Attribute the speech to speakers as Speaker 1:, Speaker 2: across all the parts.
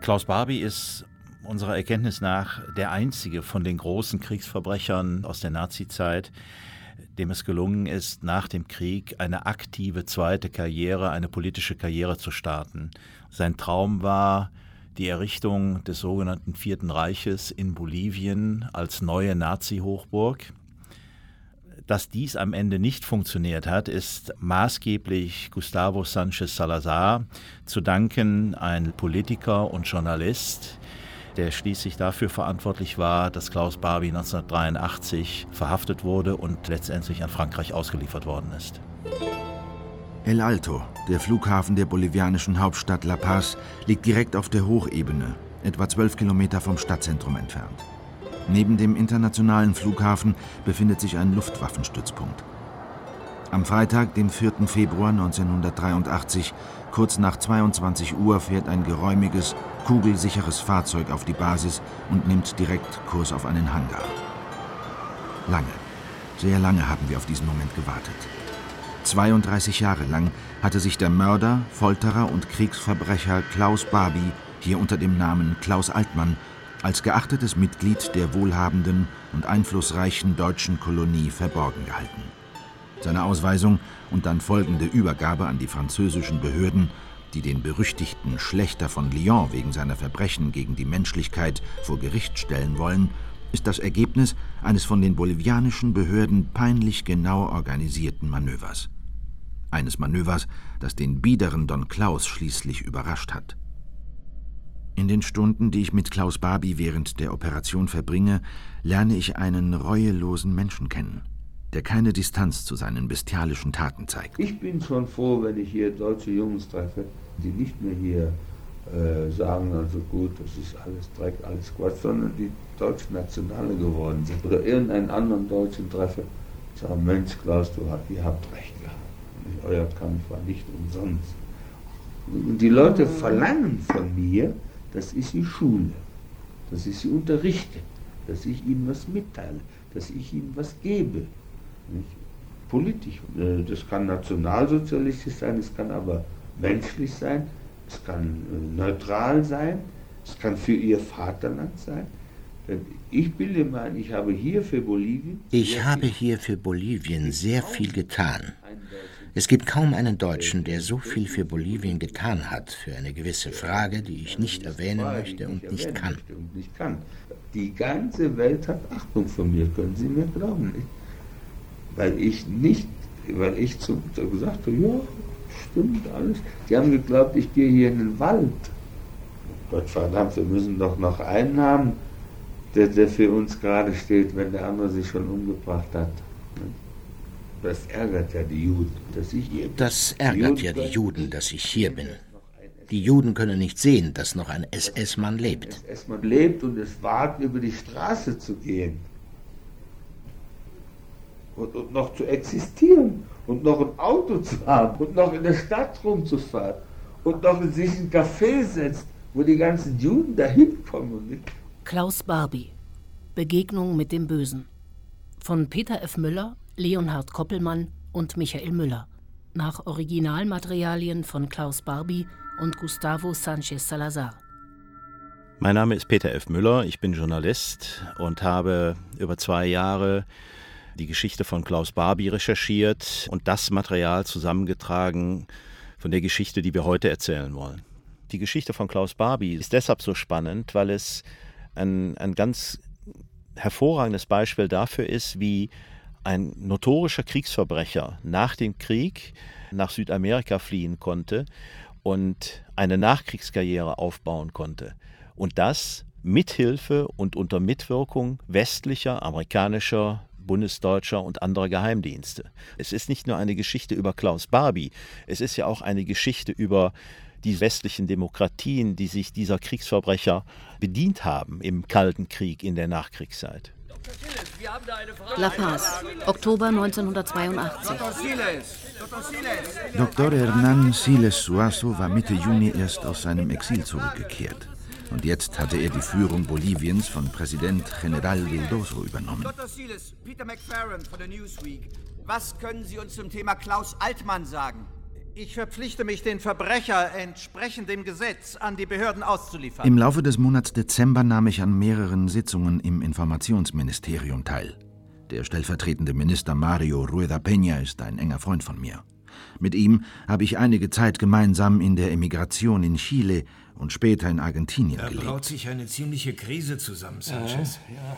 Speaker 1: Klaus Barbie ist unserer Erkenntnis nach der einzige von den großen Kriegsverbrechern aus der Nazizeit, dem es gelungen ist, nach dem Krieg eine aktive zweite Karriere, eine politische Karriere zu starten. Sein Traum war die Errichtung des sogenannten Vierten Reiches in Bolivien als neue Nazi-Hochburg. Dass dies am Ende nicht funktioniert hat, ist maßgeblich Gustavo Sánchez Salazar zu danken, ein Politiker und Journalist, der schließlich dafür verantwortlich war, dass Klaus Barbie 1983 verhaftet wurde und letztendlich an Frankreich ausgeliefert worden ist.
Speaker 2: El Alto, der Flughafen der bolivianischen Hauptstadt La Paz, liegt direkt auf der Hochebene, etwa 12 Kilometer vom Stadtzentrum entfernt. Neben dem internationalen Flughafen befindet sich ein Luftwaffenstützpunkt. Am Freitag, dem 4. Februar 1983, kurz nach 22 Uhr, fährt ein geräumiges, kugelsicheres Fahrzeug auf die Basis und nimmt direkt Kurs auf einen Hangar. Lange, sehr lange haben wir auf diesen Moment gewartet. 32 Jahre lang hatte sich der Mörder, Folterer und Kriegsverbrecher Klaus Barbie, hier unter dem Namen Klaus Altmann, als geachtetes Mitglied der wohlhabenden und einflussreichen deutschen Kolonie verborgen gehalten. Seine Ausweisung und dann folgende Übergabe an die französischen Behörden, die den berüchtigten Schlächter von Lyon wegen seiner Verbrechen gegen die Menschlichkeit vor Gericht stellen wollen, ist das Ergebnis eines von den bolivianischen Behörden peinlich genau organisierten Manövers. Eines Manövers, das den biederen Don Klaus schließlich überrascht hat. In den Stunden, die ich mit Klaus Barbie während der Operation verbringe, lerne ich einen reuelosen Menschen kennen, der keine Distanz zu seinen bestialischen Taten zeigt.
Speaker 3: Ich bin schon froh, wenn ich hier deutsche Jungs treffe, die nicht mehr hier sagen, also gut, das ist alles Dreck, alles Quatsch, sondern die deutschen Nationale geworden sind. Oder irgendeinen anderen Deutschen treffe, sagen, Mensch Klaus, ihr habt recht gehabt. Euer Kampf war nicht umsonst. Und die Leute verlangen von mir, dass ich sie schule, dass ich sie unterrichte, dass ich ihnen was mitteile, dass ich ihnen was gebe. Nicht? Politisch. Das kann nationalsozialistisch sein, es kann aber menschlich sein, es kann neutral sein, es kann für ihr Vaterland sein. Ich bilde mir ein, ich habe hier für Bolivien
Speaker 4: sehr viel getan. Es gibt kaum einen Deutschen, der so viel für Bolivien getan hat, für eine gewisse Frage, die ich nicht erwähnen möchte und nicht kann.
Speaker 3: Die ganze Welt hat Achtung vor mir, können Sie mir glauben, nicht? Weil ich gesagt habe, ja, stimmt alles. Die haben geglaubt, ich gehe hier in den Wald. Gottverdammt, wir müssen doch noch einen haben, der für uns gerade steht, wenn der andere sich schon umgebracht hat. Das ärgert ja die Juden, dass ich hier bin.
Speaker 4: Das ärgert ja die Juden, dass ich hier bin. Die Juden können nicht sehen, dass noch ein SS-Mann lebt.
Speaker 3: Ein SS-Mann lebt und es wagt, über die Straße zu gehen. Und noch zu existieren. Und noch ein Auto zu haben. Und noch in der Stadt rumzufahren. Und noch in sich ein Café setzt, wo die ganzen Juden dahin kommen.
Speaker 5: Klaus Barbie. Begegnung mit dem Bösen. Von Peter F. Müller, Leonhard Koppelmann und Michael Müller. Nach Originalmaterialien von Klaus Barbie und Gustavo Sánchez Salazar.
Speaker 1: Mein Name ist Peter F. Müller, ich bin Journalist und habe über 2 Jahre die Geschichte von Klaus Barbie recherchiert und das Material zusammengetragen von der Geschichte, die wir heute erzählen wollen. Die Geschichte von Klaus Barbie ist deshalb so spannend, weil es ein ganz hervorragendes Beispiel dafür ist, wie ein notorischer Kriegsverbrecher nach dem Krieg nach Südamerika fliehen konnte und eine Nachkriegskarriere aufbauen konnte. Und das mithilfe und unter Mitwirkung westlicher, amerikanischer, bundesdeutscher und anderer Geheimdienste. Es ist nicht nur eine Geschichte über Klaus Barbie, es ist ja auch eine Geschichte über die westlichen Demokratien, die sich dieser Kriegsverbrecher bedient haben im Kalten Krieg in der Nachkriegszeit.
Speaker 5: La Paz, Oktober 1982.
Speaker 2: Dr. Hernán Siles Suazo war Mitte Juni erst aus seinem Exil zurückgekehrt. Und jetzt hatte er die Führung Boliviens von Präsident General Vildoso übernommen.
Speaker 6: Dr. Siles, Peter McFerrin von der Newsweek. Was können Sie uns zum Thema Klaus Altmann sagen? Ich verpflichte mich, den Verbrecher entsprechend dem Gesetz an die Behörden auszuliefern.
Speaker 2: Im Laufe des Monats Dezember nahm ich an mehreren Sitzungen im Informationsministerium teil. Der stellvertretende Minister Mario Rueda Peña ist ein enger Freund von mir. Mit ihm habe ich einige Zeit gemeinsam in der Emigration in Chile und später in Argentinien gelebt.
Speaker 7: Da braut sich eine ziemliche Krise zusammen, Sanchez.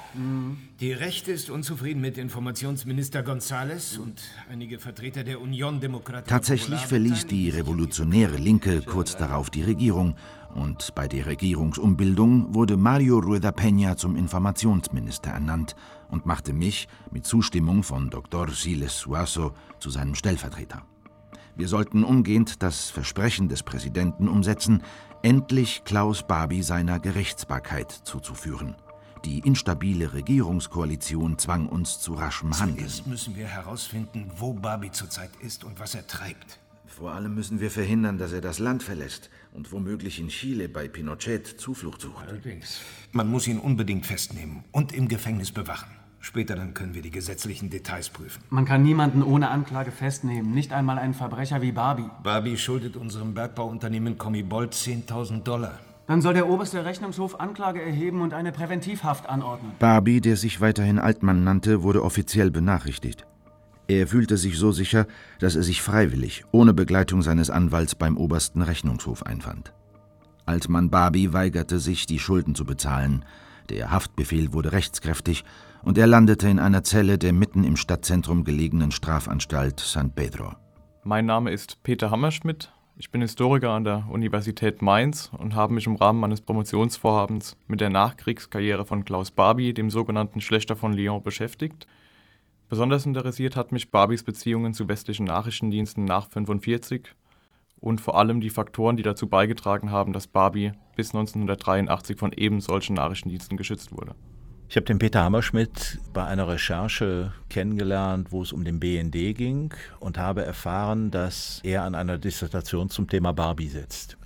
Speaker 7: Die Rechte ist unzufrieden mit Informationsminister González und einige Vertreter der Unión Democrática.
Speaker 2: Tatsächlich verließ die revolutionäre Linke kurz darauf die Regierung und bei der Regierungsumbildung wurde Mario Rueda Peña zum Informationsminister ernannt und machte mich mit Zustimmung von Dr. Siles Suazo zu seinem Stellvertreter. Wir sollten umgehend das Versprechen des Präsidenten umsetzen, endlich Klaus Barbie seiner Gerichtsbarkeit zuzuführen. Die instabile Regierungskoalition zwang uns zu raschem Handeln.
Speaker 7: Zuerst müssen wir herausfinden, wo Barbie zurzeit ist und was er treibt.
Speaker 2: Vor allem müssen wir verhindern, dass er das Land verlässt und womöglich in Chile bei Pinochet Zuflucht sucht.
Speaker 7: Allerdings. Man muss ihn unbedingt festnehmen und im Gefängnis bewachen. Später dann können wir die gesetzlichen Details prüfen.
Speaker 8: Man kann niemanden ohne Anklage festnehmen, nicht einmal einen Verbrecher wie Barbie.
Speaker 7: Barbie schuldet unserem Bergbauunternehmen Comibold $10.000.
Speaker 8: Dann soll der oberste Rechnungshof Anklage erheben und eine Präventivhaft anordnen.
Speaker 2: Barbie, der sich weiterhin Altmann nannte, wurde offiziell benachrichtigt. Er fühlte sich so sicher, dass er sich freiwillig, ohne Begleitung seines Anwalts beim obersten Rechnungshof einfand. Altmann Barbie weigerte sich, die Schulden zu bezahlen. Der Haftbefehl wurde rechtskräftig und er landete in einer Zelle der mitten im Stadtzentrum gelegenen Strafanstalt San Pedro.
Speaker 9: Mein Name ist Peter Hammerschmidt. Ich bin Historiker an der Universität Mainz und habe mich im Rahmen meines Promotionsvorhabens mit der Nachkriegskarriere von Klaus Barbie, dem sogenannten Schlächter von Lyon, beschäftigt. Besonders interessiert hat mich Barbies Beziehungen zu westlichen Nachrichtendiensten nach 1945 und vor allem die Faktoren, die dazu beigetragen haben, dass Barbie bis 1983 von eben solchen Nachrichtendiensten geschützt wurde.
Speaker 1: Ich habe den Peter Hammerschmidt bei einer Recherche kennengelernt, wo es um den BND ging und habe erfahren, dass er an einer Dissertation zum Thema Barbie sitzt.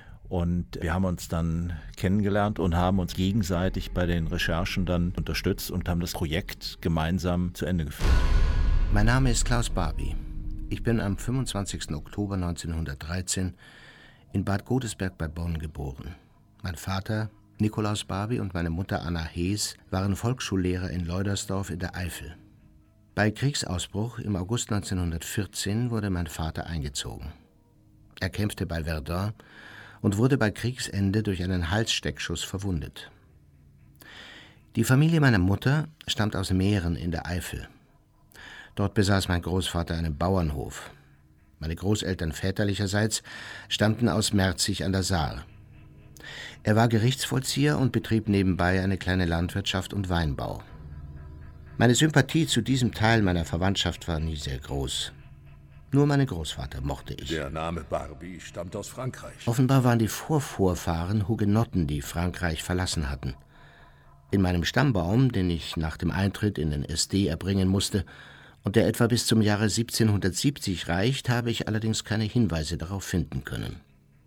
Speaker 1: Und wir haben uns dann kennengelernt und haben uns gegenseitig bei den Recherchen dann unterstützt und haben das Projekt gemeinsam zu Ende geführt.
Speaker 4: Mein Name ist Klaus Barbie. Ich bin am 25. Oktober 1913 in Bad Godesberg bei Bonn geboren. Mein Vater, Nikolaus Barbie, und meine Mutter Anna Hees waren Volksschullehrer in Leudersdorf in der Eifel. Bei Kriegsausbruch im August 1914 wurde mein Vater eingezogen. Er kämpfte bei Verdun und wurde bei Kriegsende durch einen Halssteckschuss verwundet. Die Familie meiner Mutter stammt aus Mähren in der Eifel. Dort besaß mein Großvater einen Bauernhof. Meine Großeltern väterlicherseits stammten aus Merzig an der Saar. Er war Gerichtsvollzieher und betrieb nebenbei eine kleine Landwirtschaft und Weinbau. Meine Sympathie zu diesem Teil meiner Verwandtschaft war nie sehr groß. Nur meinen Großvater mochte ich.
Speaker 10: Der Name Barbie stammt aus Frankreich.
Speaker 4: Offenbar waren die Vorvorfahren Hugenotten, die Frankreich verlassen hatten. In meinem Stammbaum, den ich nach dem Eintritt in den SD erbringen musste und der etwa bis zum Jahre 1770 reicht, habe ich allerdings keine Hinweise darauf finden können.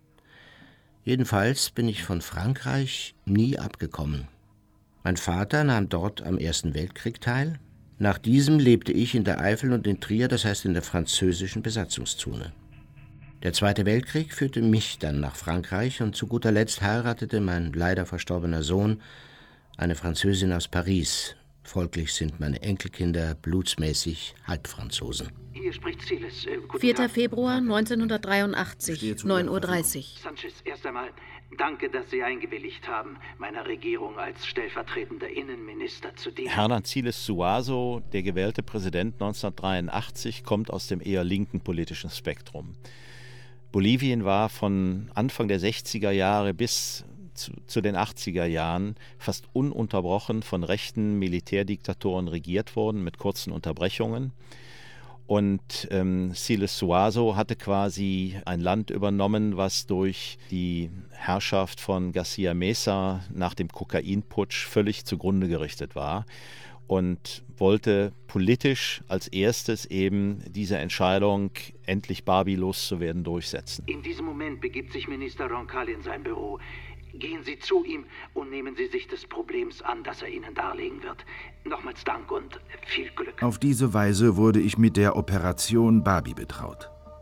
Speaker 4: Jedenfalls bin ich von Frankreich nie abgekommen. Mein Vater nahm dort am Ersten Weltkrieg teil. Nach diesem lebte ich in der Eifel und in Trier, das heißt in der französischen Besatzungszone. Der Zweite Weltkrieg führte mich dann nach Frankreich und zu guter Letzt heiratete mein leider verstorbener Sohn eine Französin aus Paris. Folglich sind meine Enkelkinder blutsmäßig Halbfranzosen.
Speaker 11: Hier spricht Siles.
Speaker 12: 4. Februar 1983, 9:30 Uhr.
Speaker 11: Sanchez, erst einmal danke, dass Sie eingewilligt haben, meiner Regierung als stellvertretender Innenminister zu dienen.
Speaker 1: Hernan Siles Suazo, der gewählte Präsident 1983, kommt aus dem eher linken politischen Spektrum. Bolivien war von Anfang der 60er Jahre bis zu den 80er Jahren fast ununterbrochen von rechten Militärdiktatoren regiert worden, mit kurzen Unterbrechungen. Und Siles Suazo hatte quasi ein Land übernommen, was durch die Herrschaft von García Mesa nach dem Kokainputsch völlig zugrunde gerichtet war und wollte politisch als erstes eben diese Entscheidung, endlich Barbie loszuwerden, durchsetzen.
Speaker 11: In diesem Moment begibt sich Minister Roncal in sein Büro. Gehen Sie zu ihm und nehmen Sie sich des Problems an, das er Ihnen darlegen wird. Nochmals Dank und viel Glück.
Speaker 2: Auf diese Weise wurde ich mit der Operation Barbie betraut.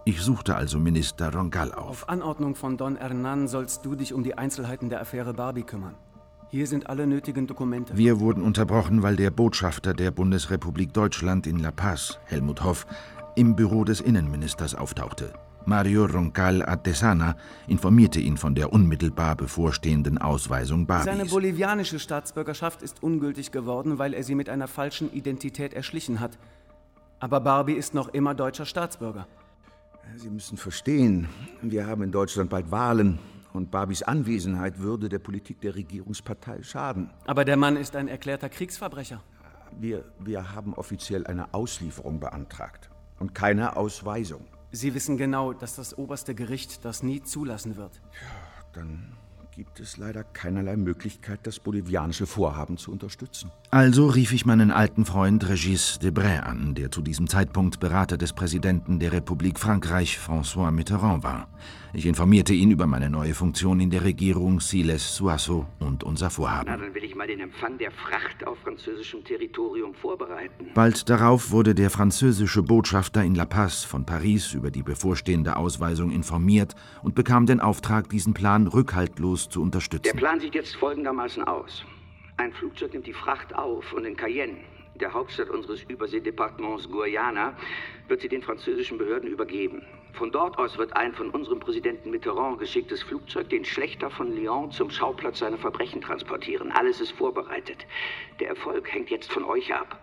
Speaker 2: Ich suchte also Minister Roncal auf.
Speaker 8: Auf Anordnung von Don Hernán sollst du dich um die Einzelheiten der Affäre Barbie kümmern. Hier sind alle nötigen Dokumente.
Speaker 2: Wir wurden unterbrochen, weil der Botschafter der Bundesrepublik Deutschland in La Paz, Helmut Hoff, im Büro des Innenministers auftauchte. Mario Roncal Artesana informierte ihn von der unmittelbar bevorstehenden Ausweisung Barbies.
Speaker 8: Seine bolivianische Staatsbürgerschaft ist ungültig geworden, weil er sie mit einer falschen Identität erschlichen hat. Aber Barbie ist noch immer deutscher Staatsbürger.
Speaker 13: Sie müssen verstehen, wir haben in Deutschland bald Wahlen und Barbies Anwesenheit würde der Politik der Regierungspartei schaden.
Speaker 8: Aber der Mann ist ein erklärter Kriegsverbrecher.
Speaker 13: Wir haben offiziell eine Auslieferung beantragt und keine Ausweisung.
Speaker 8: Sie wissen genau, dass das oberste Gericht das nie zulassen wird.
Speaker 13: Ja, dann gibt es leider keinerlei Möglichkeit, das bolivianische Vorhaben zu unterstützen.
Speaker 2: Also rief ich meinen alten Freund Régis Debray an, der zu diesem Zeitpunkt Berater des Präsidenten der Republik Frankreich, François Mitterrand, war. Ich informierte ihn über meine neue Funktion in der Regierung Siles Suasso und unser Vorhaben.
Speaker 11: Na, dann will ich mal den Empfang der Fracht auf französischem Territorium vorbereiten.
Speaker 2: Bald darauf wurde der französische Botschafter in La Paz von Paris über die bevorstehende Ausweisung informiert und bekam den Auftrag, diesen Plan rückhaltlos zu unterstützen.
Speaker 11: Der Plan sieht jetzt folgendermaßen aus. Ein Flugzeug nimmt die Fracht auf und in Cayenne, der Hauptstadt unseres Überseedepartements Guyana, wird sie den französischen Behörden übergeben. Von dort aus wird ein von unserem Präsidenten Mitterrand geschicktes Flugzeug den Schlächter von Lyon zum Schauplatz seiner Verbrechen transportieren. Alles ist vorbereitet. Der Erfolg hängt jetzt von euch ab.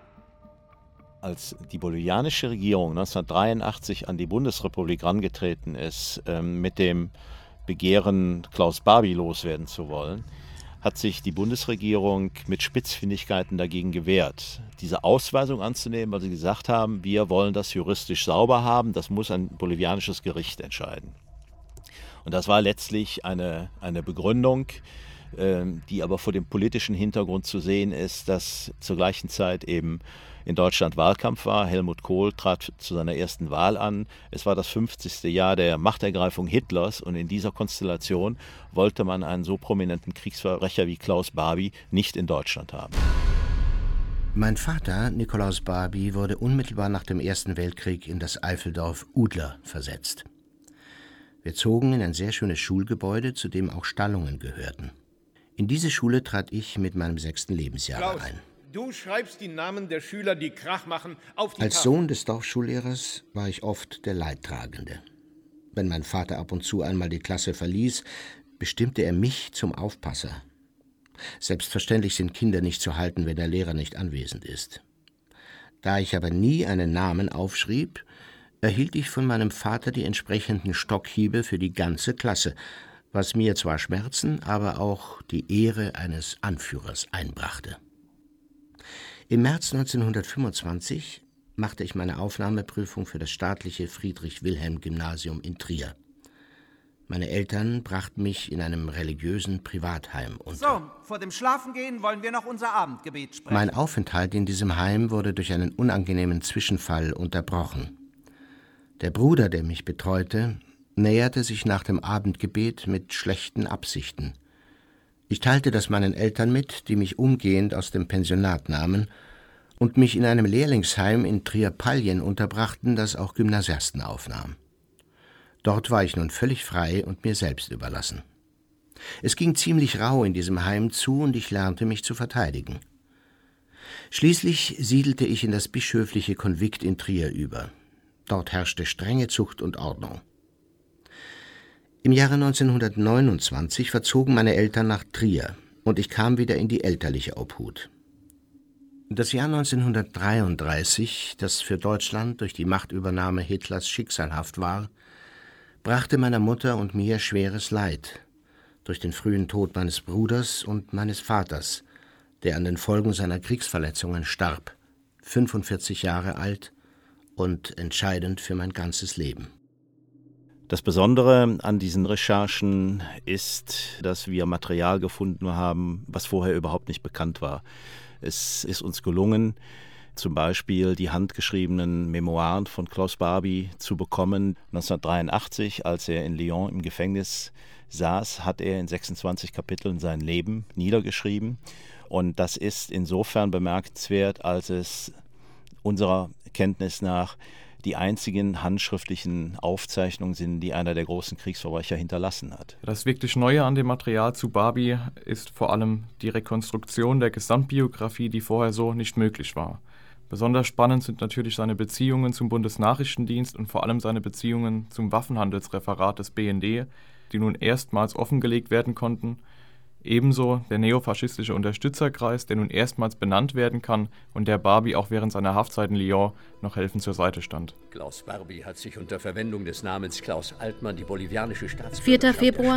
Speaker 1: Als die bolivianische Regierung 1983 an die Bundesrepublik herangetreten ist, mit dem Begehren, Klaus Barbie loswerden zu wollen, hat sich die Bundesregierung mit Spitzfindigkeiten dagegen gewehrt, diese Ausweisung anzunehmen, weil sie gesagt haben, wir wollen das juristisch sauber haben, das muss ein bolivianisches Gericht entscheiden. Und das war letztlich eine Begründung, die aber vor dem politischen Hintergrund zu sehen ist, dass zur gleichen Zeit eben in Deutschland Wahlkampf war. Helmut Kohl trat zu seiner ersten Wahl an. Es war das 50. Jahr der Machtergreifung Hitlers und in dieser Konstellation wollte man einen so prominenten Kriegsverbrecher wie Klaus Barbie nicht in Deutschland haben.
Speaker 4: Mein Vater, Nikolaus Barbie, wurde unmittelbar nach dem Ersten Weltkrieg in das Eifeldorf Udler versetzt. Wir zogen in ein sehr schönes Schulgebäude, zu dem auch Stallungen gehörten. In diese Schule trat ich mit meinem 6. Lebensjahr
Speaker 7: Klaus,
Speaker 4: ein.
Speaker 7: Du schreibst die Namen der Schüler, die Krach machen, auf die
Speaker 4: Als
Speaker 7: Tafel.
Speaker 4: Sohn des Dorfschullehrers war ich oft der Leidtragende. Wenn mein Vater ab und zu einmal die Klasse verließ, bestimmte er mich zum Aufpasser. Selbstverständlich sind Kinder nicht zu halten, wenn der Lehrer nicht anwesend ist. Da ich aber nie einen Namen aufschrieb, erhielt ich von meinem Vater die entsprechenden Stockhiebe für die ganze Klasse, was mir zwar Schmerzen, aber auch die Ehre eines Anführers einbrachte. Im März 1925 machte ich meine Aufnahmeprüfung für das staatliche Friedrich-Wilhelm-Gymnasium in Trier. Meine Eltern brachten mich in einem religiösen Privatheim unter.
Speaker 6: So, vor dem Schlafengehen wollen wir noch unser Abendgebet sprechen.
Speaker 4: Mein Aufenthalt in diesem Heim wurde durch einen unangenehmen Zwischenfall unterbrochen. Der Bruder, der mich betreute, näherte sich nach dem Abendgebet mit schlechten Absichten. Ich teilte das meinen Eltern mit, die mich umgehend aus dem Pensionat nahmen und mich in einem Lehrlingsheim in Trier-Pallien unterbrachten, das auch Gymnasiasten aufnahm. Dort war ich nun völlig frei und mir selbst überlassen. Es ging ziemlich rau in diesem Heim zu und ich lernte mich zu verteidigen. Schließlich siedelte ich in das bischöfliche Konvikt in Trier über. Dort herrschte strenge Zucht und Ordnung. Im Jahre 1929 verzogen meine Eltern nach Trier und ich kam wieder in die elterliche Obhut. Das Jahr 1933, das für Deutschland durch die Machtübernahme Hitlers schicksalhaft war, brachte meiner Mutter und mir schweres Leid durch den frühen Tod meines Bruders und meines Vaters, der an den Folgen seiner Kriegsverletzungen starb, 45 Jahre alt und entscheidend für mein ganzes Leben.
Speaker 1: Das Besondere an diesen Recherchen ist, dass wir Material gefunden haben, was vorher überhaupt nicht bekannt war. Es ist uns gelungen, zum Beispiel die handgeschriebenen Memoiren von Klaus Barbie zu bekommen. 1983, als er in Lyon im Gefängnis saß, hat er in 26 Kapiteln sein Leben niedergeschrieben. Und das ist insofern bemerkenswert, als es unserer Kenntnis nach die einzigen handschriftlichen Aufzeichnungen sind, die einer der großen Kriegsverbrecher hinterlassen hat.
Speaker 9: Das wirklich Neue an dem Material zu Barbie ist vor allem die Rekonstruktion der Gesamtbiografie, die vorher so nicht möglich war. Besonders spannend sind natürlich seine Beziehungen zum Bundesnachrichtendienst und vor allem seine Beziehungen zum Waffenhandelsreferat des BND, die nun erstmals offengelegt werden konnten. Ebenso der neofaschistische Unterstützerkreis, der nun erstmals benannt werden kann und der Barbie auch während seiner Haftzeit in Lyon noch helfend zur Seite stand.
Speaker 10: Klaus Barbie hat sich unter Verwendung des Namens Klaus Altmann die bolivianische
Speaker 12: 4. Februar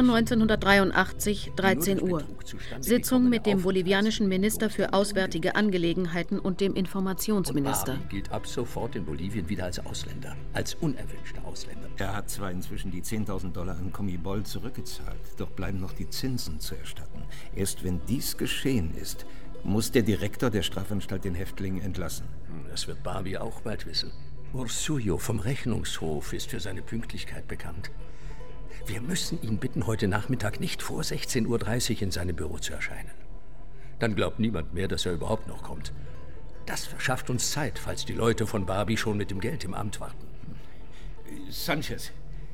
Speaker 12: 1983, 13 Uhr. Sitzung mit dem bolivianischen Minister für Auswärtige Angelegenheiten und dem Informationsminister.
Speaker 10: Barbie gilt ab sofort in Bolivien wieder als Ausländer, als unerwünschter Ausländer.
Speaker 14: Er hat zwar inzwischen die $10.000 an Comibol zurückgezahlt, doch bleiben noch die Zinsen zu erstatten. Erst wenn dies geschehen ist, muss der Direktor der Strafanstalt den Häftling entlassen.
Speaker 10: Das wird Barbie auch bald wissen. Ursullo vom Rechnungshof ist für seine Pünktlichkeit bekannt. Wir müssen ihn bitten, heute Nachmittag nicht vor 16:30 Uhr in seinem Büro zu erscheinen. Dann glaubt niemand mehr, dass er überhaupt noch kommt. Das verschafft uns Zeit, falls die Leute von Barbie schon mit dem Geld im Amt warten.
Speaker 14: Sanchez,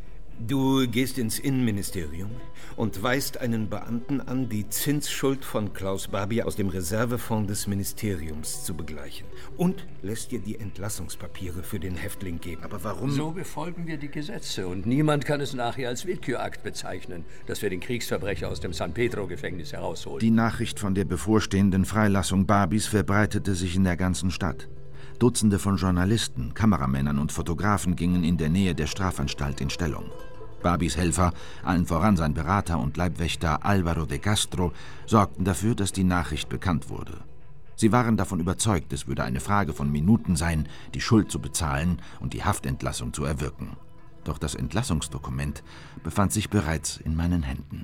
Speaker 14: du gehst ins Innenministerium und weist einen Beamten an, die Zinsschuld von Klaus Barbie aus dem Reservefonds des Ministeriums zu begleichen und lässt dir die Entlassungspapiere für den Häftling geben.
Speaker 13: Aber warum?
Speaker 10: So befolgen wir die Gesetze und niemand kann es nachher als Willkürakt bezeichnen, dass wir den Kriegsverbrecher aus dem San Pedro-Gefängnis herausholen.
Speaker 2: Die Nachricht von der bevorstehenden Freilassung Barbies verbreitete sich in der ganzen Stadt. Dutzende von Journalisten, Kameramännern und Fotografen gingen in der Nähe der Strafanstalt in Stellung. Barbies Helfer, allen voran sein Berater und Leibwächter Álvaro de Castro, sorgten dafür, dass die Nachricht bekannt wurde. Sie waren davon überzeugt, es würde eine Frage von Minuten sein, die Schuld zu bezahlen und die Haftentlassung zu erwirken. Doch das Entlassungsdokument befand sich bereits in meinen Händen.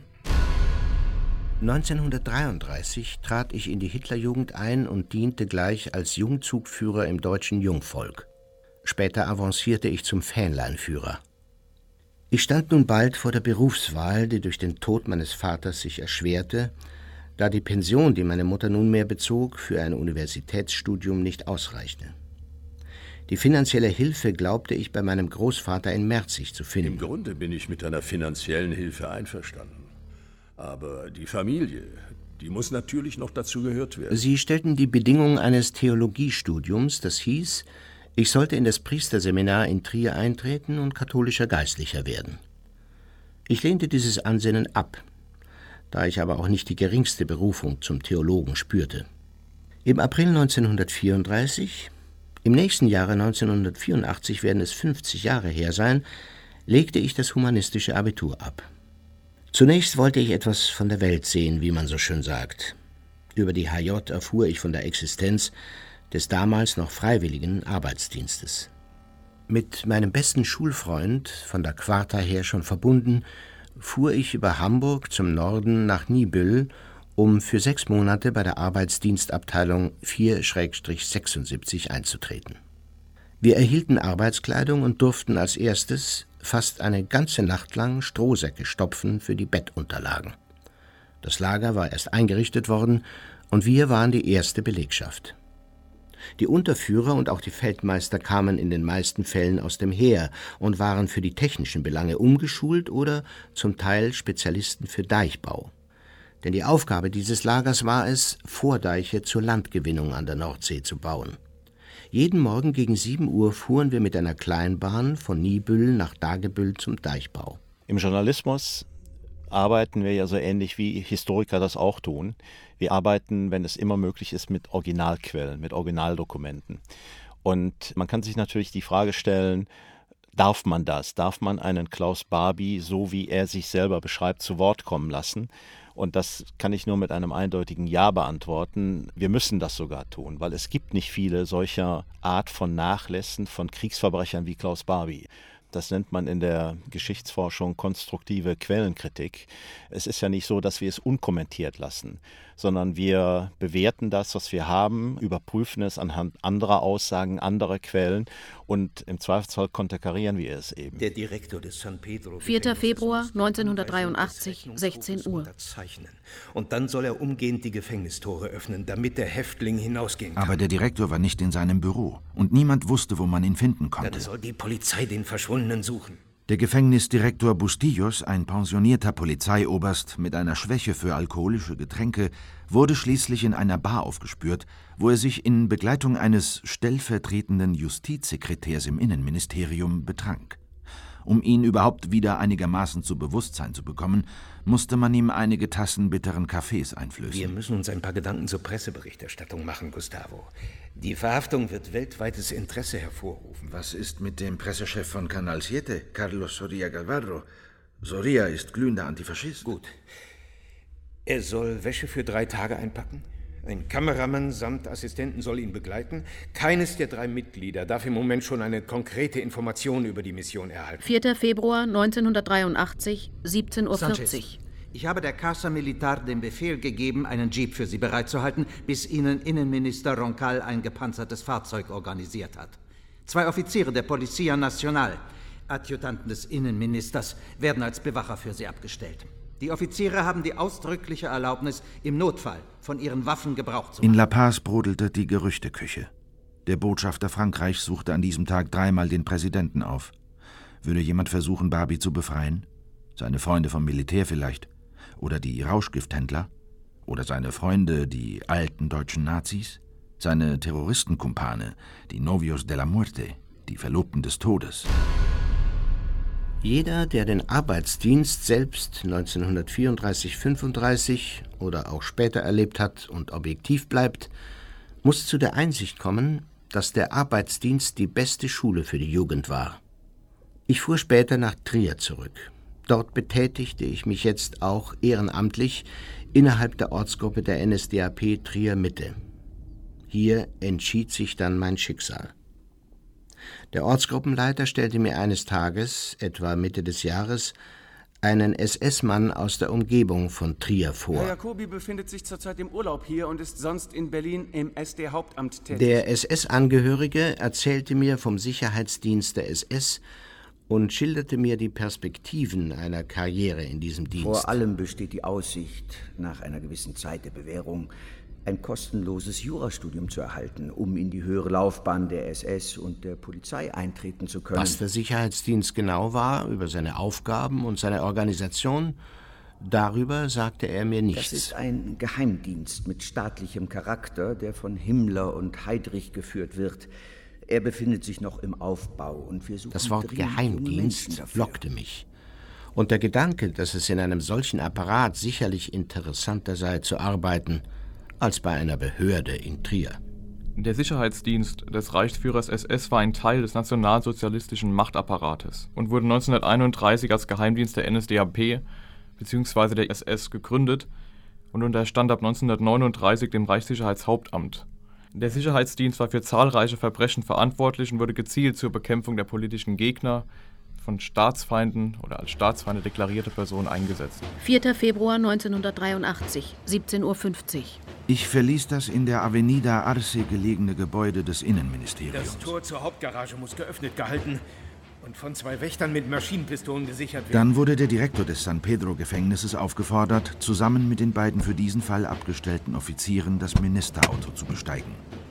Speaker 4: 1933 trat ich in die Hitlerjugend ein und diente gleich als Jungzugführer im deutschen Jungvolk. Später avancierte ich zum Fähnleinführer. Ich stand nun bald vor der Berufswahl, die durch den Tod meines Vaters sich erschwerte, da die Pension, die meine Mutter nunmehr bezog, für ein Universitätsstudium nicht ausreichte. Die finanzielle Hilfe glaubte ich bei meinem Großvater in Merzig zu finden.
Speaker 10: Im Grunde bin ich mit einer finanziellen Hilfe einverstanden. Aber die Familie, die muss natürlich noch dazu gehört werden.
Speaker 4: Sie stellten die Bedingung eines Theologiestudiums, das hieß, ich sollte in das Priesterseminar in Trier eintreten und katholischer Geistlicher werden. Ich lehnte dieses Ansinnen ab, da ich aber auch nicht die geringste Berufung zum Theologen spürte. Im April 1934, im nächsten Jahre 1984 werden es 50 Jahre her sein, legte ich das humanistische Abitur ab. Zunächst wollte ich etwas von der Welt sehen, wie man so schön sagt. Über die HJ erfuhr ich von der Existenz des damals noch freiwilligen Arbeitsdienstes. Mit meinem besten Schulfreund, von der Quarta her schon verbunden, fuhr ich über Hamburg zum Norden nach Niebüll, um für 6 Monate bei der Arbeitsdienstabteilung 4/76 einzutreten. Wir erhielten Arbeitskleidung und durften als erstes fast eine ganze Nacht lang Strohsäcke stopfen für die Bettunterlagen. Das Lager war erst eingerichtet worden und wir waren die erste Belegschaft. Die Unterführer und auch die Feldmeister kamen in den meisten Fällen aus dem Heer und waren für die technischen Belange umgeschult oder zum Teil Spezialisten für Deichbau. Denn die Aufgabe dieses Lagers war es, Vordeiche zur Landgewinnung an der Nordsee zu bauen. Jeden Morgen gegen 7 Uhr fuhren wir mit einer Kleinbahn von Niebüll nach Dagebüll zum Deichbau.
Speaker 1: Im Journalismus arbeiten wir ja so ähnlich wie Historiker das auch tun. Wir arbeiten, wenn es immer möglich ist, mit Originalquellen, mit Originaldokumenten. Und man kann sich natürlich die Frage stellen, darf man das? Darf man einen Klaus Barbie, so wie er sich selber beschreibt, zu Wort kommen lassen? Und das kann ich nur mit einem eindeutigen Ja beantworten. Wir müssen das sogar tun, weil es gibt nicht viele solcher Art von Nachlässen von Kriegsverbrechern wie Klaus Barbie. Das nennt man in der Geschichtsforschung konstruktive Quellenkritik. Es ist ja nicht so, dass wir es unkommentiert lassen, sondern wir bewerten das, was wir haben, überprüfen es anhand anderer Aussagen, anderer Quellen und im Zweifelsfall konterkarieren wir es eben.
Speaker 14: Der Direktor des San Pedro
Speaker 12: 4. Februar 1983, 16 Uhr.
Speaker 14: Und dann soll er umgehend die Gefängnistore öffnen, damit der Häftling hinausgehen kann.
Speaker 2: Aber der Direktor war nicht in seinem Büro und niemand wusste, wo man ihn finden konnte.
Speaker 14: Dann soll die Polizei den Verschwundenen suchen.
Speaker 2: Der Gefängnisdirektor Bustillos, ein pensionierter Polizeioberst mit einer Schwäche für alkoholische Getränke, wurde schließlich in einer Bar aufgespürt, wo er sich in Begleitung eines stellvertretenden Justizsekretärs im Innenministerium betrank. Um ihn überhaupt wieder einigermaßen zu Bewusstsein zu bekommen, musste man ihm einige Tassen bitteren Kaffees einflößen.
Speaker 14: Wir müssen uns ein paar Gedanken zur Presseberichterstattung machen, Gustavo. Die Verhaftung wird weltweites Interesse hervorrufen.
Speaker 2: Was ist mit dem Pressechef von Canal 7, Carlos Soria Galvarro? Soria ist glühender Antifaschist.
Speaker 14: Gut. Er soll Wäsche für 3 Tage einpacken. Ein Kameramann samt Assistenten soll ihn begleiten. Keines der 3 Mitglieder darf im Moment schon eine konkrete Information über die Mission erhalten.
Speaker 12: 4. Februar 1983, 17:40 Uhr.
Speaker 6: Sanchez, ich habe der Casa Militar den Befehl gegeben, einen Jeep für Sie bereitzuhalten, bis Ihnen Innenminister Roncal ein gepanzertes Fahrzeug organisiert hat. 2 Offiziere der Policía Nacional, Adjutanten des Innenministers, werden als Bewacher für Sie abgestellt. Die Offiziere haben die ausdrückliche Erlaubnis, im Notfall von ihren Waffen Gebrauch zu machen.
Speaker 2: In La Paz brodelte die Gerüchteküche. Der Botschafter Frankreichs suchte an diesem Tag 3-mal den Präsidenten auf. Würde jemand versuchen, Barbie zu befreien? Seine Freunde vom Militär vielleicht? Oder die Rauschgifthändler? Oder seine Freunde, die alten deutschen Nazis? Seine Terroristenkumpane, die Novios de la Muerte, die Verlobten des Todes?
Speaker 4: Jeder, der den Arbeitsdienst selbst 1934/35 oder auch später erlebt hat und objektiv bleibt, muss zu der Einsicht kommen, dass der Arbeitsdienst die beste Schule für die Jugend war. Ich fuhr später nach Trier zurück. Dort betätigte ich mich jetzt auch ehrenamtlich innerhalb der Ortsgruppe der NSDAP Trier Mitte. Hier entschied sich dann mein Schicksal. Der Ortsgruppenleiter stellte mir eines Tages, etwa Mitte des Jahres, einen SS-Mann aus der Umgebung von Trier vor.
Speaker 8: Herr Jacobi befindet sich zurzeit im Urlaub hier und ist sonst in Berlin im SD-Hauptamt tätig.
Speaker 4: Der SS-Angehörige erzählte mir vom Sicherheitsdienst der SS und schilderte mir die Perspektiven einer Karriere in diesem Dienst.
Speaker 13: Vor allem besteht die Aussicht, nach einer gewissen Zeit der Bewährung, ein kostenloses Jurastudium zu erhalten, um in die höhere Laufbahn der SS und der Polizei eintreten zu können.
Speaker 4: Was der Sicherheitsdienst genau war, über seine Aufgaben und seine Organisation, darüber sagte er mir nichts.
Speaker 13: Das ist ein Geheimdienst mit staatlichem Charakter, der von Himmler und Heydrich geführt wird. Er befindet sich noch im Aufbau und wir suchen
Speaker 4: das Wort Geheimdienst lockte mich. Und der Gedanke, dass es in einem solchen Apparat sicherlich interessanter sei zu arbeiten, als bei einer Behörde in Trier.
Speaker 9: Der Sicherheitsdienst des Reichsführers SS war ein Teil des nationalsozialistischen Machtapparates und wurde 1931 als Geheimdienst der NSDAP bzw. der SS gegründet und unterstand ab 1939 dem Reichssicherheitshauptamt. Der Sicherheitsdienst war für zahlreiche Verbrechen verantwortlich und wurde gezielt zur Bekämpfung der politischen Gegner, von Staatsfeinden oder als Staatsfeinde deklarierte Personen eingesetzt.
Speaker 12: 4. Februar 1983, 17:50 Uhr.
Speaker 2: Ich verließ das in der Avenida Arce gelegene Gebäude des Innenministeriums.
Speaker 14: Das Tor zur Hauptgarage muss geöffnet gehalten und von 2 Wächtern mit Maschinenpistolen gesichert werden.
Speaker 2: Dann wurde der Direktor des San Pedro-Gefängnisses aufgefordert, zusammen mit den beiden für diesen Fall abgestellten Offizieren das Ministerauto zu besteigen.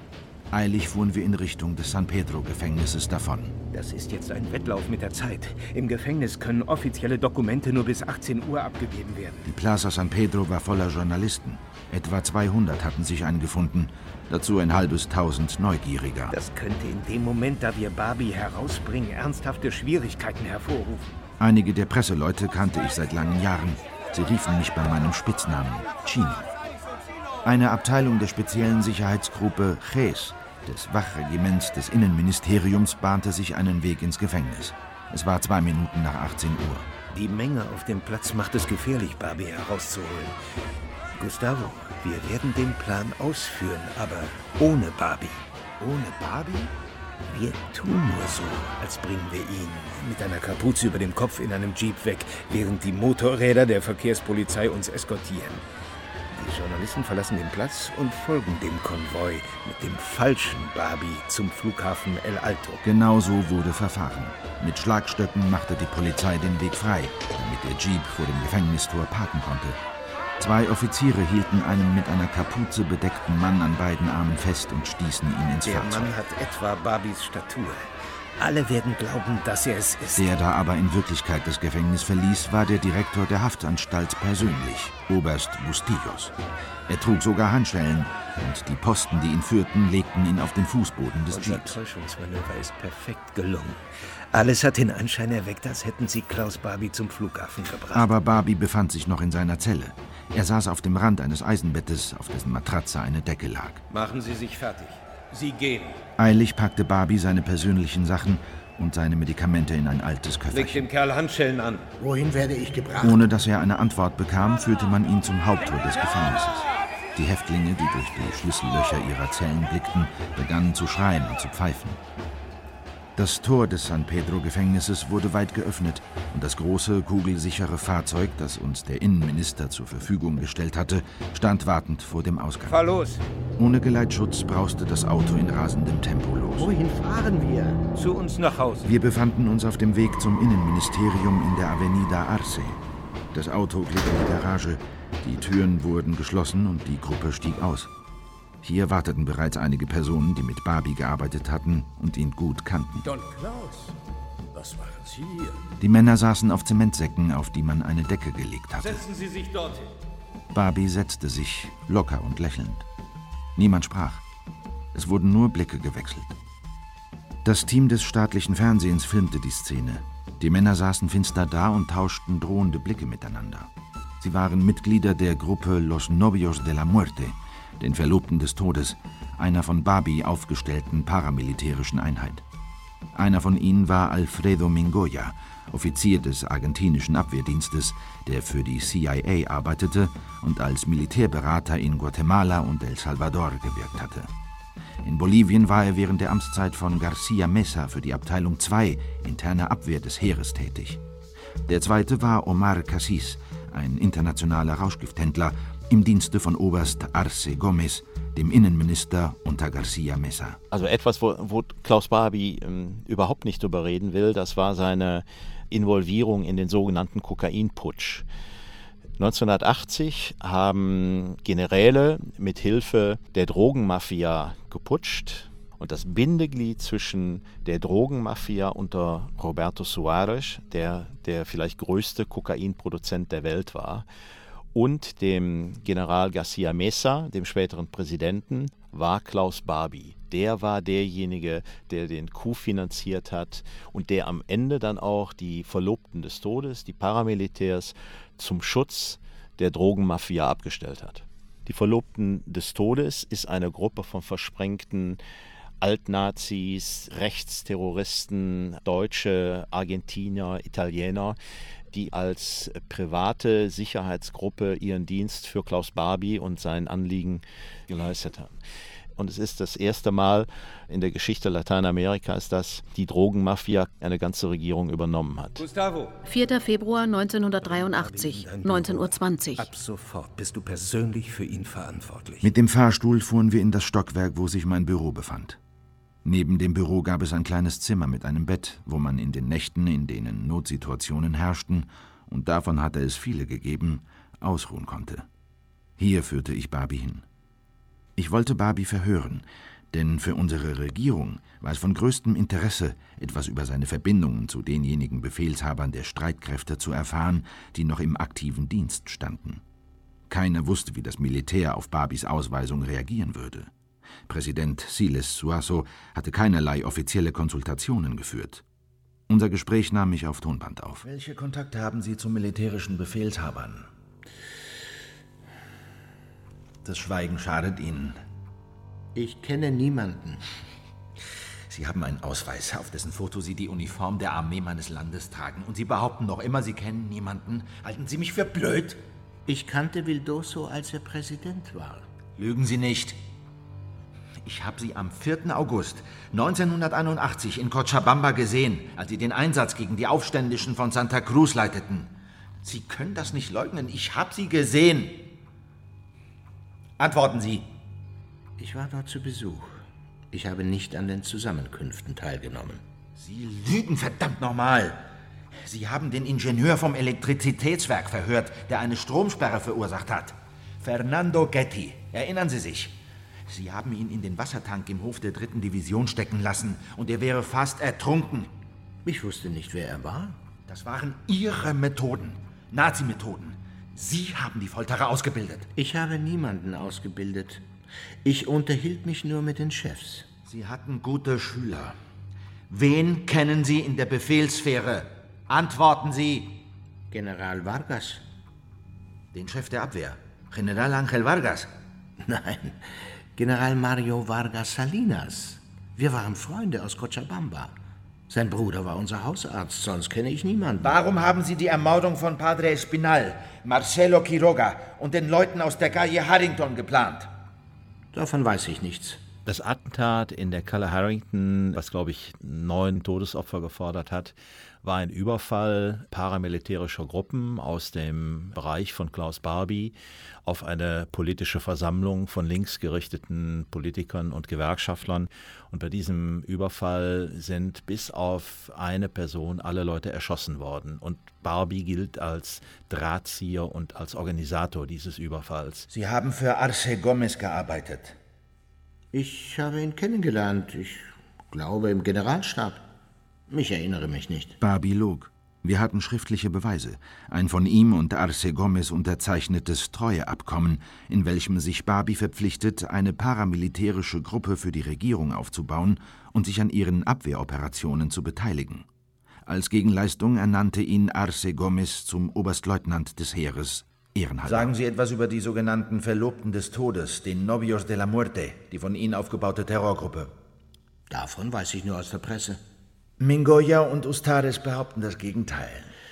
Speaker 2: Eilig fuhren wir in Richtung des San Pedro-Gefängnisses davon.
Speaker 14: Das ist jetzt ein Wettlauf mit der Zeit. Im Gefängnis können offizielle Dokumente nur bis 18 Uhr abgegeben werden.
Speaker 2: Die Plaza San Pedro war voller Journalisten. Etwa 200 hatten sich eingefunden, dazu ein halbes Tausend Neugieriger.
Speaker 14: Das könnte in dem Moment, da wir Barbie herausbringen, ernsthafte Schwierigkeiten hervorrufen.
Speaker 2: Einige der Presseleute kannte ich seit langen Jahren. Sie riefen mich bei meinem Spitznamen Chini. Eine Abteilung der speziellen Sicherheitsgruppe GES des Wachregiments des Innenministeriums bahnte sich einen Weg ins Gefängnis. Es war 2 Minuten nach 18 Uhr.
Speaker 14: Die Menge auf dem Platz macht es gefährlich, Barbie herauszuholen. Gustavo, wir werden den Plan ausführen, aber ohne Barbie.
Speaker 2: Ohne Barbie?
Speaker 14: Wir tun nur so, als bringen wir ihn mit einer Kapuze über dem Kopf in einem Jeep weg, während die Motorräder der Verkehrspolizei uns eskortieren. Die Journalisten verlassen den Platz und folgen dem Konvoi mit dem falschen Barbie zum Flughafen El Alto.
Speaker 2: Genau so wurde verfahren. Mit Schlagstöcken machte die Polizei den Weg frei, damit der Jeep vor dem Gefängnistor parken konnte. 2 Offiziere hielten einen mit einer Kapuze bedeckten Mann an beiden Armen fest und stießen ihn ins Fahrzeug.
Speaker 14: Der Mann hat etwa Barbies Statur. Alle werden glauben, dass er es ist.
Speaker 2: Der da aber in Wirklichkeit das Gefängnis verließ, war der Direktor der Haftanstalt persönlich, Oberst Bustillos. Er trug sogar Handschellen und die Posten, die ihn führten, legten ihn auf den Fußboden des
Speaker 14: Unser
Speaker 2: Jeeps.
Speaker 14: Täuschungsmanöver ist perfekt gelungen. Alles hat den Anschein erweckt, als hätten sie Klaus Barbie zum Flughafen gebracht.
Speaker 2: Aber Barbie befand sich noch in seiner Zelle. Er saß auf dem Rand eines Eisenbettes, auf dessen Matratze eine Decke lag.
Speaker 14: Machen Sie sich fertig. Sie gehen.
Speaker 2: Eilig packte Barbie seine persönlichen Sachen und seine Medikamente in ein altes
Speaker 14: Leg
Speaker 2: Köfferchen.
Speaker 14: dem Kerl Handschellen an.
Speaker 13: Wohin werde ich gebracht?
Speaker 2: Ohne dass er eine Antwort bekam, führte man ihn zum Haupttor des Gefängnisses. Die Häftlinge, die durch die Schlüssellöcher ihrer Zellen blickten, begannen zu schreien und zu pfeifen. Das Tor des San Pedro-Gefängnisses wurde weit geöffnet und das große, kugelsichere Fahrzeug, das uns der Innenminister zur Verfügung gestellt hatte, stand wartend vor dem Ausgang.
Speaker 14: Fahr los!
Speaker 2: Ohne Geleitschutz brauste das Auto in rasendem Tempo los.
Speaker 13: Wohin fahren wir?
Speaker 14: Zu uns nach Hause.
Speaker 2: Wir befanden uns auf dem Weg zum Innenministerium in der Avenida Arce. Das Auto glitt in die Garage, die Türen wurden geschlossen und die Gruppe stieg aus. Hier warteten bereits einige Personen, die mit Barbie gearbeitet hatten und ihn gut kannten.
Speaker 10: Don Klaus, was machen Sie hier?
Speaker 2: Die Männer saßen auf Zementsäcken, auf die man eine Decke gelegt hatte.
Speaker 14: Setzen Sie sich dorthin.
Speaker 2: Barbie setzte sich, locker und lächelnd. Niemand sprach. Es wurden nur Blicke gewechselt. Das Team des staatlichen Fernsehens filmte die Szene. Die Männer saßen finster da und tauschten drohende Blicke miteinander. Sie waren Mitglieder der Gruppe Los Novios de la Muerte, den Verlobten des Todes, einer von Barbie aufgestellten paramilitärischen Einheit. Einer von ihnen war Alfredo Mingoya, Offizier des argentinischen Abwehrdienstes, der für die CIA arbeitete und als Militärberater in Guatemala und El Salvador gewirkt hatte. In Bolivien war er während der Amtszeit von García Mesa für die Abteilung 2 interne Abwehr des Heeres tätig. Der zweite war Omar Cassis, ein internationaler Rauschgifthändler im Dienste von Oberst Arce Gómez, dem Innenminister unter García Mesa.
Speaker 1: Also etwas, wo Klaus Barbie überhaupt nicht drüber reden will, das war seine Involvierung in den sogenannten Kokainputsch. 1980 haben Generäle mit Hilfe der Drogenmafia geputscht. Und das Bindeglied zwischen der Drogenmafia unter Roberto Suárez, der vielleicht größte Kokainproduzent der Welt war, und dem General García Mesa, dem späteren Präsidenten, war Klaus Barbie. Der war derjenige, der den Coup finanziert hat und der am Ende dann auch die Verlobten des Todes, die Paramilitärs, zum Schutz der Drogenmafia abgestellt hat. Die Verlobten des Todes ist eine Gruppe von versprengten Altnazis, Rechtsterroristen, Deutsche, Argentinier, Italiener, die als private Sicherheitsgruppe ihren Dienst für Klaus Barbie und sein Anliegen geleistet haben. Und es ist das erste Mal in der Geschichte Lateinamerikas, dass die Drogenmafia eine ganze Regierung übernommen hat.
Speaker 14: Gustavo.
Speaker 12: 4. Februar 1983, 19:20 Uhr.
Speaker 14: Ab sofort bist du persönlich für ihn verantwortlich.
Speaker 2: Mit dem Fahrstuhl fuhren wir in das Stockwerk, wo sich mein Büro befand. Neben dem Büro gab es ein kleines Zimmer mit einem Bett, wo man in den Nächten, in denen Notsituationen herrschten, und davon hatte es viele gegeben, ausruhen konnte. Hier führte ich Barbie hin. Ich wollte Barbie verhören, denn für unsere Regierung war es von größtem Interesse, etwas über seine Verbindungen zu denjenigen Befehlshabern der Streitkräfte zu erfahren, die noch im aktiven Dienst standen. Keiner wusste, wie das Militär auf Barbies Ausweisung reagieren würde. Präsident Siles Suazo hatte keinerlei offizielle Konsultationen geführt. Unser Gespräch nahm ich auf Tonband auf.
Speaker 15: Welche Kontakte haben Sie zu militärischen Befehlshabern? Das Schweigen schadet Ihnen.
Speaker 4: Ich kenne niemanden.
Speaker 15: Sie haben einen Ausweis, auf dessen Foto Sie die Uniform der Armee meines Landes tragen. Und Sie behaupten noch immer, Sie kennen niemanden. Halten Sie mich für blöd?
Speaker 4: Ich kannte Vildoso, als er Präsident war.
Speaker 15: Lügen Sie nicht. Ich habe Sie am 4. August 1981 in Cochabamba gesehen, als Sie den Einsatz gegen die Aufständischen von Santa Cruz leiteten. Sie können das nicht leugnen. Ich habe Sie gesehen. Antworten Sie.
Speaker 4: Ich war dort zu Besuch. Ich habe nicht an den Zusammenkünften teilgenommen.
Speaker 15: Sie lügen, verdammt nochmal. Sie haben den Ingenieur vom Elektrizitätswerk verhört, der eine Stromsperre verursacht hat. Fernando Getty. Erinnern Sie sich? Sie haben ihn in den Wassertank im Hof der 3. Division stecken lassen und er wäre fast ertrunken.
Speaker 4: Ich wusste nicht, wer er war.
Speaker 15: Das waren Ihre Methoden. Nazi-Methoden. Sie haben die Folterer ausgebildet.
Speaker 4: Ich habe niemanden ausgebildet. Ich unterhielt mich nur mit den Chefs.
Speaker 15: Sie hatten gute Schüler. Wen kennen Sie in der Befehlssphäre? Antworten Sie.
Speaker 4: General Vargas.
Speaker 15: Den Chef der Abwehr. General Ángel Vargas.
Speaker 4: Nein, General Mario Vargas Salinas. Wir waren Freunde aus Cochabamba. Sein Bruder war unser Hausarzt, sonst kenne ich niemanden.
Speaker 15: Warum haben Sie die Ermordung von Padre Espinal, Marcelo Quiroga und den Leuten aus der Calle Harrington geplant?
Speaker 4: Davon weiß ich nichts.
Speaker 1: Das Attentat in der Calle Harrington, was, glaube ich, 9 Todesopfer gefordert hat, war ein Überfall paramilitärischer Gruppen aus dem Bereich von Klaus Barbie auf eine politische Versammlung von linksgerichteten Politikern und Gewerkschaftlern. Und bei diesem Überfall sind bis auf eine Person alle Leute erschossen worden. Und Barbie gilt als Drahtzieher und als Organisator dieses Überfalls.
Speaker 15: Sie haben für Arce Gomez gearbeitet.
Speaker 4: Ich habe ihn kennengelernt. Ich glaube im Generalstab. Ich erinnere mich nicht.
Speaker 2: Barbie log. Wir hatten schriftliche Beweise. Ein von ihm und Arce Gomez unterzeichnetes Treueabkommen, in welchem sich Barbie verpflichtet, eine paramilitärische Gruppe für die Regierung aufzubauen und sich an ihren Abwehroperationen zu beteiligen. Als Gegenleistung ernannte ihn Arce Gomez zum Oberstleutnant des Heeres, ehrenhalber.
Speaker 15: Sagen Sie etwas über die sogenannten Verlobten des Todes, den Novios de la Muerte, die von Ihnen aufgebaute Terrorgruppe.
Speaker 4: Davon weiß ich nur aus der Presse.
Speaker 15: Mingoya und Ustares behaupten das Gegenteil.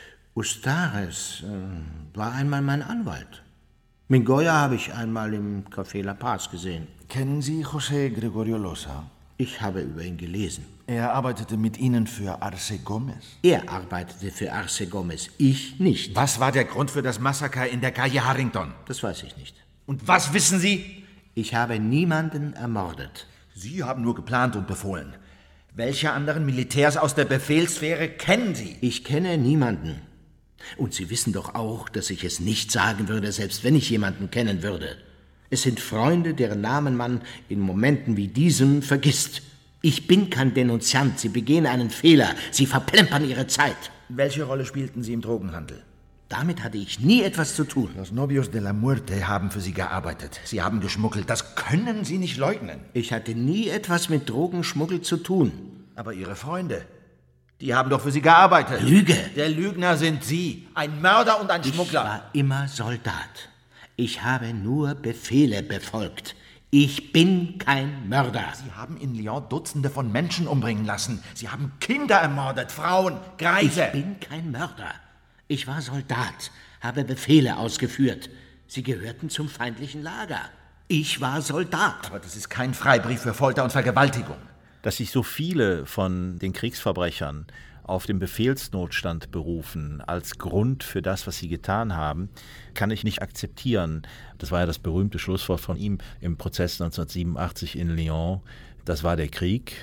Speaker 4: Ustares war einmal mein Anwalt. Mingoya habe ich einmal im Café La Paz gesehen.
Speaker 2: Kennen Sie José Gregorio Loza?
Speaker 4: Ich habe über ihn gelesen.
Speaker 2: Er arbeitete mit Ihnen für Arce Gomez?
Speaker 4: Er arbeitete für Arce Gomez, ich nicht.
Speaker 15: Was war der Grund für das Massaker in der Calle Harrington?
Speaker 4: Das weiß ich nicht.
Speaker 15: Und was wissen Sie?
Speaker 4: Ich habe niemanden ermordet.
Speaker 15: Sie haben nur geplant und befohlen. Welche anderen Militärs aus der Befehlssphäre kennen Sie?
Speaker 4: Ich kenne niemanden. Und Sie wissen doch auch, dass ich es nicht sagen würde, selbst wenn ich jemanden kennen würde. Es sind Freunde, deren Namen man in Momenten wie diesem vergisst. Ich bin kein Denunziant. Sie begehen einen Fehler. Sie verplempern Ihre Zeit.
Speaker 15: Welche Rolle spielten Sie im Drogenhandel?
Speaker 4: Damit hatte ich nie etwas zu tun.
Speaker 15: Los Novios de la Muerte haben für Sie gearbeitet. Sie haben geschmuggelt. Das können Sie nicht leugnen.
Speaker 4: Ich hatte nie etwas mit Drogenschmuggel zu tun.
Speaker 15: Aber Ihre Freunde, die haben doch für Sie gearbeitet.
Speaker 4: Lüge!
Speaker 15: Der Lügner sind Sie. Ein Mörder und ein Schmuggler.
Speaker 4: Ich war immer Soldat. Ich habe nur Befehle befolgt. Ich bin kein Mörder.
Speaker 15: Sie haben in Lyon Dutzende von Menschen umbringen lassen. Sie haben Kinder ermordet, Frauen, Greise.
Speaker 4: Ich bin kein Mörder. Ich war Soldat, habe Befehle ausgeführt. Sie gehörten zum feindlichen Lager. Ich war Soldat.
Speaker 15: Aber das ist kein Freibrief für Folter und Vergewaltigung.
Speaker 1: Dass sich so viele von den Kriegsverbrechern auf den Befehlsnotstand berufen als Grund für das, was sie getan haben, kann ich nicht akzeptieren. Das war ja das berühmte Schlusswort von ihm im Prozess 1987 in Lyon. Das war der Krieg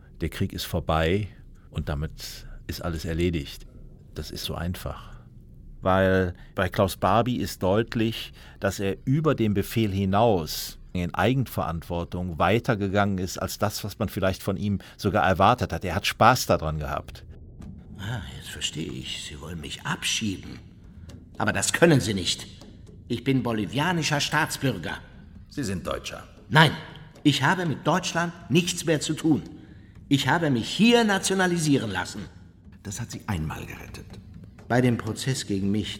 Speaker 1: ist vorbei und damit ist alles erledigt. Das ist so einfach. Weil bei Klaus Barbie ist deutlich, dass er über den Befehl hinaus in Eigenverantwortung weitergegangen ist als das, was man vielleicht von ihm sogar erwartet hat. Er hat Spaß daran gehabt.
Speaker 4: Jetzt verstehe ich. Sie wollen mich abschieben. Aber das können Sie nicht. Ich bin bolivianischer Staatsbürger.
Speaker 15: Sie sind Deutscher.
Speaker 4: Nein, ich habe mit Deutschland nichts mehr zu tun. Ich habe mich hier nationalisieren lassen.
Speaker 2: Das hat Sie einmal gerettet.
Speaker 4: Bei dem Prozess gegen mich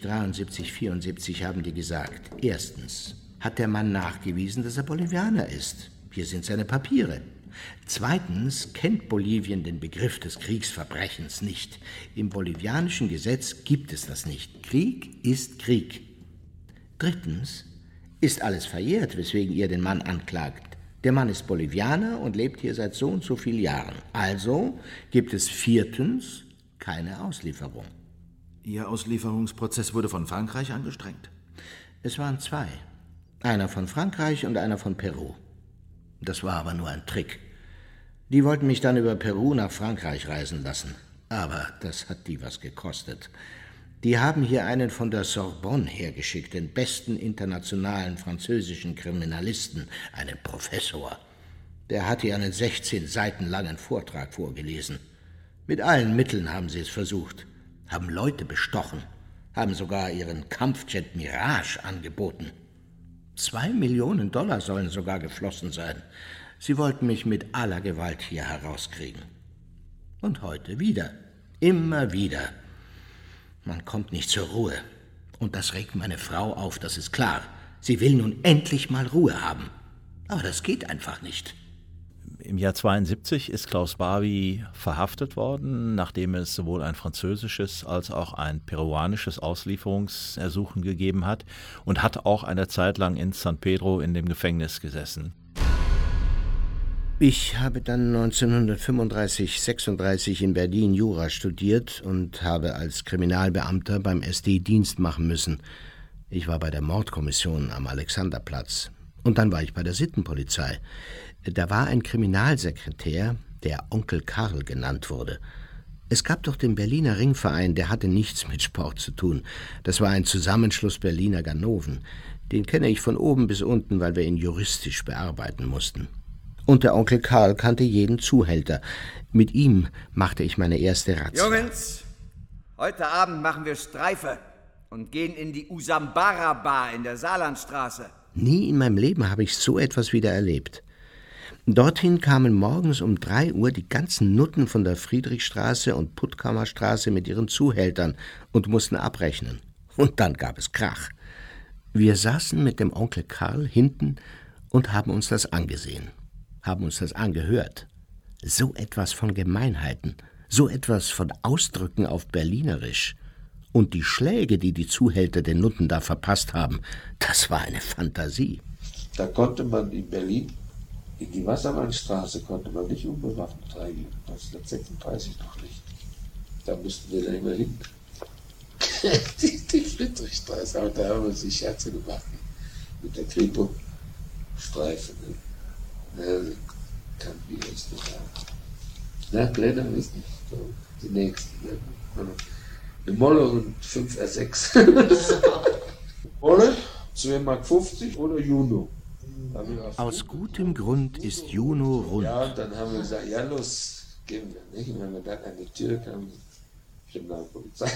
Speaker 4: 73-74 haben die gesagt, erstens hat der Mann nachgewiesen, dass er Bolivianer ist. Hier sind seine Papiere. Zweitens kennt Bolivien den Begriff des Kriegsverbrechens nicht. Im bolivianischen Gesetz gibt es das nicht. Krieg ist Krieg. Drittens ist alles verjährt, weswegen ihr den Mann anklagt. Der Mann ist Bolivianer und lebt hier seit so und so vielen Jahren. Also gibt es viertens keine Auslieferung.
Speaker 2: Ihr Auslieferungsprozess wurde von Frankreich angestrengt?
Speaker 4: Es waren zwei. Einer von Frankreich und einer von Peru. Das war aber nur ein Trick. Die wollten mich dann über Peru nach Frankreich reisen lassen. Aber das hat die was gekostet. Die haben hier einen von der Sorbonne hergeschickt, den besten internationalen französischen Kriminalisten, einen Professor. Der hat hier einen 16 Seiten langen Vortrag vorgelesen. Mit allen Mitteln haben sie es versucht, haben Leute bestochen, haben sogar ihren Kampfjet Mirage angeboten. $2 Millionen sollen sogar geflossen sein. Sie wollten mich mit aller Gewalt hier herauskriegen. Und heute wieder, immer wieder. Man kommt nicht zur Ruhe. Und das regt meine Frau auf, das ist klar. Sie will nun endlich mal Ruhe haben. Aber das geht einfach nicht.
Speaker 1: Im Jahr 1972 ist Klaus Barbie verhaftet worden, nachdem es sowohl ein französisches als auch ein peruanisches Auslieferungsersuchen gegeben hat und hat auch eine Zeit lang in San Pedro in dem Gefängnis gesessen.
Speaker 4: Ich habe dann 1935/36 in Berlin Jura studiert und habe als Kriminalbeamter beim SD Dienst machen müssen. Ich war bei der Mordkommission am Alexanderplatz. Und dann war ich bei der Sittenpolizei. Da war ein Kriminalsekretär, der Onkel Karl genannt wurde. Es gab doch den Berliner Ringverein, der hatte nichts mit Sport zu tun. Das war ein Zusammenschluss Berliner Ganoven. Den kenne ich von oben bis unten, weil wir ihn juristisch bearbeiten mussten. Und der Onkel Karl kannte jeden Zuhälter. Mit ihm machte ich meine erste Razzia.
Speaker 13: Jungs, heute Abend machen wir Streife und gehen in die Usambara-Bar in der Saarlandstraße.
Speaker 4: Nie in meinem Leben habe ich so etwas wieder erlebt. Dorthin kamen morgens um 3 Uhr die ganzen Nutten von der Friedrichstraße und Puttkamerstraße mit ihren Zuhältern und mussten abrechnen. Und dann gab es Krach. Wir saßen mit dem Onkel Karl hinten und haben uns das angesehen, haben uns das angehört. So etwas von Gemeinheiten, so etwas von Ausdrücken auf Berlinerisch. Und die Schläge, die die Zuhälter den Nutten da verpasst haben, das war eine Fantasie.
Speaker 3: Da konnte man in Berlin, in die Wassermannstraße, konnte man nicht unbewaffnet reingehen. 1936 noch nicht. Da mussten wir dann immer hin. die Friedrichstraße, aber da haben wir sich Scherze gemacht. Mit der Kripo-Streife. Kann wie jetzt nicht sagen. Na, Pläne ist nicht so. Die nächsten. Eine Molle und 5 R6. Molle, 2,50 Mark oder Juno.
Speaker 4: Aus gutem Grund ist Juno rund.
Speaker 3: Ja, und dann haben wir gesagt, ja los, gehen wir nicht. Und wenn wir dann an die Tür kamen, Kriminalpolizei.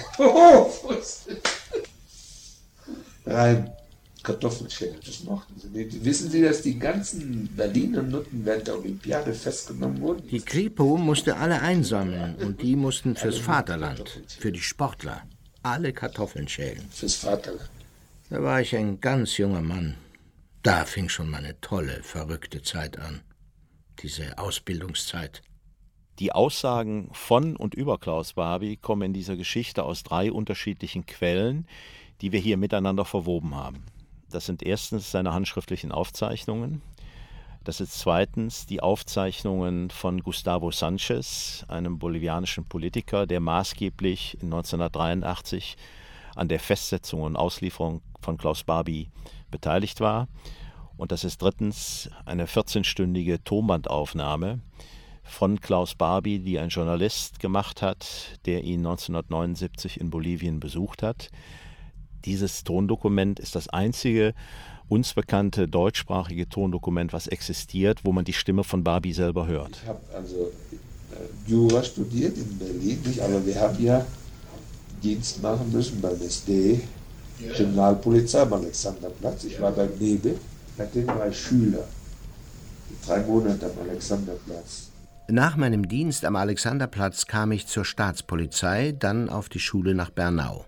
Speaker 3: Rein Kartoffelschälen, das mochten sie nicht. Wissen Sie, dass die ganzen Berliner Nutten während der Olympiade festgenommen wurden?
Speaker 4: Die Kripo musste alle einsammeln und die mussten fürs Vaterland, für die Sportler, alle Kartoffeln schälen.
Speaker 3: Fürs Vaterland.
Speaker 4: Da war ich ein ganz junger Mann. Da fing schon meine tolle, verrückte Zeit an. Diese Ausbildungszeit.
Speaker 1: Die Aussagen von und über Klaus Barbie kommen in dieser Geschichte aus 3 unterschiedlichen Quellen, die wir hier miteinander verwoben haben. Das sind erstens seine handschriftlichen Aufzeichnungen. Das ist zweitens die Aufzeichnungen von Gustavo Sanchez, einem bolivianischen Politiker, der maßgeblich in 1983 an der Festsetzung und Auslieferung von Klaus Barbie beteiligt war. Und das ist drittens eine 14-stündige Tonbandaufnahme von Klaus Barbie, die ein Journalist gemacht hat, der ihn 1979 in Bolivien besucht hat. Dieses Tondokument ist das einzige uns bekannte deutschsprachige Tondokument, was existiert, wo man die Stimme von Barbie selber hört.
Speaker 3: Ich habe also Jura studiert in Berlin, nicht? Aber wir haben ja Dienst machen müssen beim SD, Kriminalpolizei am Alexanderplatz. Ich war beim Nebel, seitdem war ich Schüler. 3 Monate am Alexanderplatz.
Speaker 4: Nach meinem Dienst am Alexanderplatz kam ich zur Staatspolizei, dann auf die Schule nach Bernau.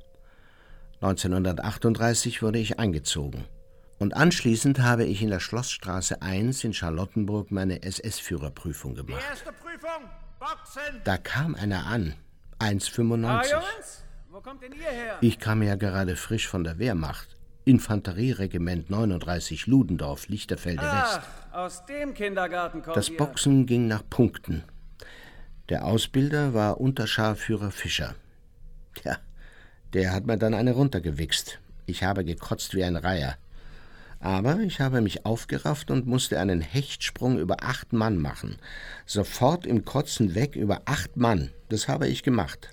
Speaker 4: 1938 wurde ich eingezogen. Und anschließend habe ich in der Schlossstraße 1 in Charlottenburg meine SS-Führerprüfung gemacht.
Speaker 13: Die erste Prüfung, Boxen!
Speaker 4: Da kam einer an, 1,95.
Speaker 13: Jungs, wo kommt denn ihr her?
Speaker 4: Ich kam ja gerade frisch von der Wehrmacht. Infanterieregiment 39 Ludendorff, Lichterfelde West.
Speaker 8: Aus dem Kindergarten kommt
Speaker 4: Das
Speaker 8: ihr.
Speaker 4: Boxen ging nach Punkten. Der Ausbilder war Unterscharführer Fischer. Tja, der hat mir dann eine runtergewichst. Ich habe gekotzt wie ein Reiher. Aber ich habe mich aufgerafft und musste einen Hechtsprung über 8 Mann machen. Sofort im Kotzen weg über 8 Mann. Das habe ich gemacht.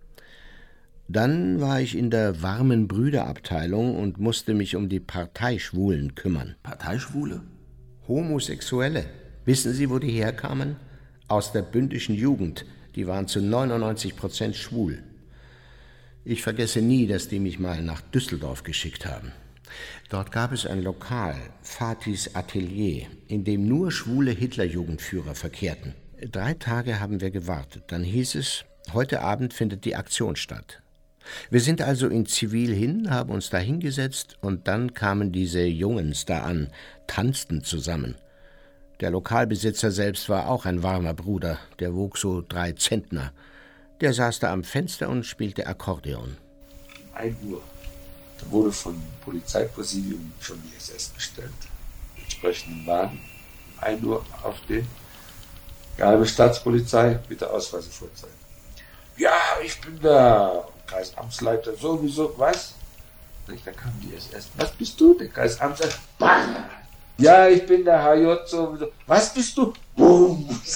Speaker 4: Dann war ich in der warmen Brüderabteilung und musste mich um die Parteischwulen kümmern.
Speaker 15: Parteischwule?
Speaker 4: Homosexuelle. Wissen Sie, wo die herkamen? Aus der bündischen Jugend. Die waren zu 99% schwul. Ich vergesse nie, dass die mich mal nach Düsseldorf geschickt haben. Dort gab es ein Lokal, Fatis Atelier, in dem nur schwule Hitlerjugendführer verkehrten. 3 Tage haben wir gewartet. Dann hieß es, heute Abend findet die Aktion statt. Wir sind also in Zivil hin, haben uns da hingesetzt und dann kamen diese Jungens da an, tanzten zusammen. Der Lokalbesitzer selbst war auch ein warmer Bruder, der wog so 3 Zentner. Der saß da am Fenster und spielte Akkordeon.
Speaker 3: 1 Uhr. Da wurde vom Polizeipräsidium schon die SS bestellt. Entsprechenden Wagen. 1 Uhr aufstehen. Geheime Staatspolizei, bitte Ausweise vorzeigen. Ja, ich bin der Kreisamtsleiter sowieso. Was? Da kam die SS. Was bist du? Der Kreisamtsleiter. Bam! Ja, ich bin der HJ sowieso. Was bist du? Boom! Und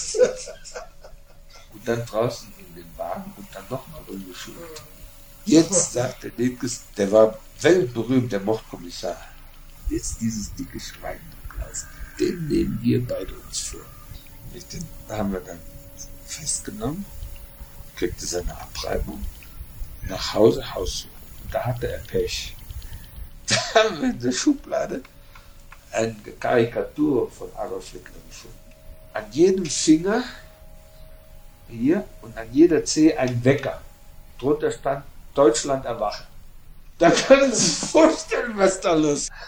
Speaker 3: dann draußen in den Wagen und dann nochmal rumgeschult. Jetzt sagt der Dickes, der war weltberühmt, der Mordkommissar. Jetzt dieses dicke Schwein, Klaus, den nehmen wir beide uns vor. Den haben wir dann festgenommen, kriegte seine Abreibung, nach Hause, Haussuche. Und da hatte er Pech. Da haben wir in der Schublade eine Karikatur von Adolf Hitler gefunden. An jedem Finger hier und an jeder Zehe ein Wecker. Drunter stand Deutschland erwachen. Da können Sie sich vorstellen, was da los ist.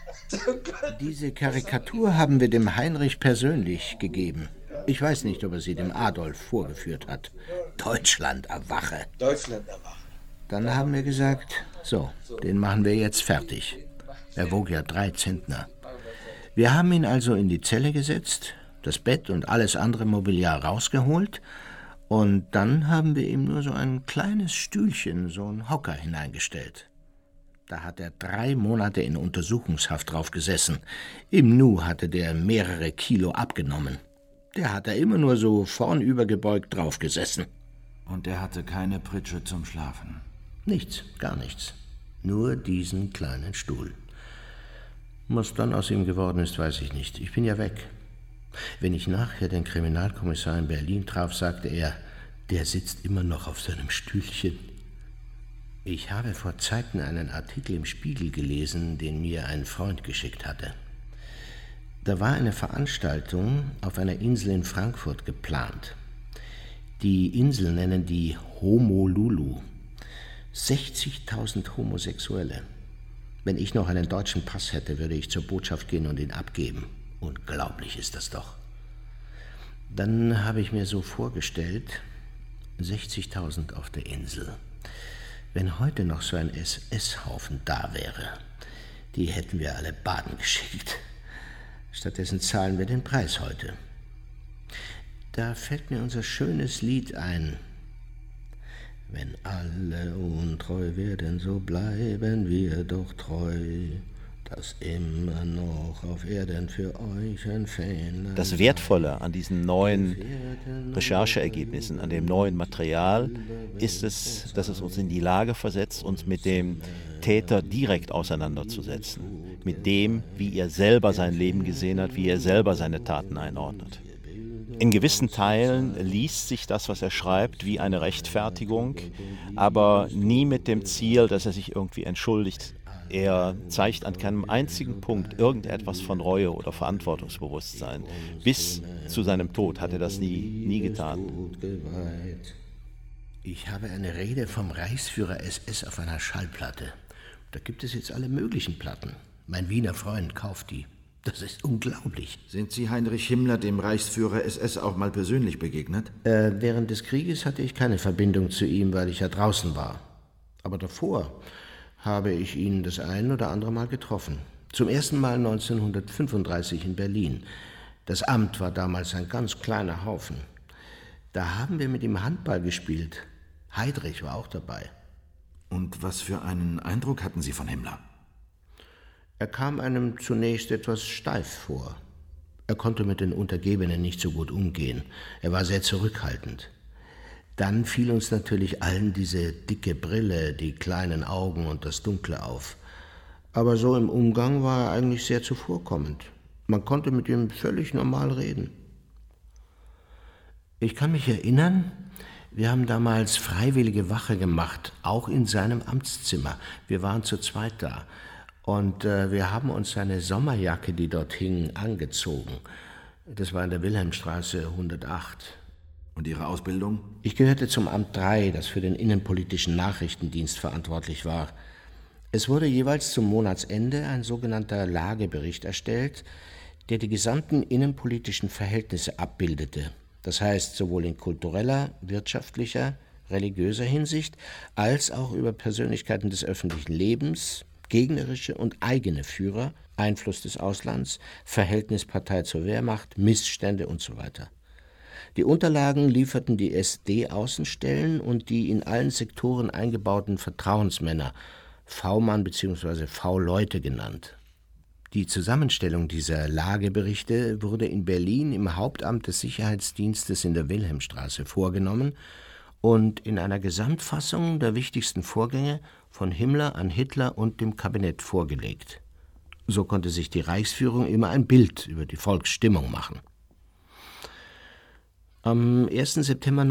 Speaker 4: Diese Karikatur haben wir dem Heinrich persönlich gegeben. Ich weiß nicht, ob er sie dem Adolf vorgeführt hat. Deutschland erwache.
Speaker 3: Deutschland erwache.
Speaker 4: Dann haben wir gesagt, so, den machen wir jetzt fertig. Er wog ja 3 Zentner. Wir haben ihn also in die Zelle gesetzt, das Bett und alles andere Mobiliar rausgeholt und dann haben wir ihm nur so ein kleines Stühlchen, so einen Hocker hineingestellt. Da hat er 3 Monate in Untersuchungshaft drauf gesessen. Im Nu hatte der mehrere Kilo abgenommen. Der hat da immer nur so vornübergebeugt drauf gesessen.
Speaker 2: Und er hatte keine Pritsche zum Schlafen?
Speaker 4: Nichts, gar nichts. Nur diesen kleinen Stuhl. Was dann aus ihm geworden ist, weiß ich nicht. Ich bin ja weg. Wenn ich nachher den Kriminalkommissar in Berlin traf, sagte er, der sitzt immer noch auf seinem Stühlchen. Ich habe vor Zeiten einen Artikel im Spiegel gelesen, den mir ein Freund geschickt hatte. Da war eine Veranstaltung auf einer Insel in Frankfurt geplant. Die Insel nennen die Honolulu. 60.000 Homosexuelle. Wenn ich noch einen deutschen Pass hätte, würde ich zur Botschaft gehen und ihn abgeben. Unglaublich ist das doch. Dann habe ich mir so vorgestellt, 60.000 auf der Insel. Wenn heute noch so ein SS-Haufen da wäre, die hätten wir alle baden geschickt. Stattdessen zahlen wir den Preis heute. Da fällt mir unser schönes Lied ein. Wenn alle untreu werden, so bleiben wir doch treu, dass immer noch auf Erden für euch ein Fähnlein.
Speaker 1: Das Wertvolle an diesen neuen Rechercheergebnissen, an dem neuen Material, ist es, dass es uns in die Lage versetzt, uns mit dem Täter direkt auseinanderzusetzen. Mit dem, wie er selber sein Leben gesehen hat, wie er selber seine Taten einordnet. In gewissen Teilen liest sich das, was er schreibt, wie eine Rechtfertigung, aber nie mit dem Ziel, dass er sich irgendwie entschuldigt. Er zeigt an keinem einzigen Punkt irgendetwas von Reue oder Verantwortungsbewusstsein. Bis zu seinem Tod hat er das nie getan.
Speaker 4: Ich habe eine Rede vom Reichsführer SS auf einer Schallplatte. Da gibt es jetzt alle möglichen Platten. Mein Wiener Freund kauft die. Das ist unglaublich.
Speaker 2: Sind Sie Heinrich Himmler, dem Reichsführer SS, auch mal persönlich begegnet?
Speaker 4: Während des Krieges hatte ich keine Verbindung zu ihm, weil ich ja draußen war. Aber davor habe ich ihn das ein oder andere Mal getroffen. Zum ersten Mal 1935 in Berlin. Das Amt war damals ein ganz kleiner Haufen. Da haben wir mit ihm Handball gespielt. Heydrich war auch dabei.
Speaker 2: Und was für einen Eindruck hatten Sie von Himmler?
Speaker 4: Er kam einem zunächst etwas steif vor. Er konnte mit den Untergebenen nicht so gut umgehen. Er war sehr zurückhaltend. Dann fiel uns natürlich allen diese dicke Brille, die kleinen Augen und das Dunkle auf. Aber so im Umgang war er eigentlich sehr zuvorkommend. Man konnte mit ihm völlig normal reden. Ich kann mich erinnern, wir haben damals freiwillige Wache gemacht, auch in seinem Amtszimmer. Wir waren zu zweit da. Und wir haben uns seine Sommerjacke, die dort hing, angezogen. Das war in der Wilhelmstraße 108.
Speaker 2: Und Ihre Ausbildung?
Speaker 4: Ich gehörte zum Amt 3, das für den innenpolitischen Nachrichtendienst verantwortlich war. Es wurde jeweils zum Monatsende ein sogenannter Lagebericht erstellt, der die gesamten innenpolitischen Verhältnisse abbildete. Das heißt, sowohl in kultureller, wirtschaftlicher, religiöser Hinsicht, als auch über Persönlichkeiten des öffentlichen Lebens, gegnerische und eigene Führer, Einfluss des Auslands, Verhältnis Partei zur Wehrmacht, Missstände und so weiter. Die Unterlagen lieferten die SD-Außenstellen und die in allen Sektoren eingebauten Vertrauensmänner, V-Mann bzw. V-Leute genannt. Die Zusammenstellung dieser Lageberichte wurde in Berlin im Hauptamt des Sicherheitsdienstes in der Wilhelmstraße vorgenommen und in einer Gesamtfassung der wichtigsten Vorgänge von Himmler an Hitler und dem Kabinett vorgelegt. So konnte sich die Reichsführung immer ein Bild über die Volksstimmung machen. Am 1. September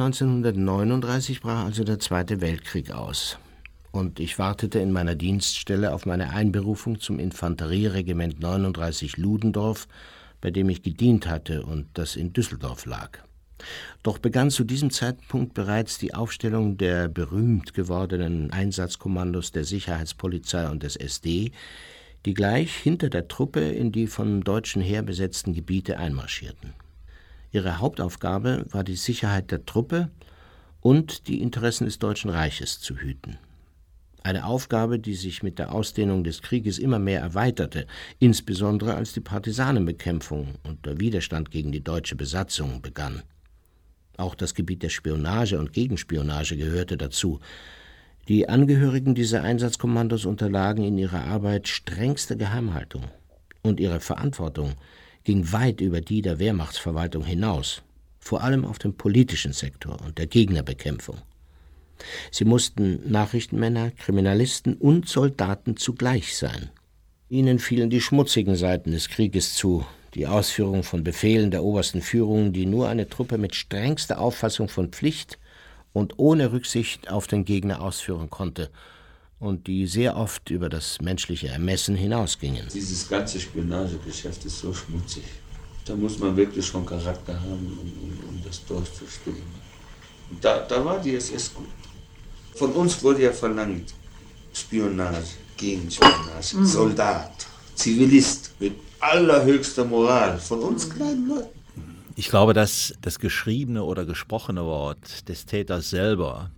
Speaker 4: 1939 brach also der Zweite Weltkrieg aus. Und ich wartete in meiner Dienststelle auf meine Einberufung zum Infanterieregiment 39 Ludendorff, bei dem ich gedient hatte und das in Düsseldorf lag. Doch begann zu diesem Zeitpunkt bereits die Aufstellung der berühmt gewordenen Einsatzkommandos der Sicherheitspolizei und des SD, die gleich hinter der Truppe in die vom deutschen Heer besetzten Gebiete einmarschierten. Ihre Hauptaufgabe war die Sicherheit der Truppe und die Interessen des Deutschen Reiches zu hüten. Eine Aufgabe, die sich mit der Ausdehnung des Krieges immer mehr erweiterte, insbesondere als die Partisanenbekämpfung und der Widerstand gegen die deutsche Besatzung begann. Auch das Gebiet der Spionage und Gegenspionage gehörte dazu. Die Angehörigen dieser Einsatzkommandos unterlagen in ihrer Arbeit strengster Geheimhaltung und ihre Verantwortung ging weit über die der Wehrmachtsverwaltung hinaus, vor allem auf dem politischen Sektor und der Gegnerbekämpfung. Sie mussten Nachrichtenmänner, Kriminalisten und Soldaten zugleich sein. Ihnen fielen die schmutzigen Seiten des Krieges zu, die Ausführung von Befehlen der obersten Führung, die nur eine Truppe mit strengster Auffassung von Pflicht und ohne Rücksicht auf den Gegner ausführen konnte und die sehr oft über das menschliche Ermessen hinausgingen.
Speaker 3: Dieses ganze Spionagegeschäft ist so schmutzig. Da muss man wirklich schon Charakter haben, um das durchzustehen. Und da war die SS gut. Von uns wurde ja verlangt, Spionage, Gegenspionage, Soldat, Zivilist mit allerhöchster Moral, von uns kleinen Leuten.
Speaker 1: Ich glaube, dass das geschriebene oder gesprochene Wort des Täters selber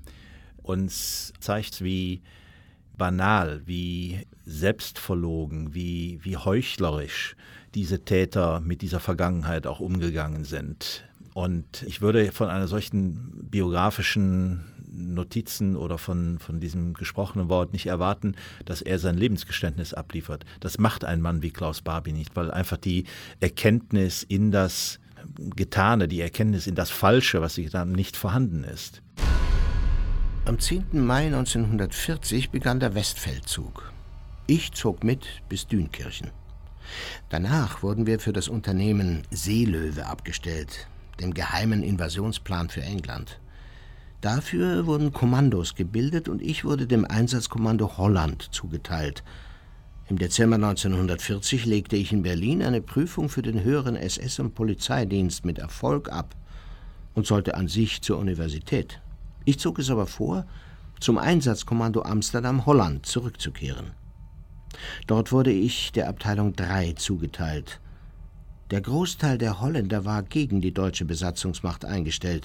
Speaker 1: uns zeigt, wie banal, wie selbstverlogen, wie heuchlerisch diese Täter mit dieser Vergangenheit auch umgegangen sind. Und ich würde von einer solchen biografischen Notizen oder von diesem gesprochenen Wort nicht erwarten, dass er sein Lebensgeständnis abliefert. Das macht ein Mann wie Klaus Barbie nicht, weil einfach die Erkenntnis in das Getane, die Erkenntnis in das Falsche, was sie getan haben, nicht vorhanden ist.
Speaker 4: Am 10. Mai 1940 begann der Westfeldzug. Ich zog mit bis Dünkirchen. Danach wurden wir für das Unternehmen Seelöwe abgestellt, dem geheimen Invasionsplan für England. Dafür wurden Kommandos gebildet und ich wurde dem Einsatzkommando Holland zugeteilt. Im Dezember 1940 legte ich in Berlin eine Prüfung für den höheren SS- und Polizeidienst mit Erfolg ab und sollte an sich zur Universität. Ich zog es aber vor, zum Einsatzkommando Amsterdam-Holland zurückzukehren. Dort wurde ich der Abteilung 3 zugeteilt. Der Großteil der Holländer war gegen die deutsche Besatzungsmacht eingestellt,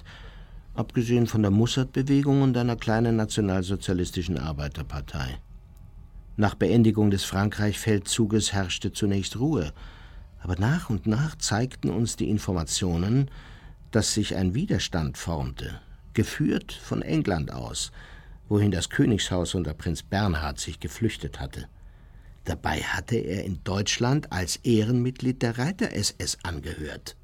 Speaker 4: abgesehen von der Mussert-Bewegung und einer kleinen nationalsozialistischen Arbeiterpartei. Nach Beendigung des Frankreich-Feldzuges herrschte zunächst Ruhe. Aber nach und nach zeigten uns die Informationen, dass sich ein Widerstand formte, geführt von England aus, wohin das Königshaus unter Prinz Bernhard sich geflüchtet hatte. Dabei hatte er in Deutschland als Ehrenmitglied der Reiter-SS angehört.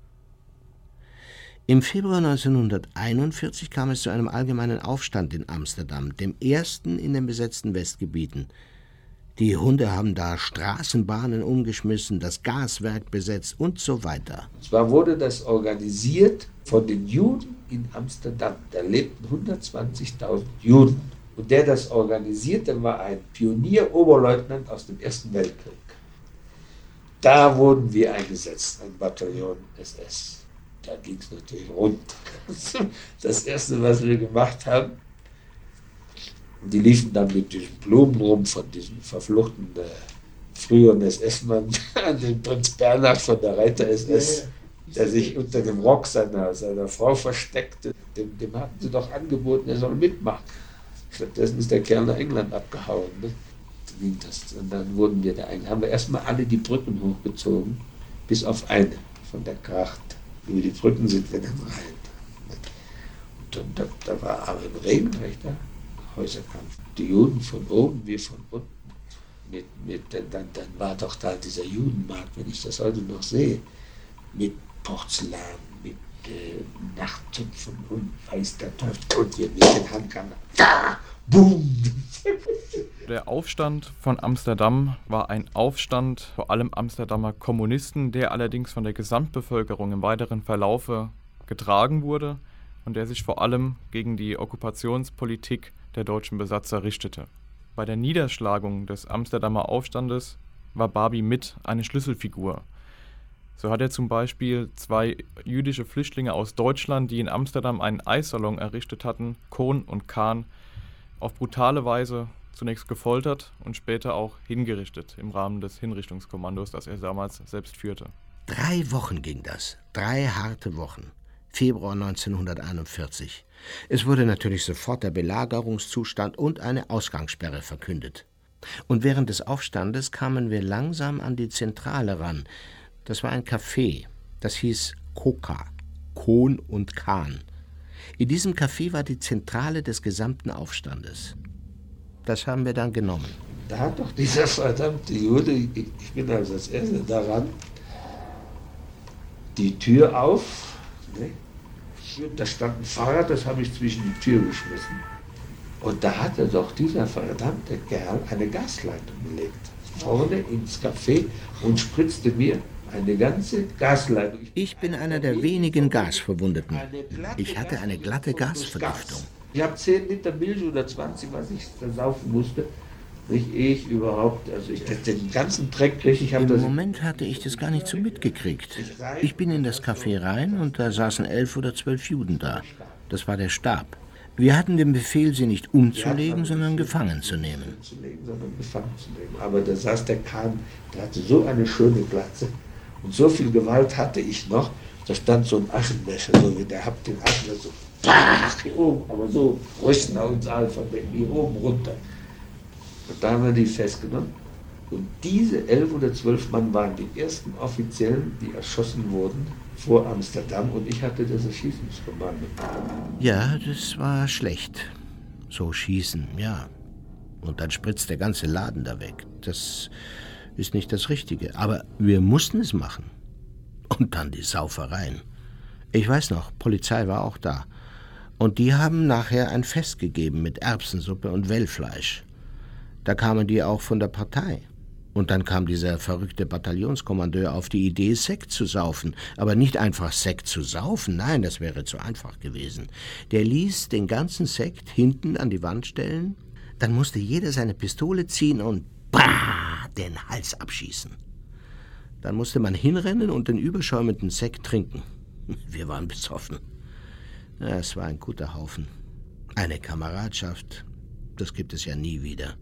Speaker 4: Im Februar 1941 kam es zu einem allgemeinen Aufstand in Amsterdam, dem ersten in den besetzten Westgebieten. Die Hunde haben da Straßenbahnen umgeschmissen, das Gaswerk besetzt und so weiter.
Speaker 3: Zwar wurde das organisiert von den Juden in Amsterdam. Da lebten 120.000 Juden. Und der das organisierte, war ein Pionier-Oberleutnant aus dem Ersten Weltkrieg. Da wurden wir eingesetzt, ein Bataillon SS. Da ging es natürlich runter. Das Erste, was wir gemacht haben, die liefen dann mit diesen Blumen rum von diesem verfluchten früheren SS-Mann, den Prinz Bernhard von der Reiter-SS, der sich unter dem Rock seiner Frau versteckte. Dem hatten sie doch angeboten, er soll mitmachen. Stattdessen ist der Kerl nach England abgehauen. Ne? Und dann wurden wir haben wir erstmal alle die Brücken hochgezogen, bis auf eine von der Kracht. Über die Brücken sind wir dann rein. Und da war aber im Regenwächter Häuserkampf. Die Juden von oben, wir von unten. Dann war doch da dieser Judenmarkt, wenn ich das heute noch sehe, mit Porzellan, mit Nachttöpfen und weiß der Teufel und wir mit den Handkannern. Da! Boom!
Speaker 9: Der Aufstand von Amsterdam war ein Aufstand vor allem Amsterdamer Kommunisten, der allerdings von der Gesamtbevölkerung im weiteren Verlaufe getragen wurde und der sich vor allem gegen die Okkupationspolitik der deutschen Besatzer richtete. Bei der Niederschlagung des Amsterdamer Aufstandes war Barbie mit eine Schlüsselfigur. So hat er zum Beispiel 2 jüdische Flüchtlinge aus Deutschland, die in Amsterdam einen Eissalon errichtet hatten, Kohn und Kahn, auf brutale Weise zunächst gefoltert und später auch hingerichtet im Rahmen des Hinrichtungskommandos, das er damals selbst führte.
Speaker 4: 3 Wochen ging das, 3 harte Wochen. Februar 1941. Es wurde natürlich sofort der Belagerungszustand und eine Ausgangssperre verkündet. Und während des Aufstandes kamen wir langsam an die Zentrale ran. Das war ein Café, das hieß Koka, Kohn und Kahn. In diesem Café war die Zentrale des gesamten Aufstandes. Das haben wir dann genommen.
Speaker 3: Da hat doch dieser verdammte Jude, ich bin also als Erster daran, die Tür auf, ne? Da stand ein Fahrrad, das habe ich zwischen die Tür geschmissen. Und da hatte doch dieser verdammte Kerl eine Gasleitung gelegt. Vorne ins Café und spritzte mir eine ganze Gasleitung.
Speaker 4: Ich bin einer der wenigen Gasverwundeten. Ich hatte eine glatte Gasvergiftung.
Speaker 3: Ich habe 10 Liter Milch oder 20, was ich da saufen musste. Nicht ich überhaupt, also den ganzen Dreck kriege ich.
Speaker 4: Im Moment hatte ich das gar nicht so mitgekriegt. Ich bin in das Café rein und da saßen 11 oder 12 Juden da. Das war der Stab. Wir hatten den Befehl, sie nicht umzulegen, sondern gefangen zu nehmen.
Speaker 3: Aber da saß der Kahn, der hatte so eine schöne Glatze und so viel Gewalt hatte ich noch. Da stand so ein Aschenbecher, so wie der habt den Aschenbecher so, hier oben, aber so Rüsten uns Alphabet, hier oben runter. Und da haben wir die festgenommen. Und diese 11 oder 12 Mann waren die ersten Offiziellen, die erschossen wurden vor Amsterdam. Und ich hatte das Erschießungskommando.
Speaker 4: Ja, das war schlecht. So schießen, ja. Und dann spritzt der ganze Laden da weg. Das ist nicht das Richtige. Aber wir mussten es machen. Und dann die Saufereien. Ich weiß noch, Polizei war auch da. Und die haben nachher ein Fest gegeben mit Erbsensuppe und Wellfleisch. Da kamen die auch von der Partei. Und dann kam dieser verrückte Bataillonskommandeur auf die Idee, Sekt zu saufen. Aber nicht einfach Sekt zu saufen, nein, das wäre zu einfach gewesen. Der ließ den ganzen Sekt hinten an die Wand stellen. Dann musste jeder seine Pistole ziehen und den Hals abschießen. Dann musste man hinrennen und den überschäumenden Sekt trinken. Wir waren besoffen. Ja, es war ein guter Haufen. Eine Kameradschaft, das gibt es ja nie wieder.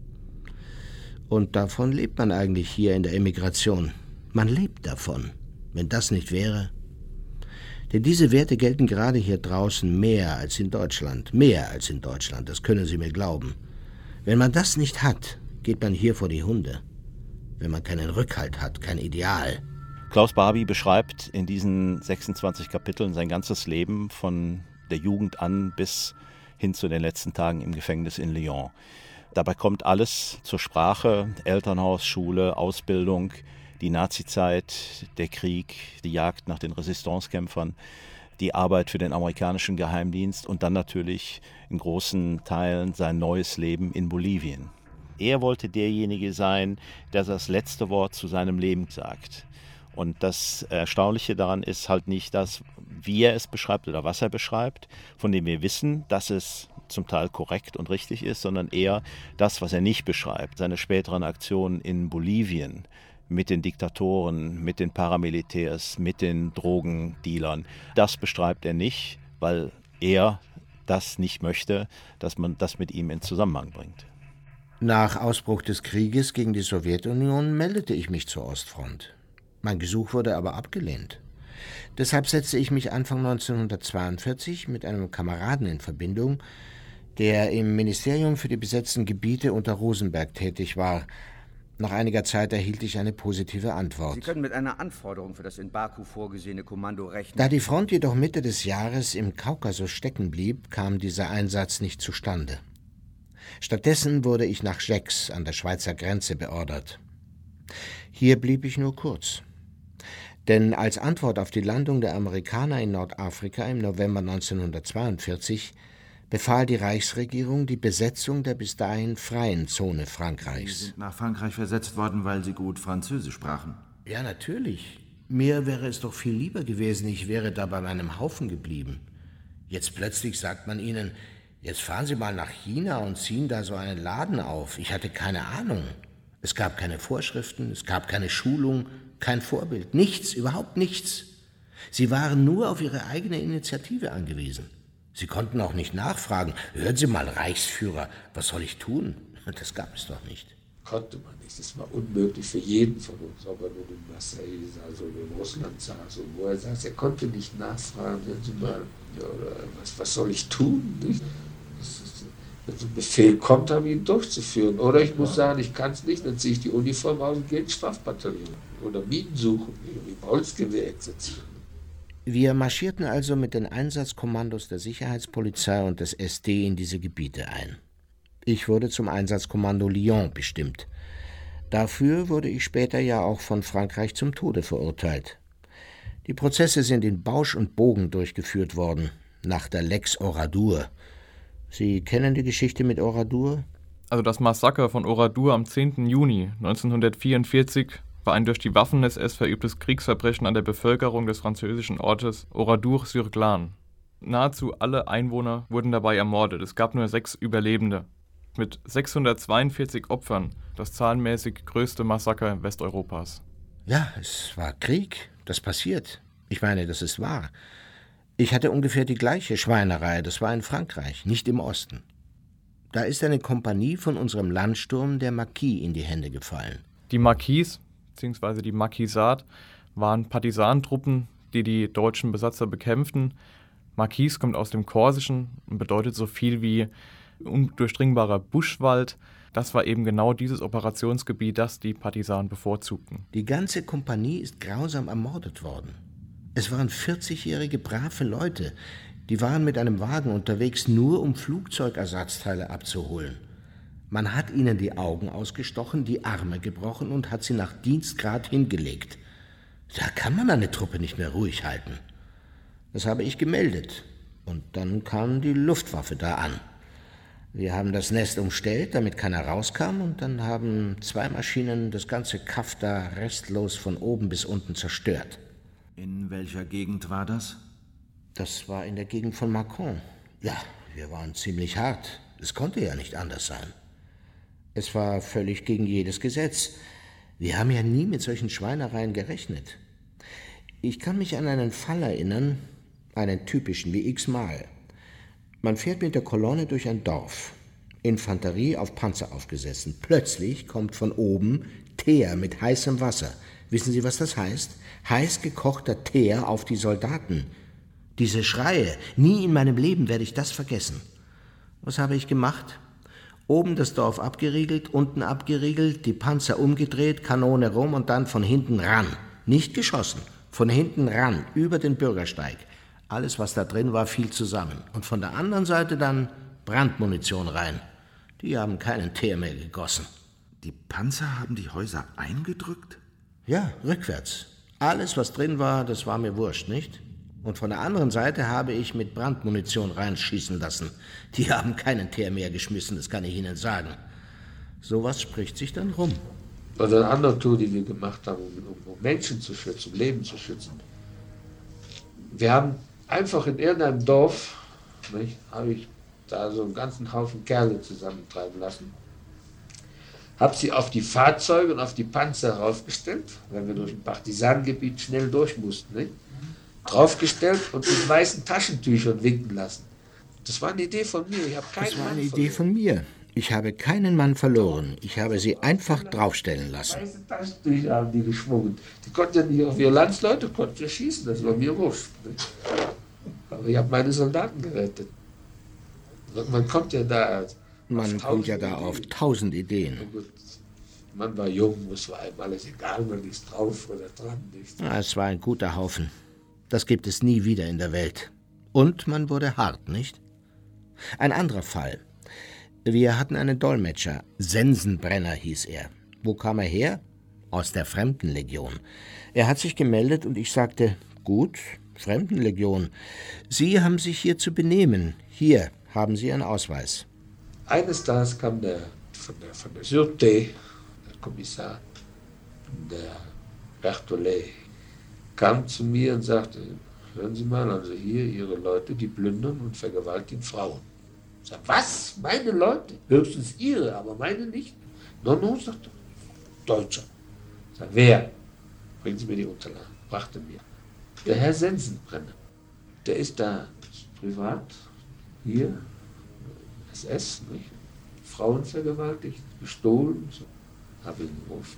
Speaker 4: Und davon lebt man eigentlich hier in der Emigration. Man lebt davon, wenn das nicht wäre. Denn diese Werte gelten gerade hier draußen mehr als in Deutschland. Mehr als in Deutschland, das können Sie mir glauben. Wenn man das nicht hat, geht man hier vor die Hunde. Wenn man keinen Rückhalt hat, kein Ideal.
Speaker 1: Klaus Barbie beschreibt in diesen 26 Kapiteln sein ganzes Leben von der Jugend an bis hin zu den letzten Tagen im Gefängnis in Lyon. Dabei kommt alles zur Sprache: Elternhaus, Schule, Ausbildung, die Nazizeit, der Krieg, die Jagd nach den Resistancekämpfern, die Arbeit für den amerikanischen Geheimdienst und dann natürlich in großen Teilen sein neues Leben in Bolivien. Er wollte derjenige sein, der das letzte Wort zu seinem Leben sagt. Und das Erstaunliche daran ist halt nicht das, wie er es beschreibt oder was er beschreibt, von dem wir wissen, dass es zum Teil korrekt und richtig ist, sondern eher das, was er nicht beschreibt. Seine späteren Aktionen in Bolivien mit den Diktatoren, mit den Paramilitärs, mit den Drogendealern, das beschreibt er nicht, weil er das nicht möchte, dass man das mit ihm in Zusammenhang bringt.
Speaker 4: Nach Ausbruch des Krieges gegen die Sowjetunion meldete ich mich zur Ostfront. Mein Gesuch wurde aber abgelehnt. Deshalb setzte ich mich Anfang 1942 mit einem Kameraden in Verbindung, der im Ministerium für die besetzten Gebiete unter Rosenberg tätig war. Nach einiger Zeit erhielt ich eine positive Antwort.
Speaker 13: Sie können mit einer Anforderung für das in Baku vorgesehene Kommando rechnen.
Speaker 4: Da die Front jedoch Mitte des Jahres im Kaukasus stecken blieb, kam dieser Einsatz nicht zustande. Stattdessen wurde ich nach Gex an der Schweizer Grenze beordert. Hier blieb ich nur kurz. Denn als Antwort auf die Landung der Amerikaner in Nordafrika im November 1942 befahl die Reichsregierung die Besetzung der bis dahin freien Zone Frankreichs.
Speaker 2: Sie sind nach Frankreich versetzt worden, weil Sie gut Französisch sprachen.
Speaker 4: Ja, natürlich. Mir wäre es doch viel lieber gewesen, ich wäre da bei meinem Haufen geblieben. Jetzt plötzlich sagt man ihnen, jetzt fahren Sie mal nach China und ziehen da so einen Laden auf. Ich hatte keine Ahnung. Es gab keine Vorschriften, es gab keine Schulung, kein Vorbild, nichts, überhaupt nichts. Sie waren nur auf ihre eigene Initiative angewiesen. Sie konnten auch nicht nachfragen, hören Sie mal, Reichsführer, was soll ich tun? Das gab es doch nicht.
Speaker 3: Konnte man nicht. Das war unmöglich für jeden von uns, ob er nun in Marseille saß oder in Russland saß und wo er saß. Er konnte nicht nachfragen, hören Sie mal, ja, oder was soll ich tun? Nicht? Wenn so ein Befehl kommt, habe ich ihn durchzuführen. Oder ich muss sagen, ich kann es nicht, dann ziehe ich die Uniform aus und gehe ins Strafbataillon. Oder Minen suchen, wie Holzgewehr exerzieren.
Speaker 4: Wir marschierten also mit den Einsatzkommandos der Sicherheitspolizei und des SD in diese Gebiete ein. Ich wurde zum Einsatzkommando Lyon bestimmt. Dafür wurde ich später ja auch von Frankreich zum Tode verurteilt. Die Prozesse sind in Bausch und Bogen durchgeführt worden, nach der Lex Oradour. Sie kennen die Geschichte mit Oradour?
Speaker 9: Also das Massaker von Oradour am 10. Juni 1944 war ein durch die Waffen-SS verübtes Kriegsverbrechen an der Bevölkerung des französischen Ortes Oradour-sur-Glane. Nahezu alle Einwohner wurden dabei ermordet. Es gab nur 6 Überlebende. Mit 642 Opfern das zahlenmäßig größte Massaker Westeuropas.
Speaker 4: Ja, es war Krieg. Das passiert. Ich meine, das ist wahr. Ich hatte ungefähr die gleiche Schweinerei. Das war in Frankreich, nicht im Osten. Da ist eine Kompanie von unserem Landsturm der Marquis in die Hände gefallen.
Speaker 9: Die Marquis, beziehungsweise die Marquisat, waren Partisanentruppen, die die deutschen Besatzer bekämpften. Marquis kommt aus dem Korsischen und bedeutet so viel wie undurchdringbarer Buschwald. Das war eben genau dieses Operationsgebiet, das die Partisanen bevorzugten.
Speaker 4: Die ganze Kompanie ist grausam ermordet worden. Es waren 40-jährige brave Leute, die waren mit einem Wagen unterwegs, nur um Flugzeugersatzteile abzuholen. Man hat ihnen die Augen ausgestochen, die Arme gebrochen und hat sie nach Dienstgrad hingelegt. Da kann man eine Truppe nicht mehr ruhig halten. Das habe ich gemeldet. Und dann kam die Luftwaffe da an. Wir haben das Nest umstellt, damit keiner rauskam, und dann haben 2 Maschinen das ganze Kaff da restlos von oben bis unten zerstört.
Speaker 2: In welcher Gegend war das?
Speaker 4: Das war in der Gegend von Macron. Ja, wir waren ziemlich hart. Es konnte ja nicht anders sein. Es war völlig gegen jedes Gesetz. Wir haben ja nie mit solchen Schweinereien gerechnet. Ich kann mich an einen Fall erinnern, einen typischen wie x-mal. Man fährt mit der Kolonne durch ein Dorf. Infanterie auf Panzer aufgesessen. Plötzlich kommt von oben Teer mit heißem Wasser. Wissen Sie, was das heißt? Heiß gekochter Teer auf die Soldaten. Diese Schreie, nie in meinem Leben werde ich das vergessen. Was habe ich gemacht? Oben das Dorf abgeriegelt, unten abgeriegelt, die Panzer umgedreht, Kanone rum und dann von hinten ran. Nicht geschossen, von hinten ran, über den Bürgersteig. Alles, was da drin war, fiel zusammen. Und von der anderen Seite dann Brandmunition rein. Die haben keinen Teer mehr gegossen.
Speaker 2: Die Panzer haben die Häuser eingedrückt?
Speaker 4: Ja, rückwärts. Alles, was drin war, das war mir wurscht, nicht? Und von der anderen Seite habe ich mit Brandmunition reinschießen lassen. Die haben keinen Teer mehr geschmissen, das kann ich Ihnen sagen. Sowas spricht sich dann rum.
Speaker 3: Also eine andere Tour, die wir gemacht haben, um Menschen zu schützen, um Leben zu schützen. Wir haben einfach in irgendeinem Dorf, habe ich da so einen ganzen Haufen Kerle zusammentreiben lassen. Habe sie auf die Fahrzeuge und auf die Panzer raufgestellt, weil wir durch ein Partisanengebiet schnell durch mussten. Nicht? Draufgestellt und mit weißen Taschentüchern winken lassen. Das war eine Idee von mir. Ich habe keinen
Speaker 4: Das war
Speaker 3: Mann
Speaker 4: eine Idee
Speaker 3: verloren.
Speaker 4: von mir. Ich habe keinen Mann verloren. Ich habe sie einfach draufstellen lassen.
Speaker 3: Weiße Taschentücher haben die geschwungen. Die konnten ja nicht auf ihre Landsleute, konnten ja schießen. Das war mir wurscht. Nicht? Aber ich habe meine Soldaten gerettet. Man kommt ja da...
Speaker 4: Man kommt ja da auf 1000 Ideen.
Speaker 3: Man war jung, es war einem alles egal, man ist drauf oder dran. Nicht?
Speaker 4: Es war ein guter Haufen. Das gibt es nie wieder in der Welt. Und man wurde hart, nicht? Ein anderer Fall. Wir hatten einen Dolmetscher. Sensenbrenner hieß er. Wo kam er her? Aus der Fremdenlegion. Er hat sich gemeldet und ich sagte, gut, Fremdenlegion. Sie haben sich hier zu benehmen. Hier haben Sie Ihren Ausweis.
Speaker 3: Eines Tages kam der von der Sûreté, der Kommissar, der Berthollet, kam zu mir und sagte, hören Sie mal, also hier Ihre Leute, die plündern und vergewaltigen Frauen. Ich sag, was? Meine Leute? Höchstens Ihre, aber meine nicht. No, sagt er, Deutscher. Ich sag, wer? Bringen Sie mir die Unterlagen. Brachte mir. Der Herr Sensenbrenner, der ist da privat, hier, SS, nicht? Frauen vergewaltigt, gestohlen, so. Habe ihn gerufen.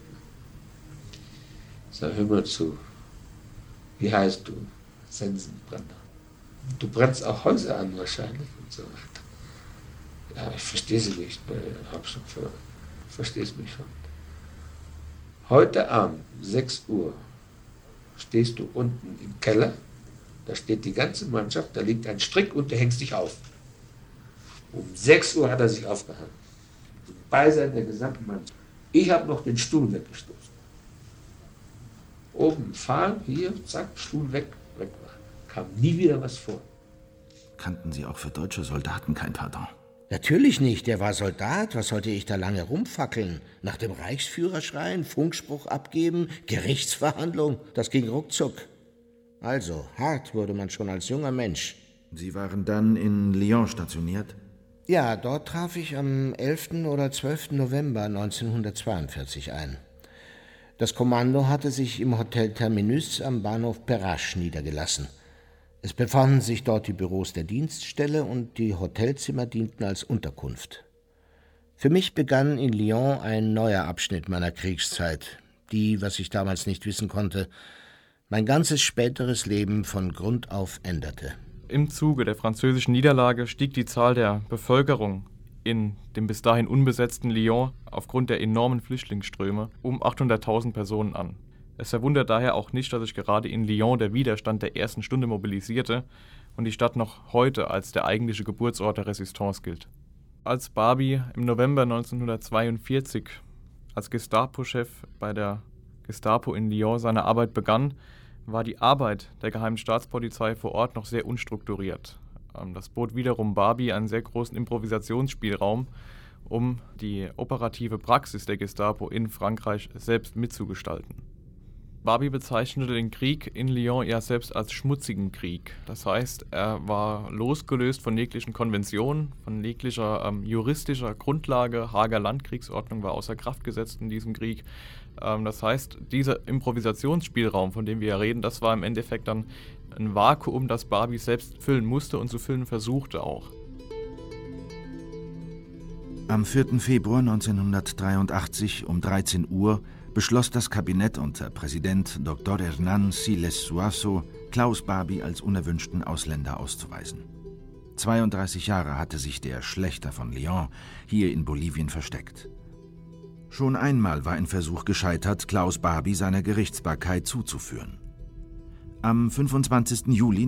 Speaker 3: Ich sag, hör mal zu, wie heißt du? Sensenbrenner. Du brennst auch Häuser an wahrscheinlich und so weiter. Ja, ich verstehe sie nicht, verstehst mich schon. Heute Abend, 6 Uhr, stehst du unten im Keller, da steht die ganze Mannschaft, da liegt ein Strick und du hängst dich auf. Um 6 Uhr hat er sich aufgehangen. Im Beisein der gesamten Mannschaft. Ich habe noch den Stuhl weggestoßen. Oben fahren, hier, zack, Stuhl weg war. Kam nie wieder was vor.
Speaker 2: Kannten Sie auch für deutsche Soldaten kein Pardon?
Speaker 4: Natürlich nicht, der war Soldat. Was sollte ich da lange rumfackeln? Nach dem Reichsführer schreien, Funkspruch abgeben, Gerichtsverhandlung, das ging ruckzuck. Also, hart wurde man schon als junger Mensch.
Speaker 2: Sie waren dann in Lyon stationiert?
Speaker 4: Ja, dort traf ich am 11. oder 12. November 1942 ein. Das Kommando hatte sich im Hotel Terminus am Bahnhof Perrache niedergelassen. Es befanden sich dort die Büros der Dienststelle und die Hotelzimmer dienten als Unterkunft. Für mich begann in Lyon ein neuer Abschnitt meiner Kriegszeit, die, was ich damals nicht wissen konnte, mein ganzes späteres Leben von Grund auf änderte.
Speaker 9: Im Zuge der französischen Niederlage stieg die Zahl der Bevölkerung in dem bis dahin unbesetzten Lyon aufgrund der enormen Flüchtlingsströme um 800.000 Personen an. Es verwundert daher auch nicht, dass sich gerade in Lyon der Widerstand der ersten Stunde mobilisierte und die Stadt noch heute als der eigentliche Geburtsort der Resistance gilt. Als Barbie im November 1942 als Gestapo-Chef bei der Gestapo in Lyon seine Arbeit begann, war die Arbeit der Geheimen Staatspolizei vor Ort noch sehr unstrukturiert. Das bot wiederum Barbie einen sehr großen Improvisationsspielraum, um die operative Praxis der Gestapo in Frankreich selbst mitzugestalten. Barbie bezeichnete den Krieg in Lyon ja selbst als schmutzigen Krieg. Das heißt, er war losgelöst von jeglichen Konventionen, von jeglicher juristischer Grundlage. Haager Landkriegsordnung war außer Kraft gesetzt in diesem Krieg. Das heißt, dieser Improvisationsspielraum, von dem wir ja reden, das war im Endeffekt dann ein Vakuum, das Barbie selbst füllen musste und zu füllen versuchte auch.
Speaker 2: Am 4. Februar 1983 um 13 Uhr beschloss das Kabinett unter Präsident Dr. Hernán Siles Zuazo, Klaus Barbie als unerwünschten Ausländer auszuweisen. 32 Jahre hatte sich der Schlächter von Lyon hier in Bolivien versteckt. Schon einmal war ein Versuch gescheitert, Klaus Barbie seiner Gerichtsbarkeit zuzuführen. Am 25. Juli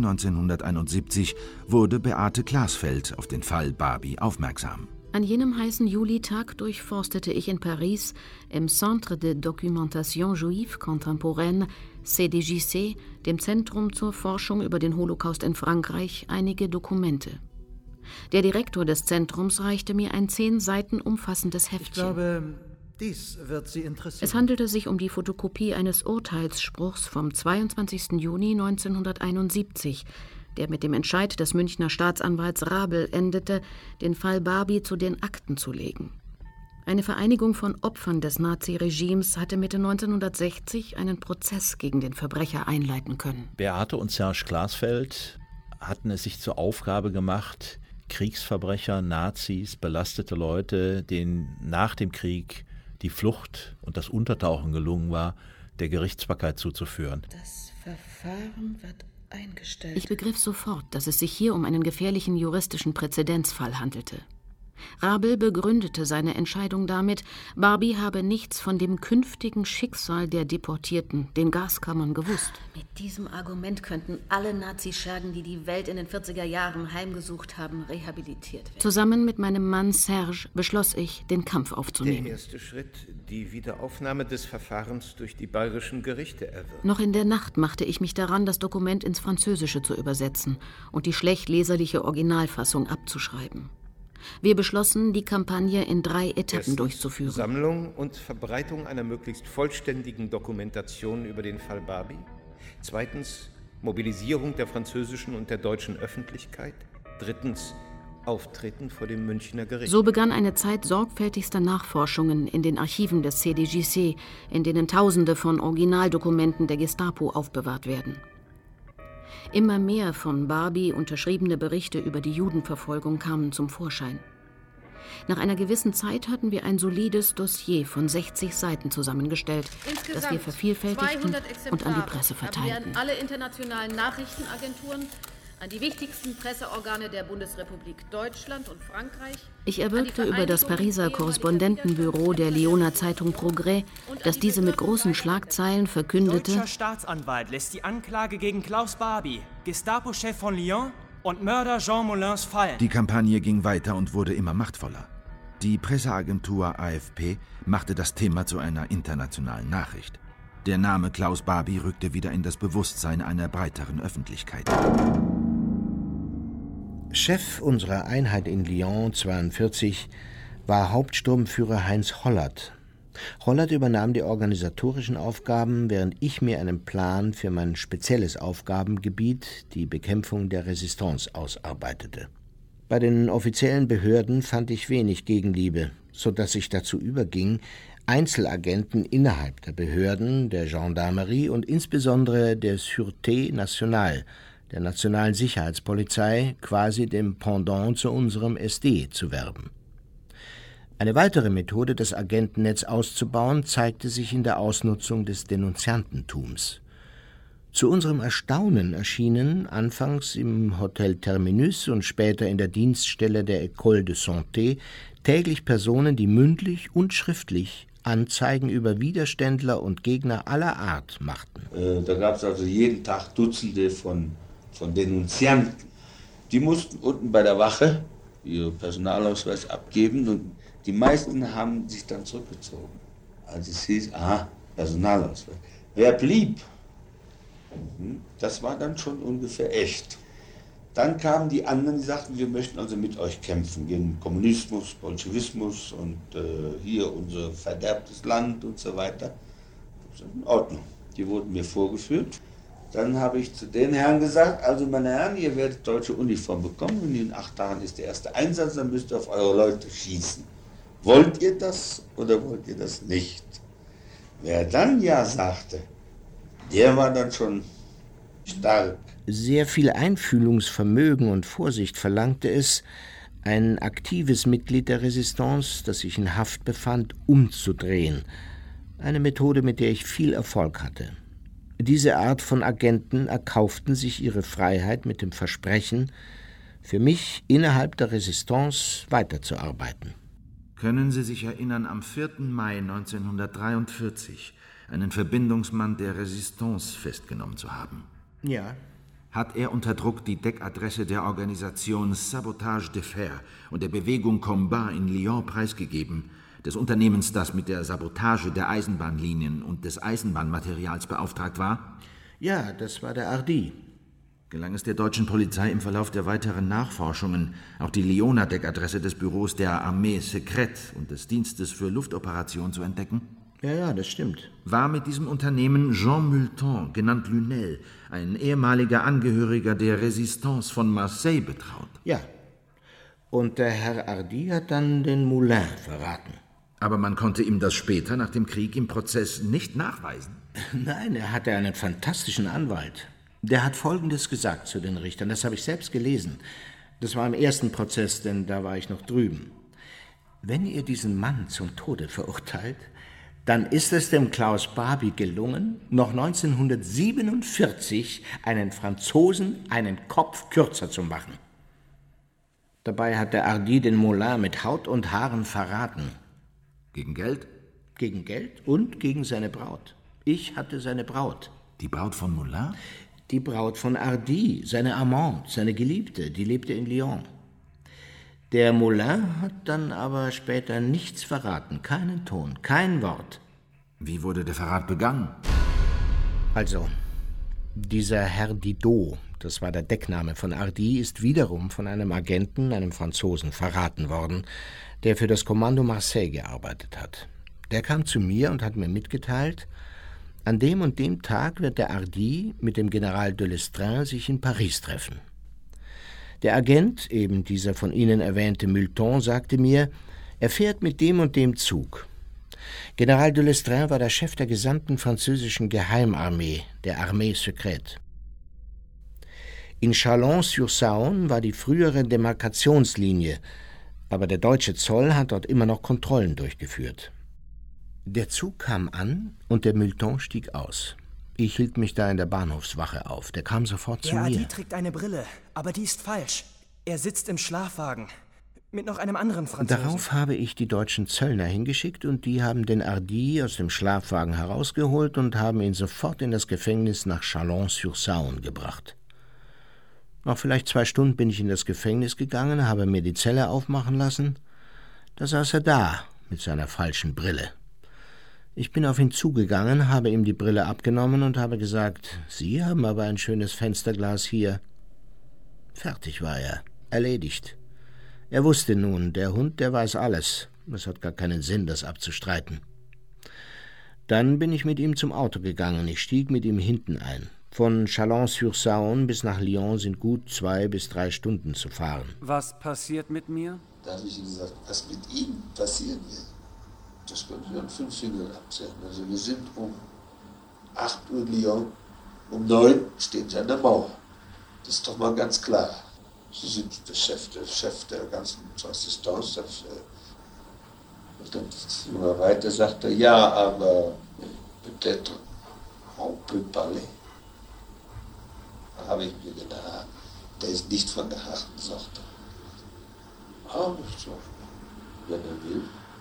Speaker 2: 1971 wurde Beate Glasfeld auf den Fall Barbie aufmerksam.
Speaker 12: An jenem heißen Julitag durchforstete ich in Paris im Centre de Documentation Juive Contemporaine, CDJC, dem Zentrum zur Forschung über den Holocaust in Frankreich, einige Dokumente. Der Direktor des Zentrums reichte mir ein 10 Seiten umfassendes Heftchen.
Speaker 6: Ich glaube, dies wird Sie interessieren.
Speaker 12: Es handelte sich um die Fotokopie eines Urteilsspruchs vom 22. Juni 1971, der mit dem Entscheid des Münchner Staatsanwalts Rabel endete, den Fall Barbie zu den Akten zu legen. Eine Vereinigung von Opfern des Naziregimes hatte Mitte 1960 einen Prozess gegen den Verbrecher einleiten können.
Speaker 1: Beate und Serge Glasfeld hatten es sich zur Aufgabe gemacht, Kriegsverbrecher, Nazis, belastete Leute, denen nach dem Krieg die Flucht und das Untertauchen gelungen war, der Gerichtsbarkeit zuzuführen.
Speaker 12: Das Verfahren wird eingestellt. Ich begriff sofort, dass es sich hier um einen gefährlichen juristischen Präzedenzfall handelte. Rabel begründete seine Entscheidung damit, Barbie habe nichts von dem künftigen Schicksal der Deportierten, den Gaskammern, gewusst.
Speaker 16: Mit diesem Argument könnten alle Nazischergen, die die Welt in den 40er Jahren heimgesucht haben, rehabilitiert werden.
Speaker 12: Zusammen mit meinem Mann Serge beschloss ich, den Kampf aufzunehmen.
Speaker 14: Der erste Schritt, die Wiederaufnahme des Verfahrens durch die bayerischen Gerichte erwirken.
Speaker 12: Noch in der Nacht machte ich mich daran, das Dokument ins Französische zu übersetzen und die schlecht leserliche Originalfassung abzuschreiben. Wir beschlossen, die Kampagne in 3 Etappen durchzuführen.
Speaker 14: Sammlung und Verbreitung einer möglichst vollständigen Dokumentation über den Fall Barbie. 2. Mobilisierung der französischen und der deutschen Öffentlichkeit. 3. Auftreten vor dem Münchner Gericht.
Speaker 12: So begann eine Zeit sorgfältigster Nachforschungen in den Archiven des CDJC, in denen Tausende von Originaldokumenten der Gestapo aufbewahrt werden. Immer mehr von Barbie unterschriebene Berichte über die Judenverfolgung kamen zum Vorschein. Nach einer gewissen Zeit hatten wir ein solides Dossier von 60 Seiten zusammengestellt, das wir vervielfältigten und an die Presse verteilten.
Speaker 16: Haben wir an alle internationalen Nachrichtenagenturen, an die wichtigsten Presseorgane der Bundesrepublik Deutschland und Frankreich.
Speaker 12: Ich erwirkte über das Pariser Korrespondentenbüro der Lyoner Zeitung Progrès, dass diese mit großen Schlagzeilen verkündete:
Speaker 17: Deutscher Staatsanwalt lässt die Anklage gegen Klaus Barbie, Gestapo-Chef von Lyon und Mörder Jean Moulins fallen.
Speaker 2: Die Kampagne ging weiter und wurde immer machtvoller. Die Presseagentur AFP machte das Thema zu einer internationalen Nachricht. Der Name Klaus Barbie rückte wieder in das Bewusstsein einer breiteren Öffentlichkeit.
Speaker 4: Chef unserer Einheit in Lyon 42 war Hauptsturmführer Heinz Hollert. Hollert übernahm die organisatorischen Aufgaben, während ich mir einen Plan für mein spezielles Aufgabengebiet, die Bekämpfung der Resistance, ausarbeitete. Bei den offiziellen Behörden fand ich wenig Gegenliebe, sodass ich dazu überging, Einzelagenten innerhalb der Behörden, der Gendarmerie und insbesondere der Sûreté Nationale, der Nationalen Sicherheitspolizei, quasi dem Pendant zu unserem SD, zu werben. Eine weitere Methode, das Agentennetz auszubauen, zeigte sich in der Ausnutzung des Denunziantentums. Zu unserem Erstaunen erschienen anfangs im Hotel Terminus und später in der Dienststelle der École de Santé täglich Personen, die mündlich und schriftlich Anzeigen über Widerständler und Gegner aller Art machten.
Speaker 3: Da gab es also jeden Tag Dutzende von Denunzianten. Die mussten unten bei der Wache ihren Personalausweis abgeben und die meisten haben sich dann zurückgezogen. Also es hieß, Personalausweis. Wer blieb, das war dann schon ungefähr echt. Dann kamen die anderen, die sagten, wir möchten also mit euch kämpfen gegen Kommunismus, Bolschewismus und hier unser verderbtes Land und so weiter. Das ist in Ordnung. Die wurden mir vorgeführt. Dann habe ich zu den Herren gesagt, also meine Herren, ihr werdet deutsche Uniform bekommen und in 8 Tagen ist der erste Einsatz, dann müsst ihr auf eure Leute schießen. Wollt ihr das oder wollt ihr das nicht? Wer dann ja sagte, der war dann schon stark.
Speaker 4: Sehr viel Einfühlungsvermögen und Vorsicht verlangte es, ein aktives Mitglied der Resistance, das sich in Haft befand, umzudrehen. Eine Methode, mit der ich viel Erfolg hatte. Diese Art von Agenten erkauften sich ihre Freiheit mit dem Versprechen, für mich innerhalb der Resistance weiterzuarbeiten.
Speaker 2: Können Sie sich erinnern, am 4. Mai 1943 einen Verbindungsmann der Resistance festgenommen zu haben?
Speaker 4: Ja.
Speaker 2: Hat er unter Druck die Deckadresse der Organisation Sabotage de Fer und der Bewegung Combat in Lyon preisgegeben, des Unternehmens, das mit der Sabotage der Eisenbahnlinien und des Eisenbahnmaterials beauftragt war?
Speaker 4: Ja, das war der Hardy.
Speaker 2: Gelang es der deutschen Polizei im Verlauf der weiteren Nachforschungen, auch die Lyoner Deckadresse des Büros der Armée Secrète und des Dienstes für Luftoperationen zu entdecken?
Speaker 4: Ja, das stimmt.
Speaker 2: War mit diesem Unternehmen Jean Multon, genannt Lunel, ein ehemaliger Angehöriger der Resistance von Marseille, betraut?
Speaker 4: Ja. Und der Herr Hardy hat dann den Moulin verraten.
Speaker 2: Aber man konnte ihm das später nach dem Krieg im Prozess nicht nachweisen?
Speaker 4: Nein, er hatte einen fantastischen Anwalt. Der hat Folgendes gesagt zu den Richtern, das habe ich selbst gelesen. Das war im ersten Prozess, denn da war ich noch drüben. Wenn ihr diesen Mann zum Tode verurteilt, dann ist es dem Klaus Barbie gelungen, noch 1947 einen Franzosen einen Kopf kürzer zu machen. Dabei hat der Hardy den Moulin mit Haut und Haaren verraten.
Speaker 2: Gegen Geld?
Speaker 4: Gegen Geld und gegen seine Braut. Ich hatte seine Braut.
Speaker 2: Die Braut von Moulin?
Speaker 4: Die Braut von Hardy, seine Amante, seine Geliebte, die lebte in Lyon. Der Moulin hat dann aber später nichts verraten, keinen Ton, kein Wort.
Speaker 2: Wie wurde der Verrat begangen?
Speaker 4: Also, dieser Herr Didot, das war der Deckname von Hardy, ist wiederum von einem Agenten, einem Franzosen, verraten worden, der für das Kommando Marseille gearbeitet hat. Der kam zu mir und hat mir mitgeteilt, an dem und dem Tag wird der Hardy mit dem General de Lestrin sich in Paris treffen. Der Agent, eben dieser von Ihnen erwähnte Multon, sagte mir, er fährt mit dem und dem Zug. General de Lestrin war der Chef der gesamten französischen Geheimarmee, der Armée Secrète. In Chalon-sur-Saône war die frühere Demarkationslinie, aber der deutsche Zoll hat dort immer noch Kontrollen durchgeführt. Der Zug kam an und der Multon stieg aus. Ich hielt mich da in der Bahnhofswache auf. Der kam sofort zu mir.
Speaker 17: Der Hardy trägt eine Brille, aber die ist falsch. Er sitzt im Schlafwagen mit noch einem anderen Franzosen.
Speaker 4: Darauf habe ich die deutschen Zöllner hingeschickt und die haben den Hardy aus dem Schlafwagen herausgeholt und haben ihn sofort in das Gefängnis nach Chalon-sur-Saône gebracht. Nach vielleicht 2 Stunden bin ich in das Gefängnis gegangen, habe mir die Zelle aufmachen lassen. Da saß er da mit seiner falschen Brille. Ich bin auf ihn zugegangen, habe ihm die Brille abgenommen und habe gesagt, Sie haben aber ein schönes Fensterglas hier. Fertig war er, erledigt. Er wusste nun, der Hund, der weiß alles. Es hat gar keinen Sinn, das abzustreiten. Dann bin ich mit ihm zum Auto gegangen. Ich stieg mit ihm hinten ein. Von Chalon-sur-Saône bis nach Lyon sind gut 2 bis 3 Stunden zu fahren.
Speaker 8: Was passiert mit mir?
Speaker 3: Da habe ich gesagt, was mit ihm passieren wird. Das können wir an 5 Fingern abzählen. Also wir sind um 8 Uhr in Lyon, um 9 stehen sie an der Mauer. Das ist doch mal ganz klar. Sie sind der Chef der ganzen Assistance. Und dann immer weiter sagt er, ja, aber peut-être on peut parler. Da habe ich mir gedacht, der ist nicht von der harten Sorte. Aber so, wenn er will.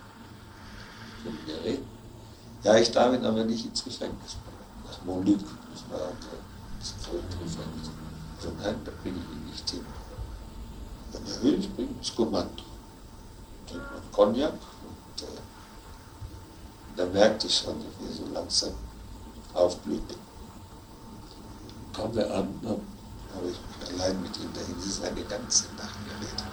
Speaker 3: Ja, ich darf ihn aber nicht ins Gefängnis bringen. Nach Montluc, das war das Gefängnis. Also nein, da bringe ich ihn nicht hin. Wenn er will, ich bringe ihn ins Kommando. Trinkt man Cognac und da merkte ich schon, dass wir so langsam aufblühten. Kam er an, dann habe ich mich allein mit ihm dahin, sie ist eine ganze Nacht geredet.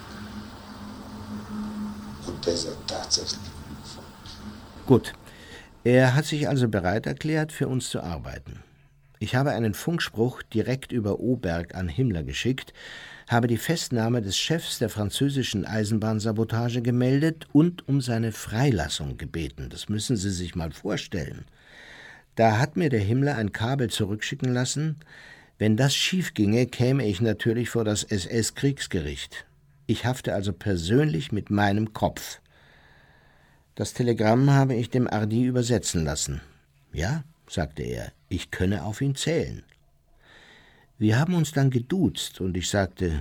Speaker 3: Und der ist ja tatsächlich
Speaker 4: Gut. Er hat sich also bereit erklärt, für uns zu arbeiten. Ich habe einen Funkspruch direkt über Oberg an Himmler geschickt, habe die Festnahme des Chefs der französischen Eisenbahnsabotage gemeldet und um seine Freilassung gebeten. Das müssen Sie sich mal vorstellen. Da hat mir der Himmler ein Kabel zurückschicken lassen. Wenn das schief ginge, käme ich natürlich vor das SS-Kriegsgericht. Ich hafte also persönlich mit meinem Kopf. Das Telegramm habe ich dem Hardy übersetzen lassen. Ja, sagte er, ich könne auf ihn zählen. Wir haben uns dann geduzt und ich sagte,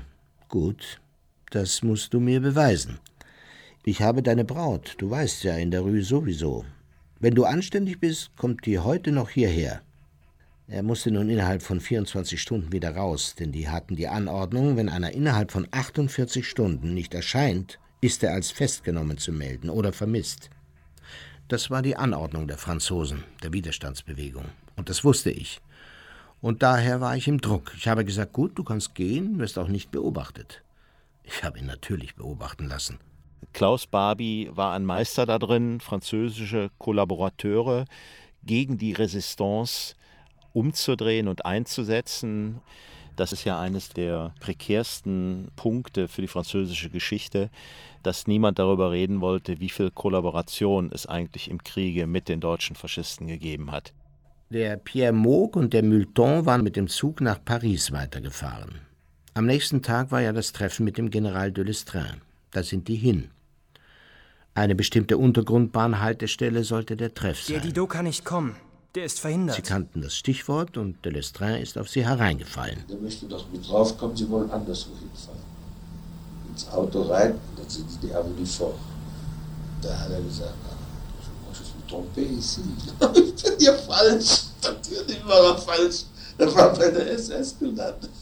Speaker 4: Gut, das musst du mir beweisen. Ich habe deine Braut, du weißt ja, in der Rue sowieso. Wenn du anständig bist, kommt die heute noch hierher. Er musste nun innerhalb von 24 Stunden wieder raus, denn die hatten die Anordnung, wenn einer innerhalb von 48 Stunden nicht erscheint, ist er als festgenommen zu melden oder vermisst. Das war die Anordnung der Franzosen, der Widerstandsbewegung. Und das wusste ich. Und daher war ich im Druck. Ich habe gesagt, gut, du kannst gehen, wirst auch nicht beobachtet. Ich habe ihn natürlich beobachten lassen.
Speaker 1: Klaus Barbie war ein Meister da drin, französische Kollaborateure gegen die Resistance umzudrehen und einzusetzen. Das ist ja eines der prekärsten Punkte für die französische Geschichte, dass niemand darüber reden wollte, wie viel Kollaboration es eigentlich im Kriege mit den deutschen Faschisten gegeben hat.
Speaker 4: Der Pierre Moog und der Multon waren mit dem Zug nach Paris weitergefahren. Am nächsten Tag war ja das Treffen mit dem General de Lestrin. Da sind die hin. Eine bestimmte Untergrundbahnhaltestelle sollte der Treff sein.
Speaker 17: Der Didot kann nicht kommen. Der ist verhindert.
Speaker 4: Sie kannten das Stichwort und de Lestrin ist auf sie hereingefallen.
Speaker 3: Der möchte doch mit draufkommen, sie wollen anderswo hinfahren. Ins Auto rein, und dann sind sie die Avenue Fort. Da hat er gesagt, je suis trompé ici. Ich bin hier falsch. Natürlich war er falsch. Er war bei der SS gelandet.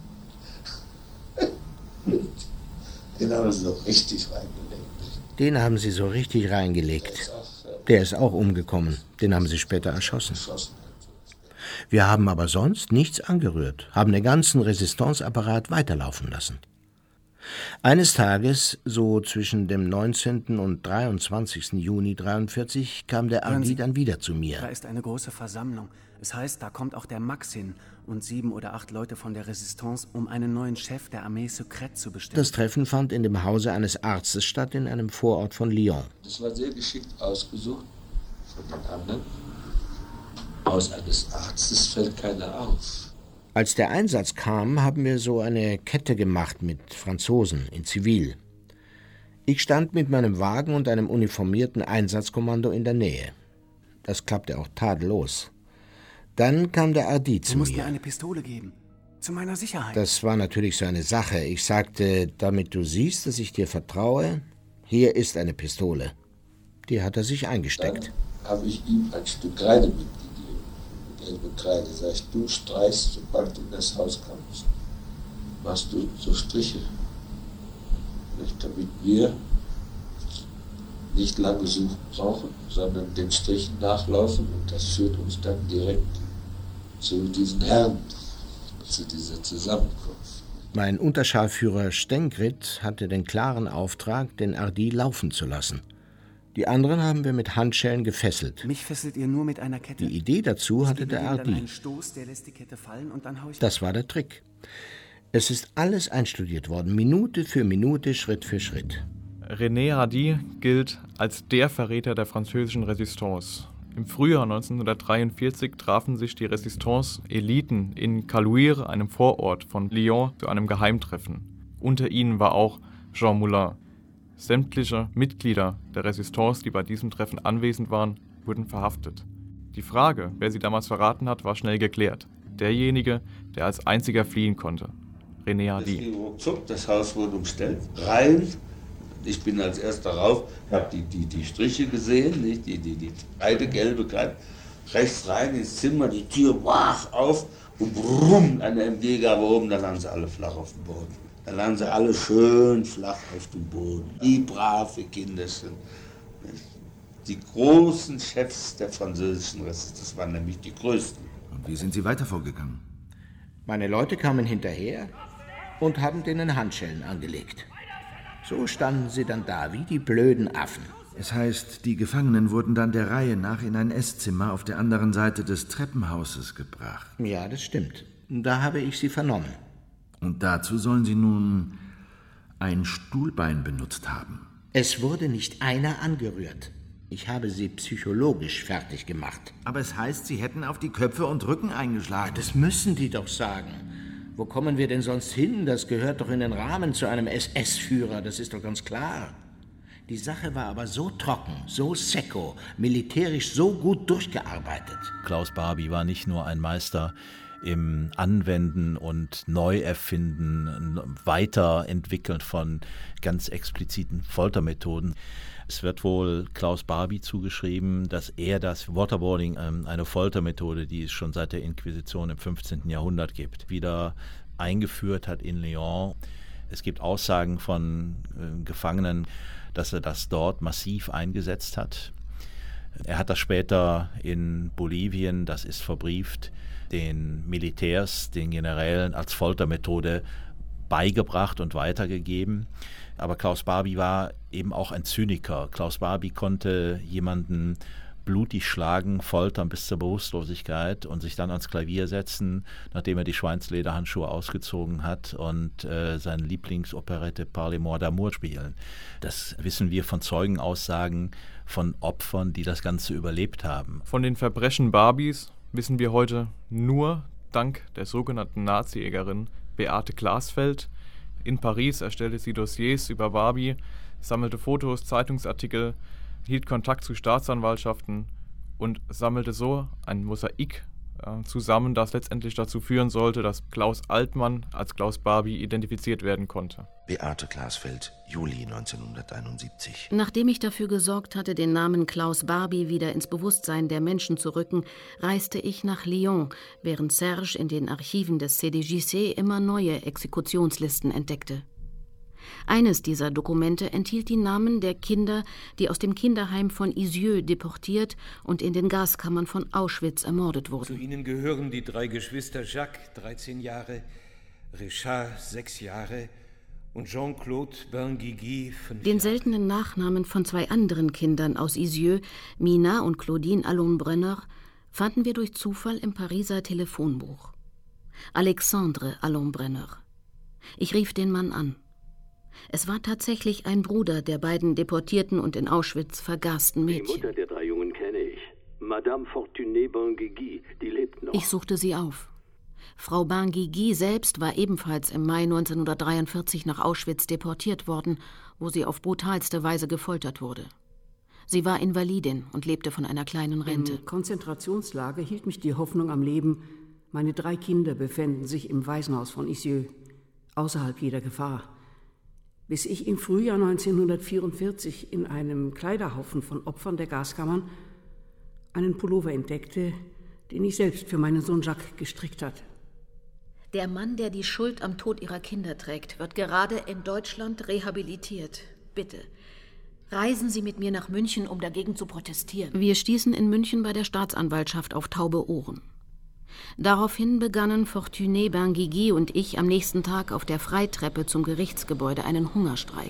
Speaker 3: Den haben sie so richtig reingelegt.
Speaker 4: Den haben sie so richtig reingelegt. Der ist auch umgekommen. Den haben sie später erschossen. Wir haben aber sonst nichts angerührt, haben den ganzen Resistanceapparat weiterlaufen lassen. Eines Tages, so zwischen dem 19. und 23. Juni 1943, kam der Hardy dann wieder zu mir.
Speaker 8: Da ist eine große Versammlung. Es heißt, da kommt auch der Max hin und 7 oder 8 Leute von der Resistance, um einen neuen Chef der Armee Secrète zu bestimmen.
Speaker 4: Das Treffen fand in dem Hause eines Arztes statt, in einem Vorort von Lyon.
Speaker 3: Das war sehr geschickt ausgesucht von den anderen. Aus eines Arztes fällt keiner auf.
Speaker 4: Als der Einsatz kam, haben wir so eine Kette gemacht mit Franzosen in Zivil. Ich stand mit meinem Wagen und einem uniformierten Einsatzkommando in der Nähe. Das klappte auch tadellos. Dann kam der Hardy zu mir.
Speaker 8: Du musst mir eine Pistole geben. Zu meiner Sicherheit.
Speaker 4: Das war natürlich so eine Sache. Ich sagte, damit du siehst, dass ich dir vertraue, hier ist eine Pistole. Die hat er sich eingesteckt.
Speaker 3: Dann habe ich ihm ein Stück Kreide mitgegeben. Gelbe Kreide. Sag ich, du streichst, sobald du in das Haus kommst, machst du so Striche. Nicht, damit wir nicht lange suchen brauchen, sondern den Strichen nachlaufen und das führt uns dann direkt zu diesen Herren, zu dieser Zusammenkunft.
Speaker 4: Mein Unterscharführer Stengrit hatte den klaren Auftrag, den Hardy laufen zu lassen. Die anderen haben wir mit Handschellen gefesselt.
Speaker 8: Mich fesselt ihr nur mit einer Kette.
Speaker 4: Die Idee dazu hatte der Hardy.
Speaker 8: Einen Stoß, der lässt die Kette fallen und dann hau ich.
Speaker 4: Das war der Trick. Es ist alles einstudiert worden, Minute für Minute, Schritt für Schritt.
Speaker 9: René Hardy gilt als der Verräter der französischen Resistance. Im Frühjahr 1943 trafen sich die Resistance-Eliten in Caluire, einem Vorort von Lyon, zu einem Geheimtreffen. Unter ihnen war auch Jean Moulin. Sämtliche Mitglieder der Resistance, die bei diesem Treffen anwesend waren, wurden verhaftet. Die Frage, wer sie damals verraten hat, war schnell geklärt. Derjenige, der als einziger fliehen konnte. René Hardy.
Speaker 3: Das ging ruckzuck, das Haus wurde umstellt. Rein. Ich bin als erster rauf, habe die Striche gesehen, nicht? Die breite gelbe Kreide. Rechts rein ins Zimmer, die Tür wach auf und brumm, eine MG gab oben, da lagen sie alle flach auf dem Boden. Da lagen sie alle schön flach auf dem Boden. Die brave Kinder sind. Die großen Chefs der französischen Resistance, das waren nämlich die größten.
Speaker 2: Und wie sind Sie weiter vorgegangen?
Speaker 4: Meine Leute kamen hinterher und haben denen Handschellen angelegt. So standen sie dann da, wie die blöden Affen.
Speaker 2: Es heißt, die Gefangenen wurden dann der Reihe nach in ein Esszimmer auf der anderen Seite des Treppenhauses gebracht.
Speaker 4: Ja, das stimmt. Da habe ich sie vernommen.
Speaker 2: Und dazu sollen sie nun ein Stuhlbein benutzt haben.
Speaker 4: Es wurde nicht einer angerührt. Ich habe sie psychologisch fertig gemacht.
Speaker 2: Aber es heißt, sie hätten auf die Köpfe und Rücken eingeschlagen.
Speaker 4: Das müssen die doch sagen. Wo kommen wir denn sonst hin? Das gehört doch in den Rahmen zu einem SS-Führer, das ist doch ganz klar. Die Sache war aber so trocken, so secco, militärisch so gut durchgearbeitet.
Speaker 1: Klaus Barbie war nicht nur ein Meister im Anwenden und Neuerfinden, Weiterentwickeln von ganz expliziten Foltermethoden. Es wird wohl Klaus Barbie zugeschrieben, dass er das Waterboarding, eine Foltermethode, die es schon seit der Inquisition im 15. Jahrhundert gibt, wieder eingeführt hat in Lyon. Es gibt Aussagen von Gefangenen, dass er das dort massiv eingesetzt hat. Er hat das später in Bolivien, das ist verbrieft, den Militärs, den Generälen als Foltermethode beigebracht und weitergegeben. Aber Klaus Barbie war eben auch ein Zyniker. Klaus Barbie konnte jemanden blutig schlagen, foltern bis zur Bewusstlosigkeit und sich dann ans Klavier setzen, nachdem er die Schweinslederhandschuhe ausgezogen hat und seine Lieblingsoperette Parlez-moi d'amour spielen. Das wissen wir von Zeugenaussagen von Opfern, die das Ganze überlebt haben.
Speaker 9: Von den Verbrechen Barbies wissen wir heute nur dank der sogenannten Nazi-Jägerin Beate Glasfeld. In Paris erstellte sie Dossiers über Barbie, sammelte Fotos, Zeitungsartikel, hielt Kontakt zu Staatsanwaltschaften und sammelte so ein Mosaik zusammen, das letztendlich dazu führen sollte, dass Klaus Altmann als Klaus Barbie identifiziert werden konnte.
Speaker 2: Beate Glasfeld, Juli 1971.
Speaker 12: Nachdem ich dafür gesorgt hatte, den Namen Klaus Barbie wieder ins Bewusstsein der Menschen zu rücken, reiste ich nach Lyon, während Serge in den Archiven des CDJC immer neue Exekutionslisten entdeckte. Eines dieser Dokumente enthielt die Namen der Kinder, die aus dem Kinderheim von Isieux deportiert und in den Gaskammern von Auschwitz ermordet wurden.
Speaker 14: Zu ihnen gehören die 3 Geschwister Jacques, 13 Jahre, Richard, 6 Jahre und Jean-Claude Benguigui, 5
Speaker 12: Den seltenen Nachnamen von 2 anderen Kindern aus Isieux, Mina und Claudine Allon-Brenner, fanden wir durch Zufall im Pariser Telefonbuch. Alexandre Allon-Brenner. Ich rief den Mann an. Es war tatsächlich ein Bruder der beiden deportierten und in Auschwitz vergasten Mädchen.
Speaker 10: Die Mutter der 3 Jungen kenne ich. Madame Fortuné Benguigui, die lebt noch.
Speaker 12: Ich suchte sie auf. Frau Benguigui selbst war ebenfalls im Mai 1943 nach Auschwitz deportiert worden, wo sie auf brutalste Weise gefoltert wurde. Sie war Invalidin und lebte von einer kleinen Rente.
Speaker 18: Im Konzentrationslager hielt mich die Hoffnung am Leben, meine 3 Kinder befänden sich im Waisenhaus von Isieux, außerhalb jeder Gefahr. Bis ich im Frühjahr 1944 in einem Kleiderhaufen von Opfern der Gaskammern einen Pullover entdeckte, den ich selbst für meinen Sohn Jacques gestrickt hatte.
Speaker 12: Der Mann, der die Schuld am Tod ihrer Kinder trägt, wird gerade in Deutschland rehabilitiert. Bitte, reisen Sie mit mir nach München, um dagegen zu protestieren. Wir stießen in München bei der Staatsanwaltschaft auf taube Ohren. Daraufhin begannen Fortuné Benguigui und ich am nächsten Tag auf der Freitreppe zum Gerichtsgebäude einen Hungerstreik.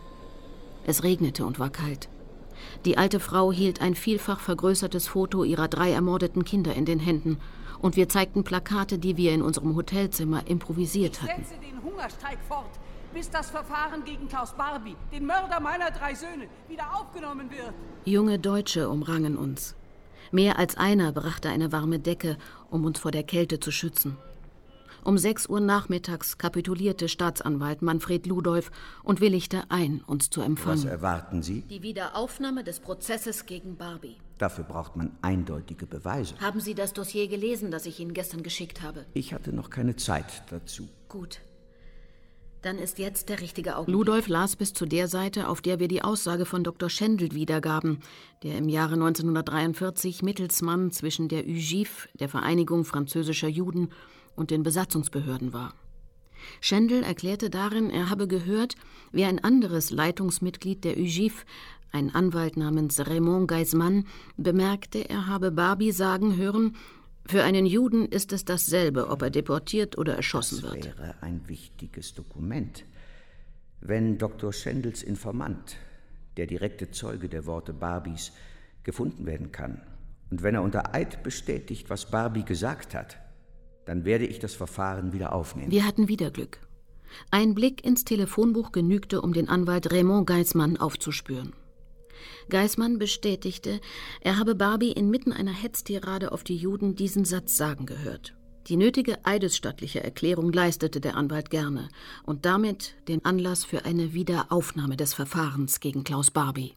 Speaker 12: Es regnete und war kalt. Die alte Frau hielt ein vielfach vergrößertes Foto ihrer 3 ermordeten Kinder in den Händen und wir zeigten Plakate, die wir in unserem Hotelzimmer improvisiert hatten.
Speaker 19: Ich setze den Hungerstreik fort, bis das Verfahren gegen Klaus Barbie, den Mörder meiner 3 Söhne, wieder aufgenommen wird.
Speaker 12: Junge Deutsche umrangen uns. Mehr als einer brachte eine warme Decke, um uns vor der Kälte zu schützen. Um 6 Uhr nachmittags kapitulierte Staatsanwalt Manfred Ludolf und willigte ein, uns zu empfangen.
Speaker 13: Was erwarten Sie?
Speaker 12: Die Wiederaufnahme des Prozesses gegen Barbie.
Speaker 13: Dafür braucht man eindeutige Beweise.
Speaker 12: Haben Sie das Dossier gelesen, das ich Ihnen gestern geschickt habe?
Speaker 13: Ich hatte noch keine Zeit dazu.
Speaker 12: Gut. Dann ist jetzt der richtige Augenblick. Ludolf las bis zu der Seite, auf der wir die Aussage von Dr. Schendel wiedergaben, der im Jahre 1943 Mittelsmann zwischen der UGIF, der Vereinigung französischer Juden, und den Besatzungsbehörden war. Schendel erklärte darin, er habe gehört, wie ein anderes Leitungsmitglied der UGIF, ein Anwalt namens Raymond Geismann, bemerkte, er habe Barbie sagen hören, für einen Juden ist es dasselbe, ob er deportiert oder erschossen wird.
Speaker 13: Das wäre ein wichtiges Dokument. Wenn Dr. Schendels Informant, der direkte Zeuge der Worte Barbies, gefunden werden kann und wenn er unter Eid bestätigt, was Barbie gesagt hat, dann werde ich das Verfahren wieder aufnehmen.
Speaker 12: Wir hatten wieder Glück. Ein Blick ins Telefonbuch genügte, um den Anwalt Raymond Geismann aufzuspüren. Geismann bestätigte, er habe Barbie inmitten einer Hetztirade auf die Juden diesen Satz sagen gehört. Die nötige eidesstattliche Erklärung leistete der Anwalt gerne und damit den Anlass für eine Wiederaufnahme des Verfahrens gegen Klaus Barbie.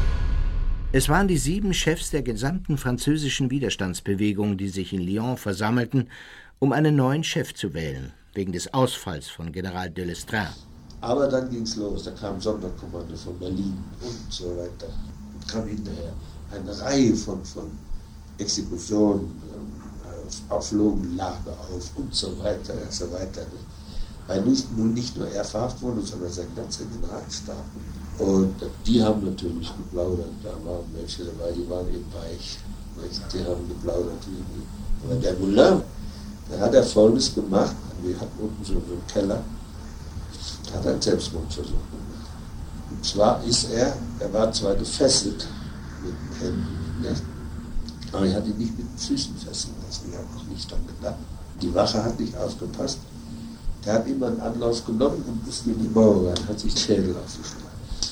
Speaker 4: Es waren die 7 Chefs der gesamten französischen Widerstandsbewegung, die sich in Lyon versammelten, um einen neuen Chef zu wählen, wegen des Ausfalls von General de Lestrin.
Speaker 3: Aber dann ging's los, da kam Sonderkommando von Berlin und so weiter. Und kam hinterher eine Reihe von Exekutionen, flogen Lager auf und so weiter und so weiter. Weil nicht nur er verhaftet wurde, sondern sein ganzer Generalstab. Und die haben natürlich geplaudert. Da waren welche dabei, die waren eben weich. Die haben geplaudert. Aber der Moulin, da hat er Folgendes gemacht. Wir hatten unten so einen Keller. Da hat er einen Selbstmordversuch gemacht. Und zwar ist er war zwar gefesselt mit den Händen, ne? Aber er hat ihn nicht mit den Füßen fesseln lassen. Die haben nicht dran gedacht. Die Wache hat nicht aufgepasst. Der hat immer einen Anlauf genommen und ist in die Mauer rein, hat sich den Schädel aufgeschlagen.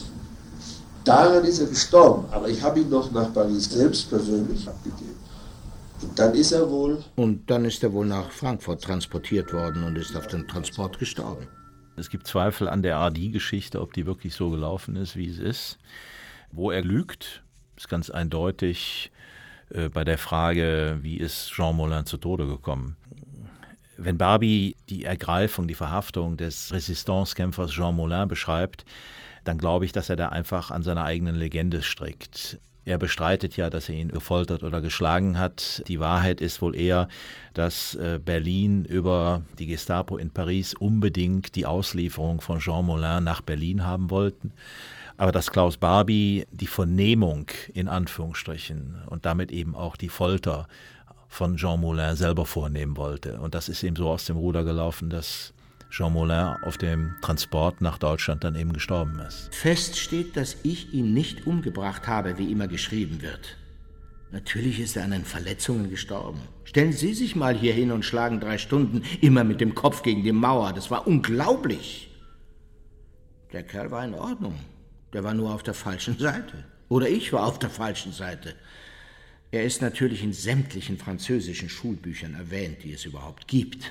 Speaker 3: Daran ist er gestorben, aber ich habe ihn noch nach Paris selbst persönlich abgegeben. Und dann ist er wohl
Speaker 4: nach Frankfurt transportiert worden und ist auf dem Transport gestorben.
Speaker 1: Es gibt Zweifel an der ARDI-Geschichte, ob die wirklich so gelaufen ist, wie es ist. Wo er lügt, ist ganz eindeutig bei der Frage, wie ist Jean Moulin zu Tode gekommen. Wenn Barbie die Ergreifung, die Verhaftung des Resistance-Kämpfers Jean Moulin beschreibt, dann glaube ich, dass er da einfach an seiner eigenen Legende strickt. Er bestreitet ja, dass er ihn gefoltert oder geschlagen hat. Die Wahrheit ist wohl eher, dass Berlin über die Gestapo in Paris unbedingt die Auslieferung von Jean Moulin nach Berlin haben wollten. Aber dass Klaus Barbie die Vernehmung in Anführungsstrichen und damit eben auch die Folter von Jean Moulin selber vornehmen wollte. Und das ist ihm so aus dem Ruder gelaufen, dass Jean Moulin auf dem Transport nach Deutschland dann eben gestorben ist.
Speaker 4: Fest steht, dass ich ihn nicht umgebracht habe, wie immer geschrieben wird. Natürlich ist er an den Verletzungen gestorben. Stellen Sie sich mal hier hin und schlagen 3 Stunden immer mit dem Kopf gegen die Mauer. Das war unglaublich. Der Kerl war in Ordnung. Der war nur auf der falschen Seite. Oder ich war auf der falschen Seite. Er ist natürlich in sämtlichen französischen Schulbüchern erwähnt, die es überhaupt gibt.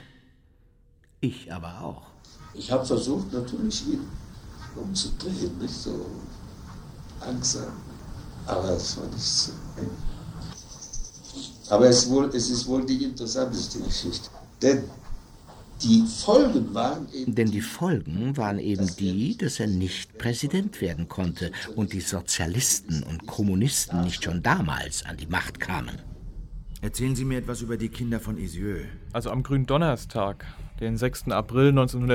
Speaker 4: Ich aber auch.
Speaker 3: Ich habe versucht, natürlich ihn umzudrehen, nicht so langsam. Aber es war nicht so. Aber es ist wohl die interessanteste Geschichte. Denn die Folgen waren
Speaker 4: eben die, dass er nicht Präsident werden konnte und die Sozialisten und Kommunisten nicht schon damals an die Macht kamen.
Speaker 2: Erzählen Sie mir etwas über die Kinder von Isieux.
Speaker 9: Also am Gründonnerstag, den 6. April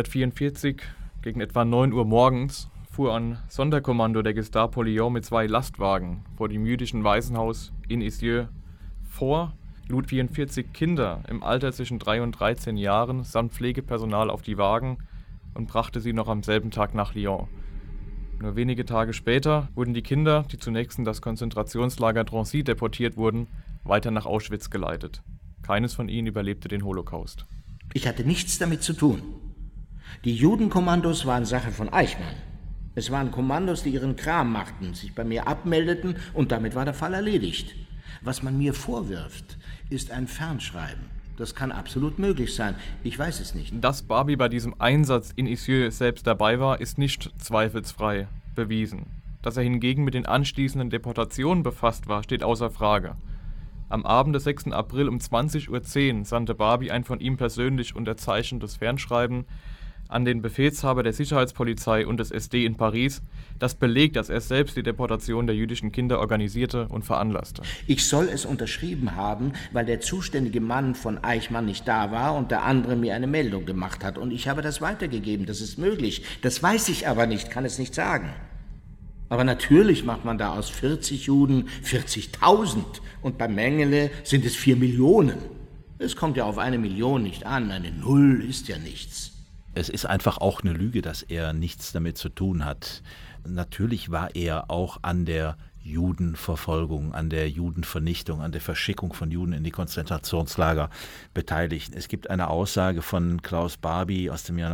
Speaker 9: 1944, gegen etwa 9 Uhr morgens, fuhr ein Sonderkommando der Gestapo Lyon mit 2 Lastwagen vor dem jüdischen Waisenhaus in Isieux vor, lud 44 Kinder im Alter zwischen 3 und 13 Jahren samt Pflegepersonal auf die Wagen und brachte sie noch am selben Tag nach Lyon. Nur wenige Tage später wurden die Kinder, die zunächst in das Konzentrationslager Drancy deportiert wurden, weiter nach Auschwitz geleitet. Keines von ihnen überlebte den Holocaust.
Speaker 4: Ich hatte nichts damit zu tun. Die Judenkommandos waren Sache von Eichmann. Es waren Kommandos, die ihren Kram machten, sich bei mir abmeldeten und damit war der Fall erledigt. Was man mir vorwirft, ist ein Fernschreiben. Das kann absolut möglich sein. Ich weiß es nicht.
Speaker 9: Dass Barbie bei diesem Einsatz in Isieux selbst dabei war, ist nicht zweifelsfrei bewiesen. Dass er hingegen mit den anschließenden Deportationen befasst war, steht außer Frage. Am Abend des 6. April um 20:10 Uhr sandte Barbie ein von ihm persönlich unterzeichnetes Fernschreiben an den Befehlshaber der Sicherheitspolizei und des SD in Paris, das belegt, dass er selbst die Deportation der jüdischen Kinder organisierte und veranlasste.
Speaker 4: Ich soll es unterschrieben haben, weil der zuständige Mann von Eichmann nicht da war und der andere mir eine Meldung gemacht hat. Und ich habe das weitergegeben, das ist möglich. Das weiß ich aber nicht, kann es nicht sagen. Aber natürlich macht man da aus 40 Juden 40.000 und bei Mengele sind es 4 Millionen. Es kommt ja auf 1 Million nicht an, eine Null ist ja nichts.
Speaker 1: Es ist einfach auch eine Lüge, dass er nichts damit zu tun hat. Natürlich war er auch an der Judenverfolgung, an der Judenvernichtung, an der Verschickung von Juden in die Konzentrationslager beteiligt. Es gibt eine Aussage von Klaus Barbie aus dem Jahr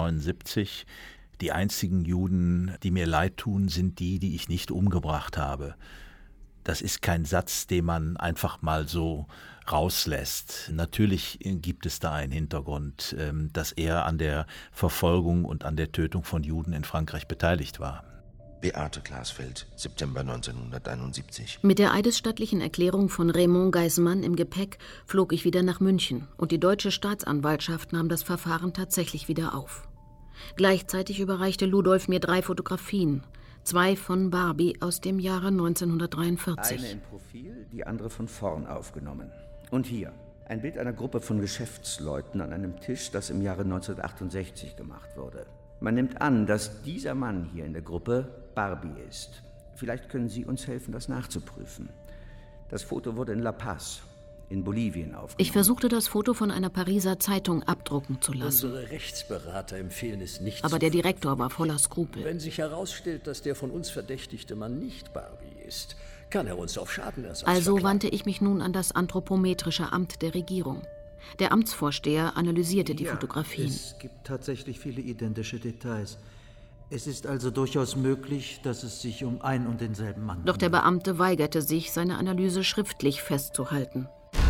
Speaker 1: 1979, die einzigen Juden, die mir leid tun, sind die, die ich nicht umgebracht habe. Das ist kein Satz, den man einfach mal so rauslässt. Natürlich gibt es da einen Hintergrund, dass er an der Verfolgung und an der Tötung von Juden in Frankreich beteiligt war.
Speaker 2: Beate Glasfeld, September 1971.
Speaker 12: Mit der eidesstattlichen Erklärung von Raymond Geismann im Gepäck flog ich wieder nach München und die deutsche Staatsanwaltschaft nahm das Verfahren tatsächlich wieder auf. Gleichzeitig überreichte Ludolf mir 3 Fotografien, 2 von Barbie aus dem Jahre 1943.
Speaker 13: Eine im Profil, die andere von vorn aufgenommen. Und hier, ein Bild einer Gruppe von Geschäftsleuten an einem Tisch, das im Jahre 1968 gemacht wurde. Man nimmt an, dass dieser Mann hier in der Gruppe Barbie ist. Vielleicht können Sie uns helfen, das nachzuprüfen. Das Foto wurde in La Paz, in Bolivien aufgenommen.
Speaker 12: Ich versuchte, das Foto von einer Pariser Zeitung abdrucken zu lassen.
Speaker 10: Unsere Rechtsberater empfehlen es nicht.
Speaker 12: Aber der Direktor war voller Skrupel.
Speaker 10: Wenn sich herausstellt, dass der von uns verdächtigte Mann nicht Barbie ist, kann er uns auf Schadenersatz
Speaker 12: Also
Speaker 10: verklagen.
Speaker 12: wandte ich mich nun an das anthropometrische Amt der Regierung. Der Amtsvorsteher analysierte die Fotografien.
Speaker 6: Es gibt tatsächlich viele identische Details. Es ist also durchaus möglich, dass es sich um ein und denselben Mann handelt.
Speaker 12: Doch der Beamte weigerte sich, seine Analyse schriftlich festzuhalten.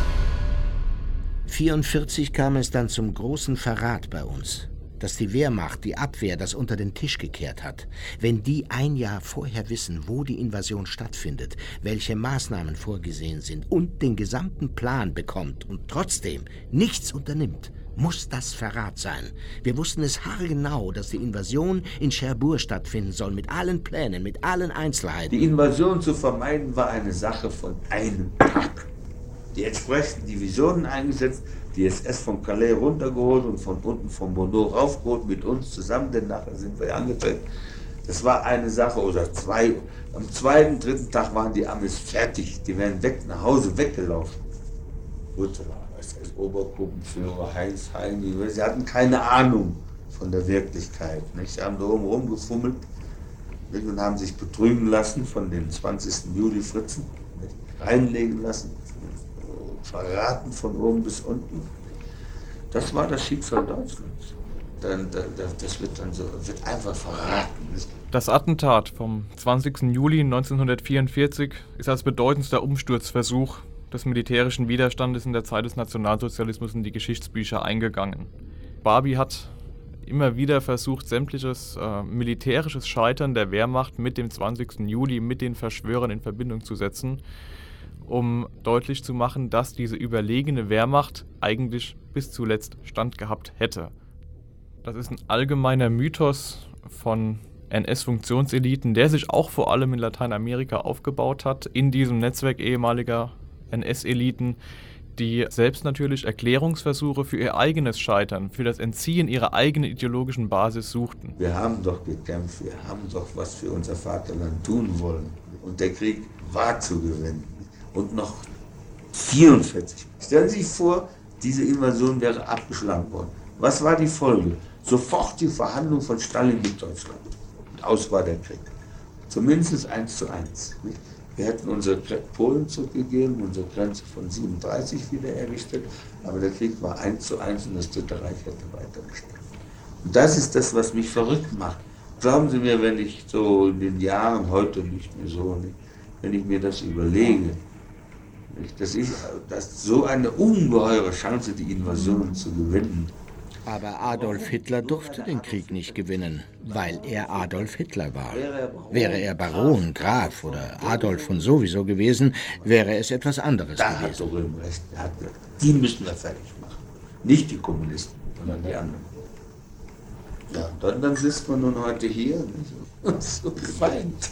Speaker 4: 1944 kam es dann zum großen Verrat bei uns, dass die Wehrmacht, die Abwehr, das unter den Tisch gekehrt hat. Wenn die ein Jahr vorher wissen, wo die Invasion stattfindet, welche Maßnahmen vorgesehen sind und den gesamten Plan bekommt und trotzdem nichts unternimmt, muss das Verrat sein. Wir wussten es haargenau, dass die Invasion in Cherbourg stattfinden soll, mit allen Plänen, mit allen Einzelheiten.
Speaker 3: Die Invasion zu vermeiden war eine Sache von einem Tag. Die entsprechenden Divisionen eingesetzt, die SS von Calais runtergeholt und von unten von Bordeaux raufgeholt mit uns zusammen, denn nachher sind wir angetreten. Das war eine Sache oder 2. Am 2., 3. Tag waren die Amis fertig, die wären weg, nach Hause weggelaufen. Gut, SS-Obergruppenführer Heinz Heini, sie hatten keine Ahnung von der Wirklichkeit. Nicht? Sie haben da oben rumgefummelt nicht? Und haben sich betrügen lassen von den 20. Juli-Fritzen, nicht? Reinlegen lassen. Verraten von oben bis unten. Das war das Schicksal Deutschlands. Das wird einfach verraten.
Speaker 9: Das Attentat vom 20. Juli 1944 ist als bedeutendster Umsturzversuch des militärischen Widerstandes in der Zeit des Nationalsozialismus in die Geschichtsbücher eingegangen. Barbie hat immer wieder versucht, sämtliches militärisches Scheitern der Wehrmacht mit dem 20. Juli, mit den Verschwörern in Verbindung zu setzen, um deutlich zu machen, dass diese überlegene Wehrmacht eigentlich bis zuletzt standgehabt hätte. Das ist ein allgemeiner Mythos von NS-Funktionseliten, der sich auch vor allem in Lateinamerika aufgebaut hat, in diesem Netzwerk ehemaliger NS-Eliten, die selbst natürlich Erklärungsversuche für ihr eigenes Scheitern, für das Entziehen ihrer eigenen ideologischen Basis suchten.
Speaker 3: Wir haben doch gekämpft, wir haben doch was für unser Vaterland tun wollen. Und der Krieg war zu gewinnen. Und noch 44. Stellen Sie sich vor, diese Invasion wäre abgeschlagen worden. Was war die Folge? Sofort die Verhandlung von Stalin mit Deutschland. Und aus war der Krieg. Zumindest 1:1. Wir hätten unsere Polen zurückgegeben, unsere Grenze von 37 wiederhergestellt, aber der Krieg war 1:1 und das Dritte Reich hätte weitergestellt. Und das ist das, was mich verrückt macht. Glauben Sie mir, wenn ich so in den Jahren, heute nicht mehr so, wenn ich mir das überlege, das ist so eine ungeheure Chance, die Invasion zu gewinnen.
Speaker 4: Aber Adolf Hitler durfte den Krieg nicht gewinnen, weil er Adolf Hitler war. Wäre er Baron, Graf oder Adolf von sowieso gewesen, wäre es etwas anderes
Speaker 3: Da
Speaker 4: gewesen.
Speaker 3: hat Röhm recht. Die müssen wir fertig machen. Nicht die Kommunisten, sondern die anderen. Ja, dann sitzt man nun heute hier und so weint.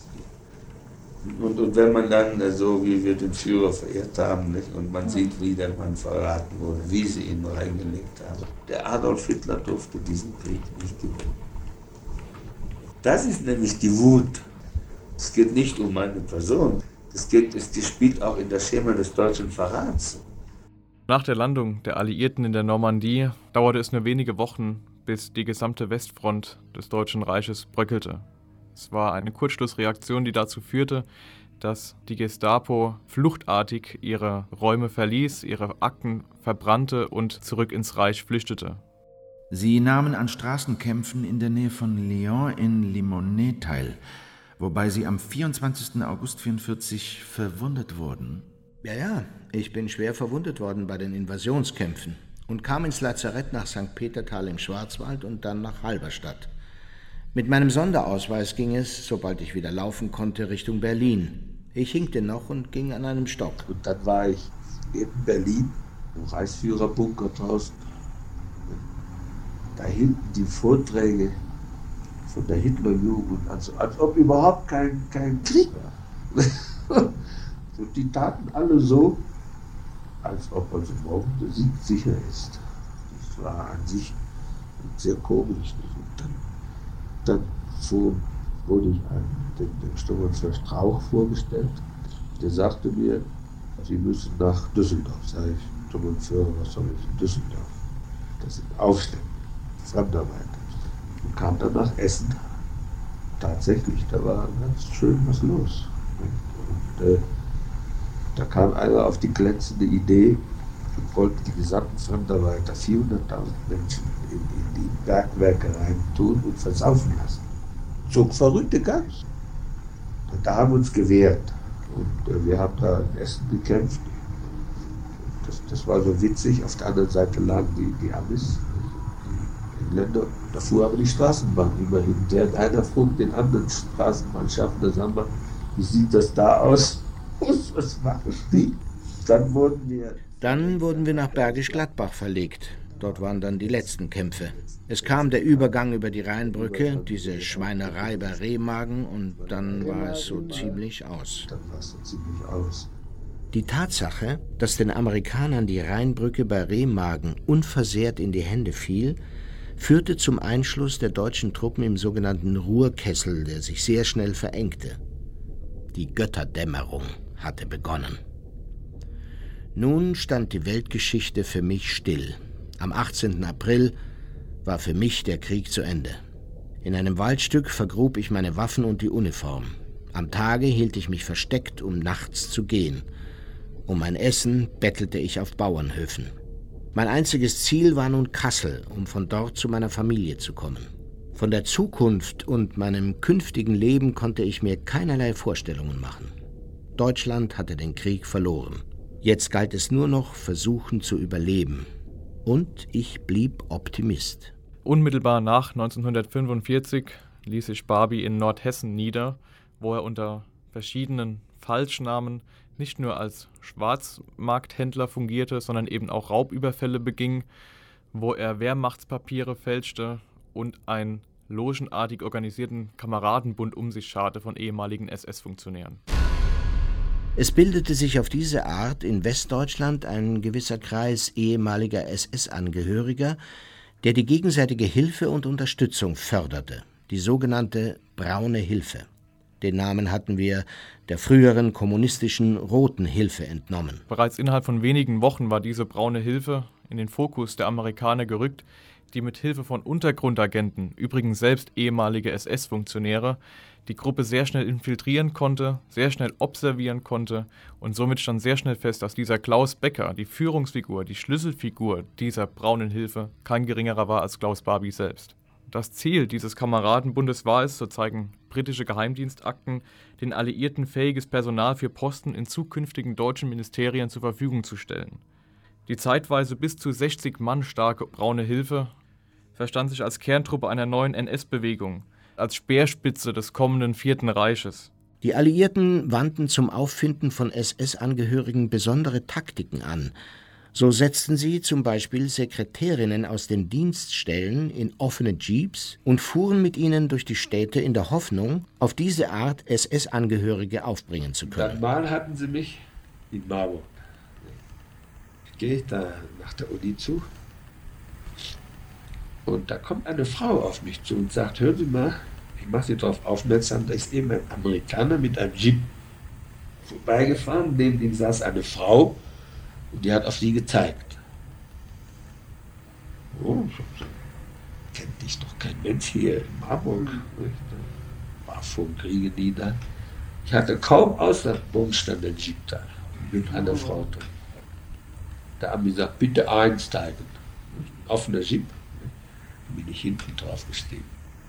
Speaker 3: Und wenn man dann, so wie wir den Führer verehrt haben, nicht? Und man sieht, wie der Mann verraten wurde, wie sie ihn reingelegt haben. Der Adolf Hitler durfte diesen Krieg nicht gewinnen. Das ist nämlich die Wut. Es geht nicht um meine Person. Die spielt auch in das Schema des deutschen Verrats.
Speaker 9: Nach der Landung der Alliierten in der Normandie dauerte es nur wenige Wochen, bis die gesamte Westfront des Deutschen Reiches bröckelte. Es war eine Kurzschlussreaktion, die dazu führte, dass die Gestapo fluchtartig ihre Räume verließ, ihre Akten verbrannte und zurück ins Reich flüchtete.
Speaker 2: Sie nahmen an Straßenkämpfen in der Nähe von Lyon in Limonest teil, wobei sie am 24. August 1944 verwundet wurden.
Speaker 4: Ja, ich bin schwer verwundet worden bei den Invasionskämpfen und kam ins Lazarett nach St. Peterthal im Schwarzwald und dann nach Halberstadt. Mit meinem Sonderausweis ging es, sobald ich wieder laufen konnte, Richtung Berlin. Ich hinkte noch und ging an einem Stock.
Speaker 3: Und dann war ich in Berlin, im Reichsführerbunker draußen. Da hinten die Vorträge von der Hitlerjugend, also als ob überhaupt kein Krieg war. Und die taten alle so, als ob also morgen der Sieg sicher ist. Das war an sich sehr komisch. Und dann wurde ich dem Sturmoffizier Strauch vorgestellt. Der sagte mir, Sie müssen nach Düsseldorf. Sag ich, Sturmoffizier, was soll ich in Düsseldorf? Das sind Aufstände, Fremdarbeiter. Und kam dann nach Essen. Tatsächlich, da war ganz schön was los. Und da kam einer auf die glänzende Idee und wollte die gesamten Fremdarbeiter, 400.000 Menschen, in die Bergwerke reintun und versaufen lassen. So verrückte Gas. Und da haben wir uns gewehrt. Und wir haben da in Essen gekämpft. Das war so witzig. Auf der anderen Seite lagen die Amis, die Engländer. Da fuhr aber die Straßenbahn immerhin. Während einer frug den anderen Straßenbahnschaffner, sag mal, wie sieht das da aus? Was machen die? Dann wurden wir nach Bergisch Gladbach verlegt. Dort waren dann die letzten Kämpfe. Es kam der Übergang über die Rheinbrücke, diese Schweinerei bei Remagen, und dann war es so ziemlich aus. Die Tatsache, dass den Amerikanern die Rheinbrücke bei Remagen unversehrt in die Hände fiel, führte zum Einschluss der deutschen Truppen im sogenannten Ruhrkessel, der sich sehr schnell verengte. Die Götterdämmerung hatte begonnen. Nun stand die Weltgeschichte für mich still. Am 18. April war für mich der Krieg zu Ende. In einem Waldstück vergrub ich meine Waffen und die Uniform. Am Tage hielt ich mich versteckt, um nachts zu gehen. Um mein Essen bettelte ich auf Bauernhöfen. Mein einziges Ziel war nun Kassel, um von dort zu meiner Familie zu kommen. Von der Zukunft und meinem künftigen Leben konnte ich mir keinerlei Vorstellungen machen. Deutschland hatte den Krieg verloren. Jetzt galt es nur noch, versuchen zu überleben. Und ich blieb Optimist.
Speaker 9: Unmittelbar nach 1945 ließ sich Barbie in Nordhessen nieder, wo er unter verschiedenen Falschnamen nicht nur als Schwarzmarkthändler fungierte, sondern eben auch Raubüberfälle beging, wo er Wehrmachtspapiere fälschte und einen logenartig organisierten Kameradenbund um sich scharte von ehemaligen SS-Funktionären.
Speaker 4: Es bildete sich auf diese Art in Westdeutschland ein gewisser Kreis ehemaliger SS-Angehöriger, der die gegenseitige Hilfe und Unterstützung förderte, die sogenannte Braune Hilfe. Den Namen hatten wir der früheren kommunistischen Roten Hilfe entnommen.
Speaker 9: Bereits innerhalb von wenigen Wochen war diese Braune Hilfe in den Fokus der Amerikaner gerückt, die mit Hilfe von Untergrundagenten, übrigens selbst ehemalige SS-Funktionäre, die Gruppe sehr schnell infiltrieren konnte, sehr schnell observieren konnte, und somit stand sehr schnell fest, dass dieser Klaus Becker, die Führungsfigur, die Schlüsselfigur dieser Braunen Hilfe, kein geringerer war als Klaus Barbie selbst. Das Ziel dieses Kameradenbundes war es, so zeigen britische Geheimdienstakten, den Alliierten fähiges Personal für Posten in zukünftigen deutschen Ministerien zur Verfügung zu stellen. Die zeitweise bis zu 60 Mann starke Braune Hilfe verstand sich als Kerntruppe einer neuen NS-Bewegung, als Speerspitze des kommenden Vierten Reiches.
Speaker 4: Die Alliierten wandten zum Auffinden von SS-Angehörigen besondere Taktiken an. So setzten sie zum Beispiel Sekretärinnen aus den Dienststellen in offene Jeeps und fuhren mit ihnen durch die Städte in der Hoffnung, auf diese Art SS-Angehörige aufbringen zu können.
Speaker 3: Dann mal hatten sie mich in Marburg. Gehe ich da nach der Uni zu und da kommt eine Frau auf mich zu und sagt, hören Sie mal, ich mache Sie darauf aufmerksam, da ist eben ein Amerikaner mit einem Jeep vorbeigefahren, neben ihm saß eine Frau und die hat auf Sie gezeigt. Oh, kennt dich doch kein Mensch hier in Marburg. War vor dem Kriege nie da. Ich hatte kaum Auslandboden, stand der Jeep da mit einer Frau drin. Da haben die gesagt, bitte einsteigen. Offener Jeep. Bin ich hinten drauf gestiegen.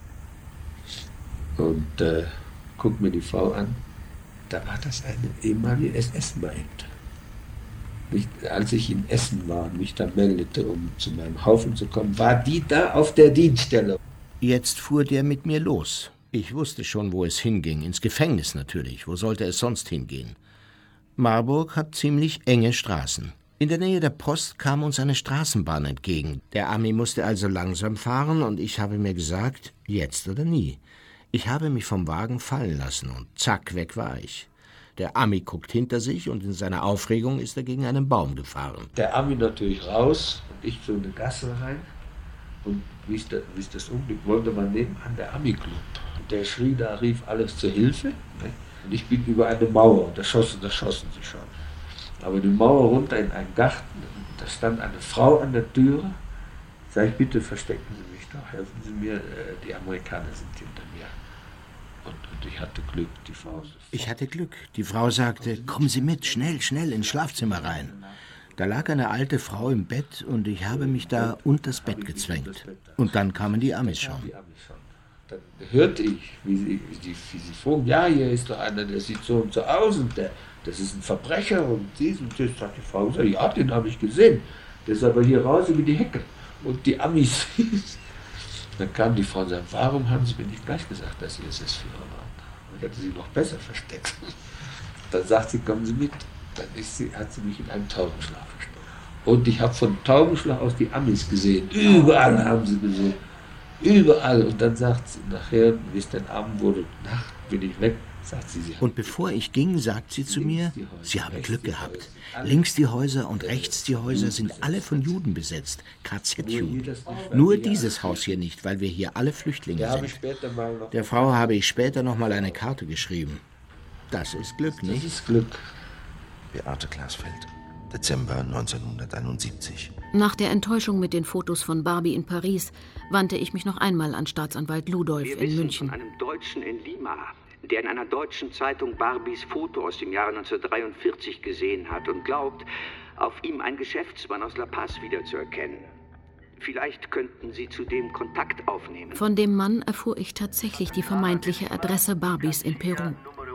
Speaker 3: Und guck mir die Frau an. Da war das eine ehemalige SS-Maid. Als ich in Essen war und mich da meldete, um zu meinem Haufen zu kommen, war die da auf der Dienststelle.
Speaker 4: Jetzt fuhr der mit mir los. Ich wusste schon, wo es hinging. Ins Gefängnis natürlich. Wo sollte es sonst hingehen? Marburg hat ziemlich enge Straßen. In der Nähe der Post kam uns eine Straßenbahn entgegen. Der Ami musste also langsam fahren und ich habe mir gesagt, jetzt oder nie. Ich habe mich vom Wagen fallen lassen und zack, weg war ich. Der Ami guckt hinter sich und in seiner Aufregung ist er gegen einen Baum gefahren.
Speaker 3: Der Ami natürlich raus und ich so eine Gasse rein. Und wie ist das Unglück, wollte man nebenan der Ami-Club. Und der schrie da, rief alles zur Hilfe. Ne? Und ich bin über eine Mauer und da schossen sie schon. Aber die Mauer runter in einen Garten, da stand eine Frau an der Türe. Sag ich, bitte verstecken Sie mich doch, helfen Sie mir, die Amerikaner sind hinter mir. Und ich hatte Glück, die Frau.
Speaker 4: Ich hatte Glück. Die Frau sagte, kommen Sie mit, schnell, schnell ins Schlafzimmer rein. Da lag eine alte Frau im Bett und ich habe mich da unters Bett gezwängt. Und dann kamen die Amis schon.
Speaker 3: Dann hörte ich, wie sie fuhren, ja, hier ist doch einer, der sieht so und so aus und das ist ein Verbrecher und dies und das. Sagt die Frau, ja, den habe ich gesehen. Der ist aber hier raus über die Hecke. Und die Amis. Dann kam die Frau und sagte, warum haben Sie mir nicht gleich gesagt, dass Sie SS-Führer waren? Ich hätte sie noch besser versteckt. Dann sagt sie, kommen Sie mit. Dann hat sie mich in einen Taubenschlag versteckt. Und ich habe von Taubenschlag aus die Amis gesehen. Überall haben sie gesehen. Überall. Und dann sagt sie nachher, wie es dann Abend wurde, Nacht, bin ich weg, sagt sie.
Speaker 4: Und bevor ich ging, sagt sie zu mir, Sie haben Glück gehabt. Links die Häuser und rechts die Häuser sind alle von Juden besetzt. KZ-Juden. Nur dieses Haus hier nicht, weil wir hier alle Flüchtlinge sind. Der Frau habe ich später noch mal eine Karte geschrieben. Das ist Glück, nicht?
Speaker 3: Das ist Glück.
Speaker 2: Beate Glasfeld, Dezember 1971.
Speaker 12: Nach der Enttäuschung mit den Fotos von Barbie in Paris wandte ich mich noch einmal an Staatsanwalt Ludolf in München.
Speaker 11: Von einem Deutschen in Lima, der in einer deutschen Zeitung Barbies Foto aus dem Jahre 1943 gesehen hat und glaubt, auf ihm einen Geschäftsmann aus La Paz wiederzuerkennen. Vielleicht könnten Sie zudem Kontakt aufnehmen.
Speaker 12: Von dem Mann erfuhr ich tatsächlich die vermeintliche Adresse Barbies in Peru.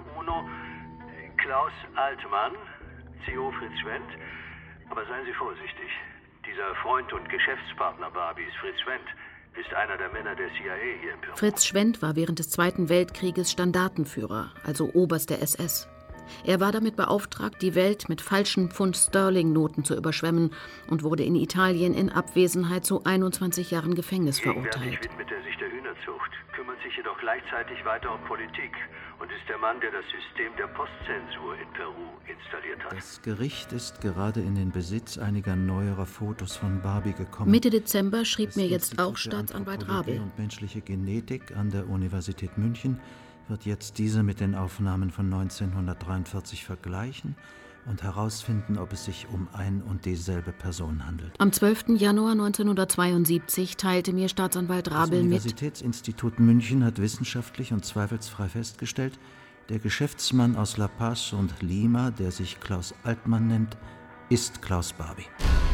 Speaker 20: Klaus Altmann, CO Fritz Schwendt. Aber seien Sie vorsichtig. Dieser Freund und Geschäftspartner Barbies, Fritz Schwendt, ist einer der Männer der CIA hier in Peru.
Speaker 12: Fritz Schwendt war während des Zweiten Weltkrieges Standartenführer, also Oberst der SS. Er war damit beauftragt, die Welt mit falschen Pfund-Sterling-Noten zu überschwemmen und wurde in Italien in Abwesenheit zu 21 Jahren Gefängnis verurteilt.
Speaker 20: Widmet er sich der Hühnerzucht, kümmert sich jedoch gleichzeitig weiter um Politik und ist der Mann, der das System der Postzensur in Peru installiert hat.
Speaker 6: Das Gericht ist gerade in den Besitz einiger neuerer Fotos von Barbie gekommen.
Speaker 12: Mitte Dezember schrieb mir jetzt auch Staatsanwalt Rabel.
Speaker 6: Und menschliche Genetik an der Universität München wird jetzt diese mit den Aufnahmen von 1943 vergleichen und herausfinden, ob es sich um ein und dieselbe Person handelt.
Speaker 12: Am 12. Januar 1972 teilte mir Staatsanwalt Rabel mit:
Speaker 6: Das Universitätsinstitut München hat wissenschaftlich und zweifelsfrei festgestellt, der Geschäftsmann aus La Paz und Lima, der sich Klaus Altmann nennt, ist Klaus Barbie.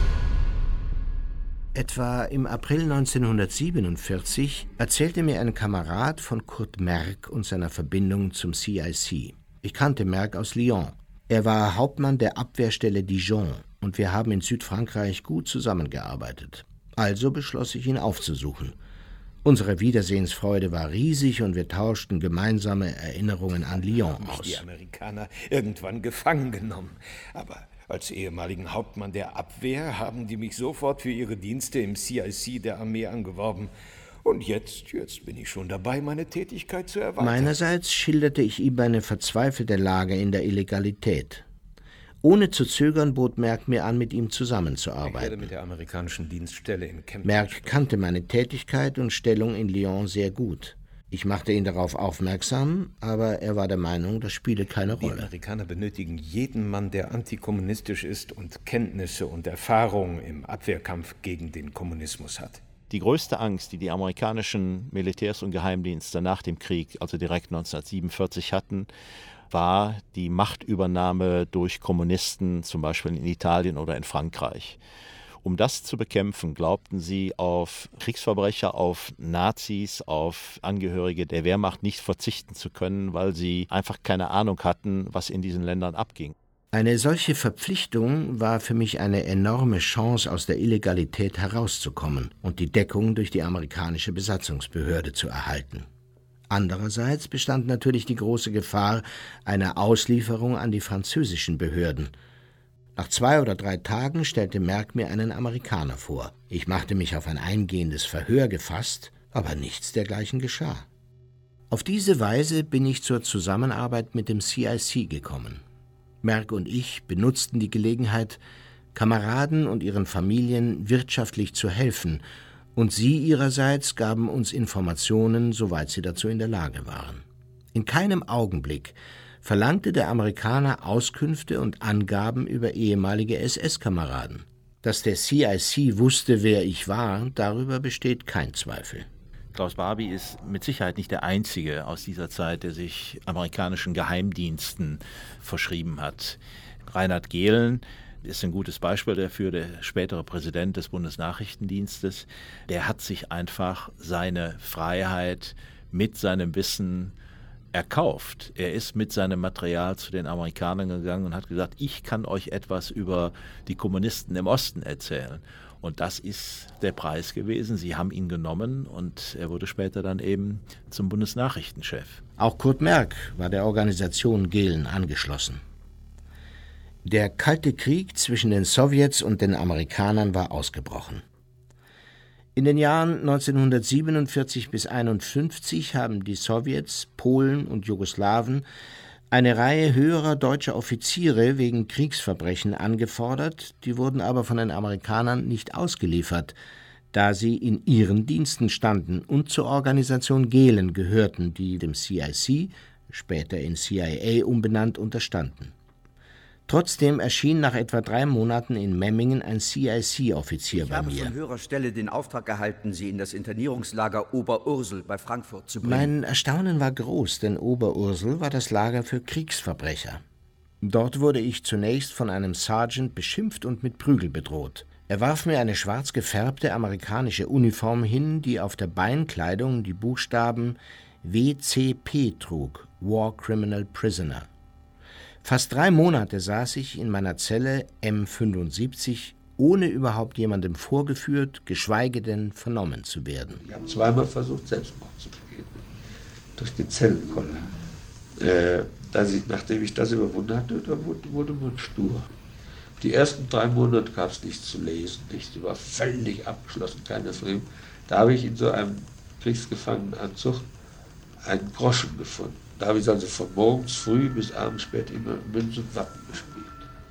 Speaker 4: Etwa im April 1947 erzählte mir ein Kamerad von Kurt Merck und seiner Verbindung zum CIC. Ich kannte Merck aus Lyon. Er war Hauptmann der Abwehrstelle Dijon und wir haben in Südfrankreich gut zusammengearbeitet. Also beschloss ich, ihn aufzusuchen. Unsere Wiedersehensfreude war riesig und wir tauschten gemeinsame Erinnerungen an Lyon aus.
Speaker 14: Die Amerikaner irgendwann gefangen genommen, aber als ehemaligen Hauptmann der Abwehr haben die mich sofort für ihre Dienste im CIC der Armee angeworben. Und jetzt bin ich schon dabei, meine Tätigkeit zu erweitern.
Speaker 4: Meinerseits schilderte ich ihm eine verzweifelte Lage in der Illegalität. Ohne zu zögern bot Merck mir an, mit ihm zusammenzuarbeiten.
Speaker 14: Ich werde mit der amerikanischen Dienststelle in Kempten.
Speaker 4: Merck kannte meine Tätigkeit und Stellung in Lyon sehr gut. Ich machte ihn darauf aufmerksam, aber er war der Meinung, das spiele keine Rolle.
Speaker 14: Die Amerikaner benötigen jeden Mann, der antikommunistisch ist und Kenntnisse und Erfahrung im Abwehrkampf gegen den Kommunismus hat.
Speaker 1: Die größte Angst, die die amerikanischen Militärs und Geheimdienste nach dem Krieg, also direkt 1947 hatten, war die Machtübernahme durch Kommunisten, zum Beispiel in Italien oder in Frankreich. Um das zu bekämpfen, glaubten sie auf Kriegsverbrecher, auf Nazis, auf Angehörige der Wehrmacht nicht verzichten zu können, weil sie einfach keine Ahnung hatten, was in diesen Ländern abging.
Speaker 4: Eine solche Verpflichtung war für mich eine enorme Chance, aus der Illegalität herauszukommen und die Deckung durch die amerikanische Besatzungsbehörde zu erhalten. Andererseits bestand natürlich die große Gefahr einer Auslieferung an die französischen Behörden. Nach 2 oder 3 Tagen stellte Merck mir einen Amerikaner vor. Ich machte mich auf ein eingehendes Verhör gefasst, aber nichts dergleichen geschah. Auf diese Weise bin ich zur Zusammenarbeit mit dem CIC gekommen. Merck und ich benutzten die Gelegenheit, Kameraden und ihren Familien wirtschaftlich zu helfen, und sie ihrerseits gaben uns Informationen, soweit sie dazu in der Lage waren. In keinem Augenblick verlangte der Amerikaner Auskünfte und Angaben über ehemalige SS-Kameraden. Dass der CIC wusste, wer ich war, darüber besteht kein Zweifel.
Speaker 1: Klaus Barbie ist mit Sicherheit nicht der Einzige aus dieser Zeit, der sich amerikanischen Geheimdiensten verschrieben hat. Reinhard Gehlen ist ein gutes Beispiel dafür, der spätere Präsident des Bundesnachrichtendienstes. Der hat sich einfach seine Freiheit mit seinem Wissen erkauft. Er ist mit seinem Material zu den Amerikanern gegangen und hat gesagt, ich kann euch etwas über die Kommunisten im Osten erzählen. Und das ist der Preis gewesen. Sie haben ihn genommen und er wurde später dann eben zum Bundesnachrichtenchef.
Speaker 4: Auch Kurt Merck war der Organisation Gehlen angeschlossen. Der Kalte Krieg zwischen den Sowjets und den Amerikanern war ausgebrochen. In den Jahren 1947 bis 1951 haben die Sowjets, Polen und Jugoslawen eine Reihe höherer deutscher Offiziere wegen Kriegsverbrechen angefordert, die wurden aber von den Amerikanern nicht ausgeliefert, da sie in ihren Diensten standen und zur Organisation Gehlen gehörten, die dem CIC, später in CIA umbenannt, unterstanden. Trotzdem erschien nach etwa 3 Monaten in Memmingen ein CIC-Offizier bei mir.
Speaker 13: Ich habe von höherer Stelle den Auftrag erhalten, Sie in das Internierungslager Oberursel bei Frankfurt zu bringen.
Speaker 4: Mein Erstaunen war groß, denn Oberursel war das Lager für Kriegsverbrecher. Dort wurde ich zunächst von einem Sergeant beschimpft und mit Prügel bedroht. Er warf mir eine schwarz gefärbte amerikanische Uniform hin, die auf der Beinkleidung die Buchstaben WCP trug, War Criminal Prisoner. Fast 3 Monate saß ich in meiner Zelle M75, ohne überhaupt jemandem vorgeführt, geschweige denn vernommen zu werden.
Speaker 3: Ich habe zweimal versucht, Selbstmord zu begehen, durch die Zellenkolle. Nachdem ich das überwunden hatte, da wurde man stur. Die ersten 3 Monate gab es nichts zu lesen, nichts, war völlig abgeschlossen, keine Film. Da habe ich in so einem Kriegsgefangenenanzug einen Groschen gefunden. Da habe ich also von morgens früh bis abends spät immer Münze und Wappen gespielt.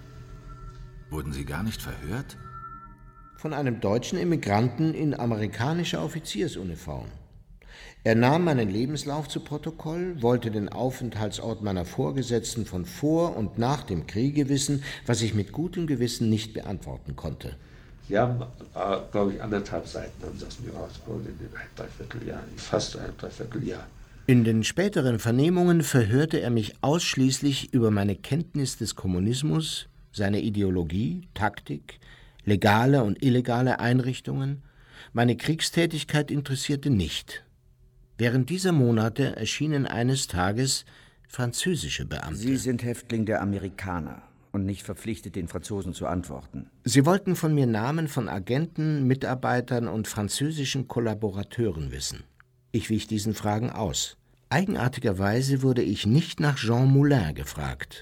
Speaker 2: Wurden Sie gar nicht verhört?
Speaker 4: Von einem deutschen Immigranten in amerikanischer Offiziersuniform. Er nahm meinen Lebenslauf zu Protokoll, wollte den Aufenthaltsort meiner Vorgesetzten von vor und nach dem Kriege wissen, was ich mit gutem Gewissen nicht beantworten konnte.
Speaker 3: Sie haben, glaube ich, 1,5 Seiten haben Sie das mir rausgeholt in den Dreivierteljahr, fast ein Dreivierteljahr.
Speaker 4: In den späteren Vernehmungen verhörte er mich ausschließlich über meine Kenntnis des Kommunismus, seine Ideologie, Taktik, legale und illegale Einrichtungen. Meine Kriegstätigkeit interessierte nicht. Während dieser Monate erschienen eines Tages französische Beamte.
Speaker 13: Sie sind Häftling der Amerikaner und nicht verpflichtet, den Franzosen zu antworten.
Speaker 4: Sie wollten von mir Namen von Agenten, Mitarbeitern und französischen Kollaborateuren wissen. Ich wich diesen Fragen aus. Eigenartigerweise wurde ich nicht nach Jean Moulin gefragt.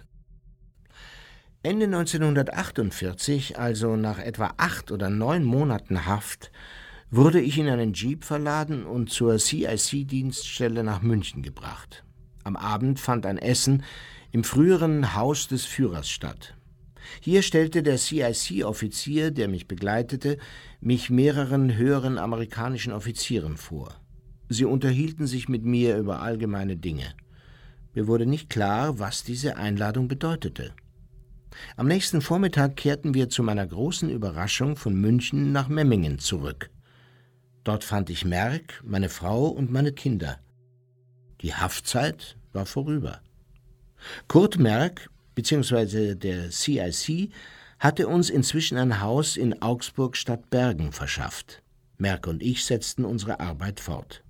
Speaker 4: Ende 1948, also nach etwa 8 oder 9 Monaten Haft, wurde ich in einen Jeep verladen und zur CIC-Dienststelle nach München gebracht. Am Abend fand ein Essen im früheren Haus des Führers statt. Hier stellte der CIC-Offizier, der mich begleitete, mich mehreren höheren amerikanischen Offizieren vor. Sie unterhielten sich mit mir über allgemeine Dinge. Mir wurde nicht klar, was diese Einladung bedeutete. Am nächsten Vormittag kehrten wir zu meiner großen Überraschung von München nach Memmingen zurück. Dort fand ich Merck, meine Frau und meine Kinder. Die Haftzeit war vorüber. Kurt Merck bzw. der CIC hatte uns inzwischen ein Haus in Augsburg-Stadtbergen verschafft. Merck und ich setzten unsere Arbeit fort.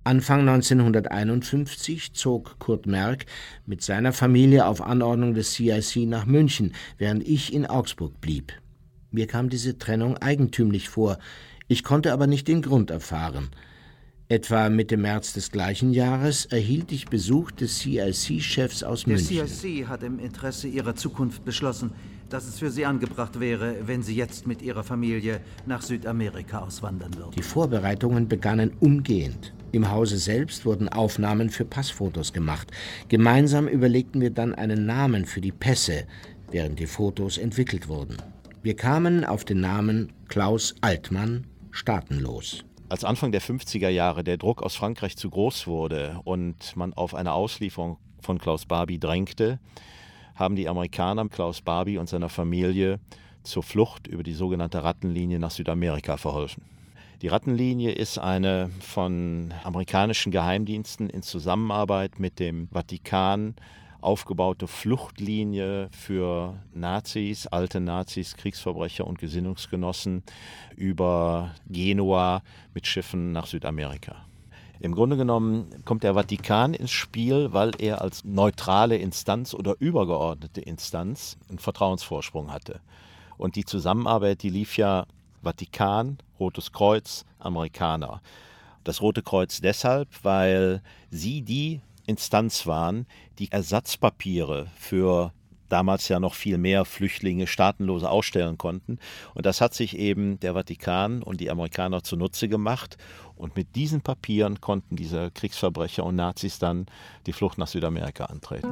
Speaker 4: Anfang 1951 zog Kurt Merck mit seiner Familie auf Anordnung des CIC nach München, während ich in Augsburg blieb. Mir kam diese Trennung eigentümlich vor, ich konnte aber nicht den Grund erfahren. Etwa Mitte März des gleichen Jahres erhielt ich Besuch des CIC-Chefs aus München.
Speaker 6: Der CIC hat im Interesse ihrer Zukunft beschlossen, dass es für sie angebracht wäre, wenn sie jetzt mit ihrer Familie nach Südamerika auswandern würden.
Speaker 4: Die Vorbereitungen begannen umgehend. Im Hause selbst wurden Aufnahmen für Passfotos gemacht. Gemeinsam überlegten wir dann einen Namen für die Pässe, während die Fotos entwickelt wurden. Wir kamen auf den Namen Klaus Altmann, staatenlos.
Speaker 1: Als Anfang der 50er Jahre der Druck aus Frankreich zu groß wurde und man auf eine Auslieferung von Klaus Barbie drängte, haben die Amerikaner Klaus Barbie und seiner Familie zur Flucht über die sogenannte Rattenlinie nach Südamerika verholfen. Die Rattenlinie ist eine von amerikanischen Geheimdiensten in Zusammenarbeit mit dem Vatikan aufgebaute Fluchtlinie für Nazis, alte Nazis, Kriegsverbrecher und Gesinnungsgenossen über Genua mit Schiffen nach Südamerika. Im Grunde genommen kommt der Vatikan ins Spiel, weil er als neutrale Instanz oder übergeordnete Instanz einen Vertrauensvorsprung hatte. Und die Zusammenarbeit, die lief ja Vatikan, Rotes Kreuz, Amerikaner. Das Rote Kreuz deshalb, weil sie die Instanz waren, die Ersatzpapiere für damals ja noch viel mehr Flüchtlinge, Staatenlose ausstellen konnten. Und das hat sich eben der Vatikan und die Amerikaner zunutze gemacht. Und mit diesen Papieren konnten diese Kriegsverbrecher und Nazis dann die Flucht nach Südamerika antreten.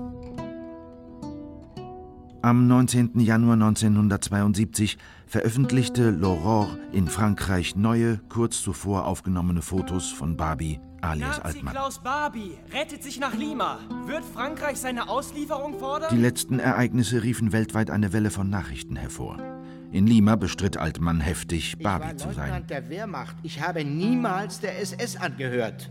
Speaker 2: Am 19. Januar 1972 veröffentlichte L'Aurore in Frankreich neue, kurz zuvor aufgenommene Fotos von Barbie alias Altmann.
Speaker 17: Klaus Barbie rettet sich nach Lima. Wird Frankreich seine Auslieferung fordern?
Speaker 2: Die letzten Ereignisse riefen weltweit eine Welle von Nachrichten hervor. In Lima bestritt Altmann heftig, Barbie zu sein.
Speaker 4: Ich war Leutnant der Wehrmacht. Ich habe niemals der SS angehört.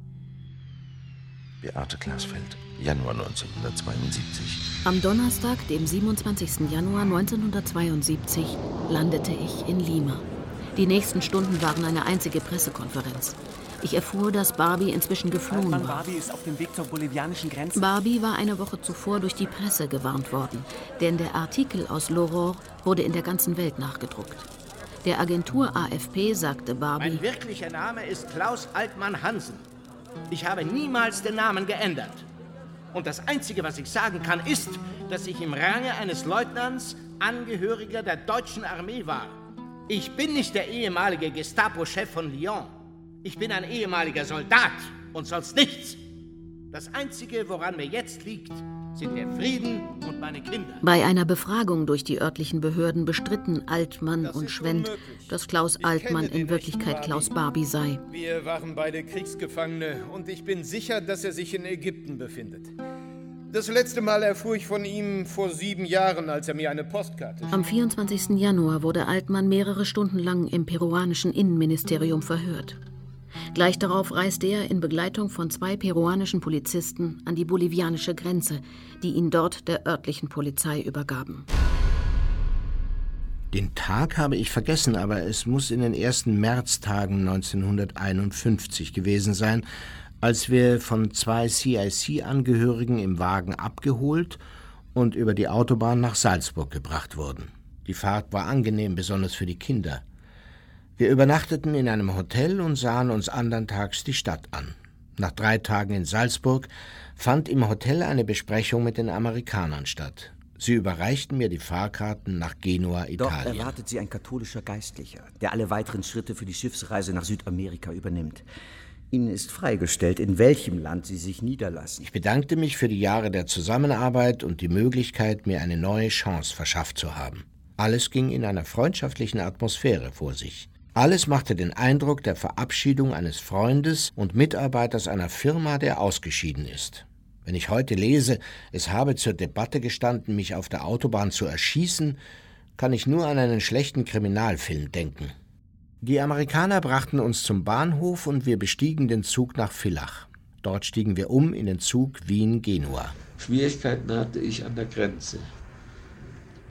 Speaker 21: Beate Glasfeld, Januar 1972.
Speaker 12: Am Donnerstag, dem 27. Januar 1972, landete ich in Lima. Die nächsten Stunden waren eine einzige Pressekonferenz. Ich erfuhr, dass Barbie inzwischen geflohen war.
Speaker 8: Barbie ist auf dem Weg zur bolivianischen Grenze.
Speaker 12: Barbie war eine Woche zuvor durch die Presse gewarnt worden, denn der Artikel aus L'Aurore wurde in der ganzen Welt nachgedruckt. Der Agentur AFP sagte Barbie:
Speaker 4: Mein wirklicher Name ist Klaus Altmann Hansen. Ich habe niemals den Namen geändert. Und das Einzige, was ich sagen kann, ist, dass ich im Range eines Leutnants Angehöriger der deutschen Armee war. Ich bin nicht der ehemalige Gestapo-Chef von Lyon. Ich bin ein ehemaliger Soldat und sonst nichts. Das Einzige, woran mir jetzt liegt, sind der Frieden und meine Kinder.
Speaker 12: Bei einer Befragung durch die örtlichen Behörden bestritten Altmann und Schwendt, dass Klaus Altmann in Wirklichkeit Klaus Barbie sei.
Speaker 14: Wir waren beide Kriegsgefangene und ich bin sicher, dass er sich in Ägypten befindet. Das letzte Mal erfuhr ich von ihm vor 7 Jahren, als er mir eine Postkarte schrieb.
Speaker 12: Am 24. Januar wurde Altmann mehrere Stunden lang im peruanischen Innenministerium verhört. Gleich darauf reiste er in Begleitung von 2 peruanischen Polizisten an die bolivianische Grenze, die ihn dort der örtlichen Polizei übergaben.
Speaker 4: Den Tag habe ich vergessen, aber es muss in den ersten Märztagen 1951 gewesen sein, als wir von 2 CIC-Angehörigen im Wagen abgeholt und über die Autobahn nach Salzburg gebracht wurden. Die Fahrt war angenehm, besonders für die Kinder. Wir übernachteten in einem Hotel und sahen uns andern Tags die Stadt an. Nach 3 Tagen in Salzburg fand im Hotel eine Besprechung mit den Amerikanern statt. Sie überreichten mir die Fahrkarten nach Genua, Italien.
Speaker 13: Dort erwartet sie ein katholischer Geistlicher, der alle weiteren Schritte für die Schiffsreise nach Südamerika übernimmt. Ihnen ist freigestellt, in welchem Land Sie sich niederlassen.
Speaker 4: Ich bedankte mich für die Jahre der Zusammenarbeit und die Möglichkeit, mir eine neue Chance verschafft zu haben. Alles ging in einer freundschaftlichen Atmosphäre vor sich. Alles machte den Eindruck der Verabschiedung eines Freundes und Mitarbeiters einer Firma, der ausgeschieden ist. Wenn ich heute lese, es habe zur Debatte gestanden, mich auf der Autobahn zu erschießen, kann ich nur an einen schlechten Kriminalfilm denken. Die Amerikaner brachten uns zum Bahnhof und wir bestiegen den Zug nach Villach. Dort stiegen wir um in den Zug Wien-Genua.
Speaker 3: Schwierigkeiten hatte ich an der Grenze.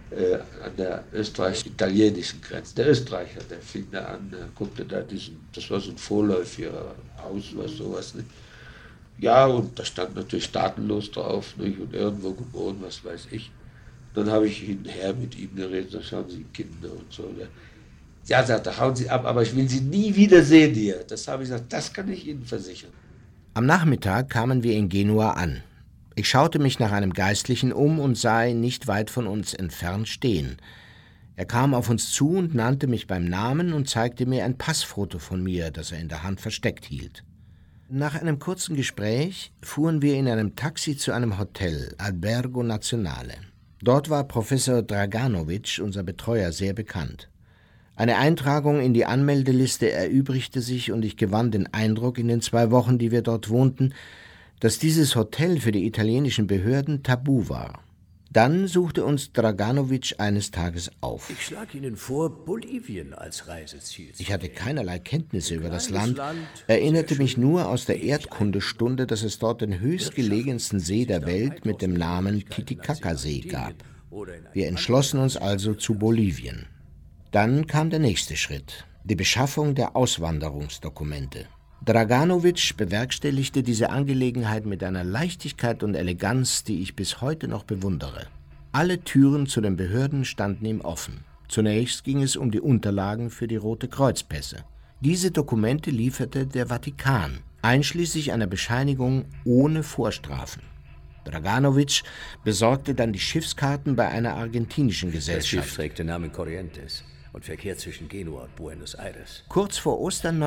Speaker 3: an der österreichisch-italienischen Grenze. Der Österreicher, der fing da an, guckte da das war so ein vorläufiger Haus oder sowas. Nicht? Ja, und da stand natürlich staatenlos drauf, nicht? Und irgendwo geboren, was weiß ich. Dann habe ich hinher mit ihm geredet, da schauen Sie Kinder und so. Ja, sagte, hauen Sie ab, aber ich will Sie nie wiedersehen hier. Das habe ich gesagt, das kann ich Ihnen versichern.
Speaker 4: Am Nachmittag kamen wir in Genua an. Ich schaute mich nach einem Geistlichen um und sah ihn nicht weit von uns entfernt stehen. Er kam auf uns zu und nannte mich beim Namen und zeigte mir ein Passfoto von mir, das er in der Hand versteckt hielt. Nach einem kurzen Gespräch fuhren wir in einem Taxi zu einem Hotel, Albergo Nazionale. Dort war Professor Draganovic, unser Betreuer, sehr bekannt. Eine Eintragung in die Anmeldeliste erübrigte sich und ich gewann den Eindruck in den 2 Wochen, die wir dort wohnten, dass dieses Hotel für die italienischen Behörden tabu war. Dann suchte uns Draganovic eines Tages auf.
Speaker 10: Ich schlage Ihnen vor, Bolivien als Reiseziel zu
Speaker 4: Ich hatte keinerlei Kenntnisse über das Land, erinnerte mich nur aus der Erdkundestunde, dass es dort den höchstgelegensten See der Welt mit dem Namen Titicaca-See gab. Wir entschlossen uns also zu Bolivien. Dann kam der nächste Schritt, die Beschaffung der Auswanderungsdokumente. Draganovic bewerkstelligte diese Angelegenheit mit einer Leichtigkeit und Eleganz, die ich bis heute noch bewundere. Alle Türen zu den Behörden standen ihm offen. Zunächst ging es um die Unterlagen für die Rote Kreuz-Pässe. Diese Dokumente lieferte der Vatikan, einschließlich einer Bescheinigung ohne Vorstrafen. Draganovic besorgte dann die Schiffskarten bei einer argentinischen Gesellschaft.
Speaker 10: Das Schiff trägt den Namen Corrientes und verkehrt zwischen Genua und Buenos Aires.
Speaker 4: Kurz vor Ostern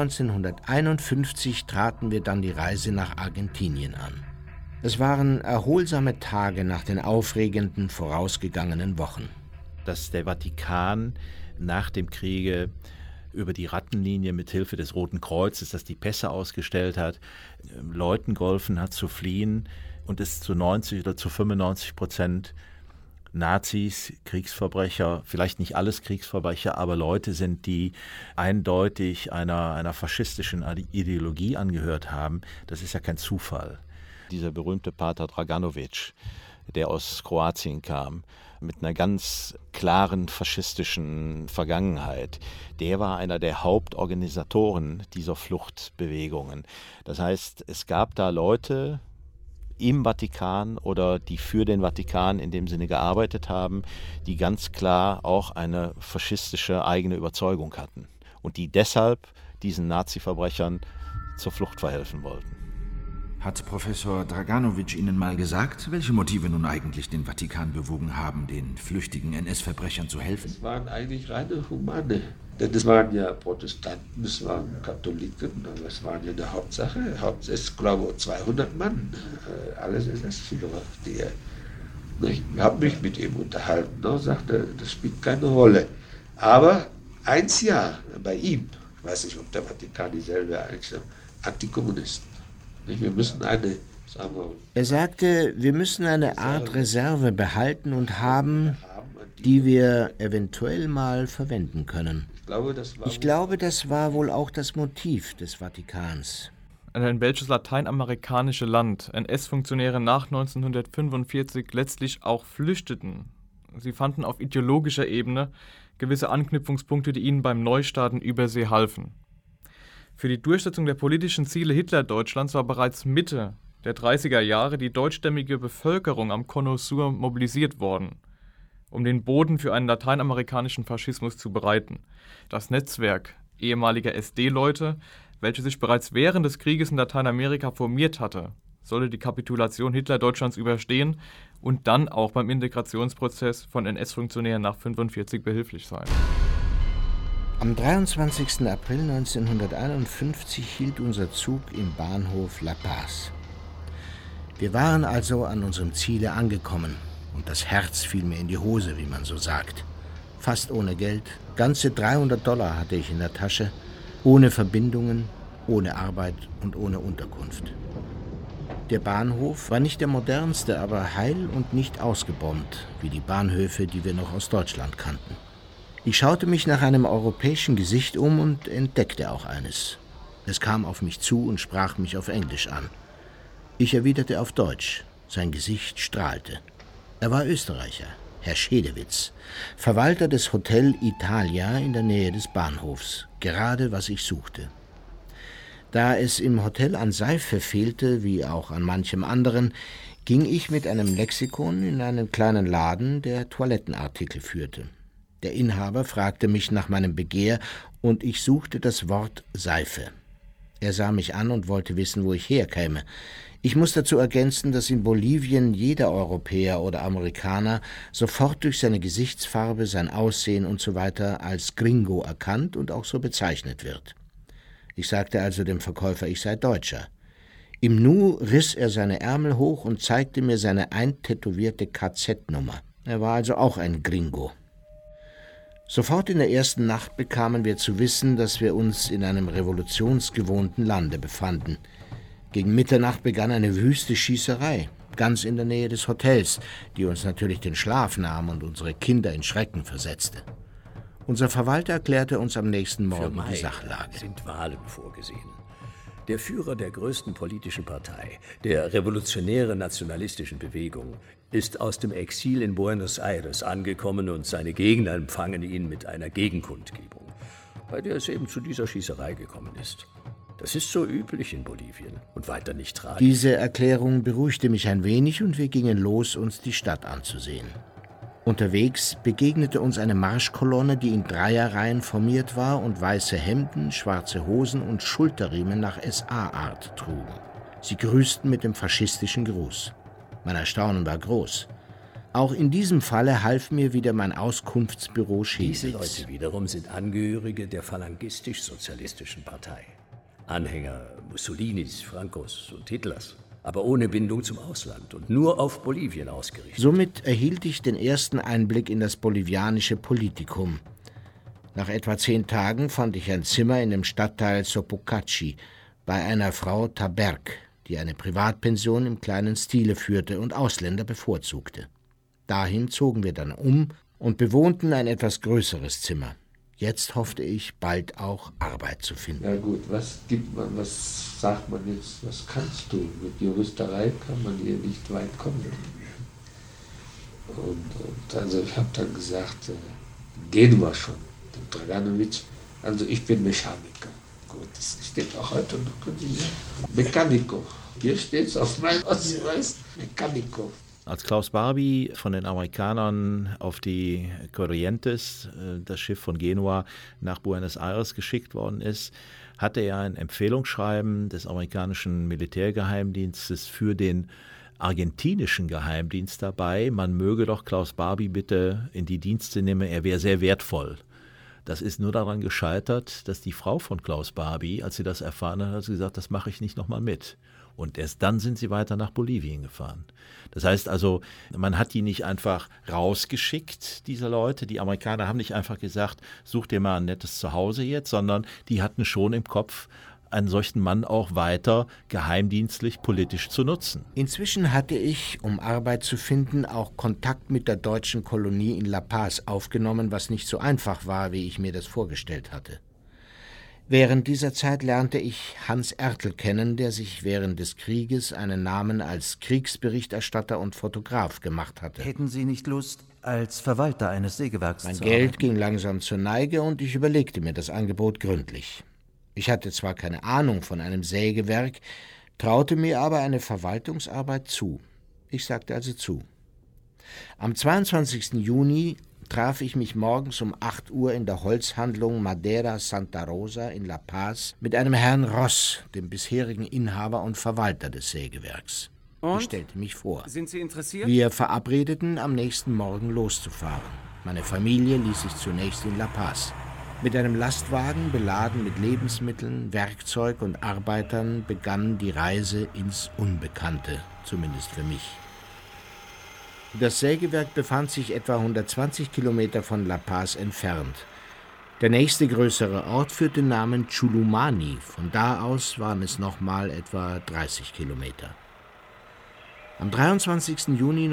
Speaker 4: 1951 traten wir dann die Reise nach Argentinien an. Es waren erholsame Tage nach den aufregenden vorausgegangenen Wochen.
Speaker 1: Dass der Vatikan nach dem Kriege über die Rattenlinie mit Hilfe des Roten Kreuzes, das die Pässe ausgestellt hat, Leuten geholfen hat zu fliehen und es zu 90 oder zu 95% Nazis, Kriegsverbrecher, vielleicht nicht alles Kriegsverbrecher, aber Leute sind, die eindeutig einer faschistischen Ideologie angehört haben. Das ist ja kein Zufall. Dieser berühmte Pater Draganovic, der aus Kroatien kam, mit einer ganz klaren faschistischen Vergangenheit, der war einer der Hauptorganisatoren dieser Fluchtbewegungen. Das heißt, es gab da Leute im Vatikan oder die für den Vatikan in dem Sinne gearbeitet haben, die ganz klar auch eine faschistische eigene Überzeugung hatten und die deshalb diesen Nazi-Verbrechern zur Flucht verhelfen wollten.
Speaker 2: Hat Professor Draganovic Ihnen mal gesagt, welche Motive nun eigentlich den Vatikan bewogen haben, den flüchtigen NS-Verbrechern zu helfen?
Speaker 3: Es waren eigentlich reine Humane. Denn es waren ja Protestanten, es waren Katholiken, aber es waren ja eine Hauptsache. Ich glaube 200 Mann, alles SS-Führer. Ich habe mich mit ihm unterhalten und sagte, das spielt keine Rolle. Aber 1 Jahr bei ihm, ich weiß nicht, ob der Vatikan dieselbe eigentlich, Antikommunisten. Wir müssen
Speaker 4: Er sagte, wir müssen eine Art Reserve behalten und haben, die wir eventuell mal verwenden können. Ich glaube, das war wohl auch das Motiv des Vatikans.
Speaker 9: In welches lateinamerikanische Land NS-Funktionäre nach 1945 letztlich auch flüchteten. Sie fanden auf ideologischer Ebene gewisse Anknüpfungspunkte, die ihnen beim Neustarten Übersee halfen. Für die Durchsetzung der politischen Ziele Hitler-Deutschlands war bereits Mitte der 30er Jahre die deutschstämmige Bevölkerung am Cono Sur mobilisiert worden, um den Boden für einen lateinamerikanischen Faschismus zu bereiten. Das Netzwerk ehemaliger SD-Leute, welches sich bereits während des Krieges in Lateinamerika formiert hatte, sollte die Kapitulation Hitler-Deutschlands überstehen und dann auch beim Integrationsprozess von NS-Funktionären nach 1945 behilflich sein.
Speaker 4: Am 23. April 1951 hielt unser Zug im Bahnhof La Paz. Wir waren also an unserem Ziele angekommen und das Herz fiel mir in die Hose, wie man so sagt. Fast ohne Geld, ganze $300 hatte ich in der Tasche, ohne Verbindungen, ohne Arbeit und ohne Unterkunft. Der Bahnhof war nicht der modernste, aber heil und nicht ausgebombt, wie die Bahnhöfe, die wir noch aus Deutschland kannten. Ich schaute mich nach einem europäischen Gesicht um und entdeckte auch eines. Es kam auf mich zu und sprach mich auf Englisch an. Ich erwiderte auf Deutsch. Sein Gesicht strahlte. Er war Österreicher. Herr Schedewitz, Verwalter des Hotel Italia in der Nähe des Bahnhofs. Gerade was ich suchte. Da es im Hotel an Seife fehlte, wie auch an manchem anderen, ging ich mit einem Lexikon in einen kleinen Laden, der Toilettenartikel führte. Der Inhaber fragte mich nach meinem Begehr, und ich suchte das Wort Seife. Er sah mich an und wollte wissen, wo ich herkäme. Ich muss dazu ergänzen, dass in Bolivien jeder Europäer oder Amerikaner sofort durch seine Gesichtsfarbe, sein Aussehen usw. als Gringo erkannt und auch so bezeichnet wird. Ich sagte also dem Verkäufer, ich sei Deutscher. Im Nu riss er seine Ärmel hoch und zeigte mir seine eintätowierte KZ-Nummer. Er war also auch ein Gringo. Sofort in der ersten Nacht bekamen wir zu wissen, dass wir uns in einem revolutionsgewohnten Lande befanden. Gegen Mitternacht begann eine wüste Schießerei, ganz in der Nähe des Hotels, die uns natürlich den Schlaf nahm und unsere Kinder in Schrecken versetzte. Unser Verwalter erklärte uns am nächsten Morgen die Sachlage.
Speaker 10: Sind Wahlen vorgesehen. Der Führer der größten politischen Partei, der revolutionären nationalistischen Bewegung, ist aus dem Exil in Buenos Aires angekommen und seine Gegner empfangen ihn mit einer Gegenkundgebung, bei der es eben zu dieser Schießerei gekommen ist. Das ist so üblich in Bolivien und weiter nicht tragisch.
Speaker 4: Diese Erklärung beruhigte mich ein wenig und wir gingen los, uns die Stadt anzusehen. Unterwegs begegnete uns eine Marschkolonne, die in Dreierreihen formiert war und weiße Hemden, schwarze Hosen und Schulterriemen nach SA-Art trugen. Sie grüßten mit dem faschistischen Gruß. Mein Erstaunen war groß. Auch in diesem Falle half mir wieder mein Auskunftsbüro Schedewitz.
Speaker 10: Diese Leute wiederum sind Angehörige der phalangistisch-sozialistischen Partei. Anhänger Mussolinis, Francos und Hitlers, aber ohne Bindung zum Ausland und nur auf Bolivien ausgerichtet.
Speaker 4: Somit erhielt ich den ersten Einblick in das bolivianische Politikum. Nach etwa 10 Tagen fand ich ein Zimmer in dem Stadtteil Sopocachi bei einer Frau Taberg, die eine Privatpension im kleinen Stile führte und Ausländer bevorzugte. Dahin zogen wir dann um und bewohnten ein etwas größeres Zimmer. Jetzt hoffte ich, bald auch Arbeit zu finden.
Speaker 3: Ja gut, was gibt man, was sagt man jetzt, was kannst du? Mit Juristerei kann man hier nicht weit kommen. Und also ich habe dann gesagt, gehen wir schon, den Draganovic. Also ich bin Mechaniker. Gut, das steht auch heute noch, können Sie sagen. Mechanico. Hier steht es auf meinem Ausweis, Mechanico.
Speaker 1: Als Klaus Barbie von den Amerikanern auf die Corrientes, das Schiff von Genua, nach Buenos Aires geschickt worden ist, hatte er ein Empfehlungsschreiben des amerikanischen Militärgeheimdienstes für den argentinischen Geheimdienst dabei. Man möge doch Klaus Barbie bitte in die Dienste nehmen, er wäre sehr wertvoll. Das ist nur daran gescheitert, dass die Frau von Klaus Barbie, als sie das erfahren hat, hat sie gesagt, das mache ich nicht nochmal mit. Und erst dann sind sie weiter nach Bolivien gefahren. Das heißt also, man hat die nicht einfach rausgeschickt, diese Leute. Die Amerikaner haben nicht einfach gesagt, such dir mal ein nettes Zuhause jetzt, sondern die hatten schon im Kopf, einen solchen Mann auch weiter geheimdienstlich politisch zu nutzen.
Speaker 4: Inzwischen hatte ich, um Arbeit zu finden, auch Kontakt mit der deutschen Kolonie in La Paz aufgenommen, was nicht so einfach war, wie ich mir das vorgestellt hatte. Während dieser Zeit lernte ich Hans Ertl kennen, der sich während des Krieges einen Namen als Kriegsberichterstatter und Fotograf gemacht hatte.
Speaker 6: Hätten Sie nicht Lust, als Verwalter eines Sägewerks
Speaker 4: Mein
Speaker 6: zu
Speaker 4: Geld
Speaker 6: arbeiten?
Speaker 4: ging langsam zur Neige und ich überlegte mir das Angebot gründlich. Ich hatte zwar keine Ahnung von einem Sägewerk, traute mir aber eine Verwaltungsarbeit zu. Ich sagte also zu. Am 22. Juni traf ich mich morgens um 8 Uhr in der Holzhandlung Madera Santa Rosa in La Paz mit einem Herrn Ross, dem bisherigen Inhaber und Verwalter des Sägewerks.
Speaker 8: Und?
Speaker 4: Ich stellte mich vor.
Speaker 8: Sind Sie interessiert?
Speaker 4: Wir verabredeten, am nächsten Morgen loszufahren. Meine Familie ließ sich zunächst in La Paz. Mit einem Lastwagen, beladen mit Lebensmitteln, Werkzeug und Arbeitern, begann die Reise ins Unbekannte, zumindest für mich. Das Sägewerk befand sich etwa 120 Kilometer von La Paz entfernt. Der nächste größere Ort führte den Namen Chulumani. Von da aus waren es nochmal etwa 30 Kilometer. Am 23. Juni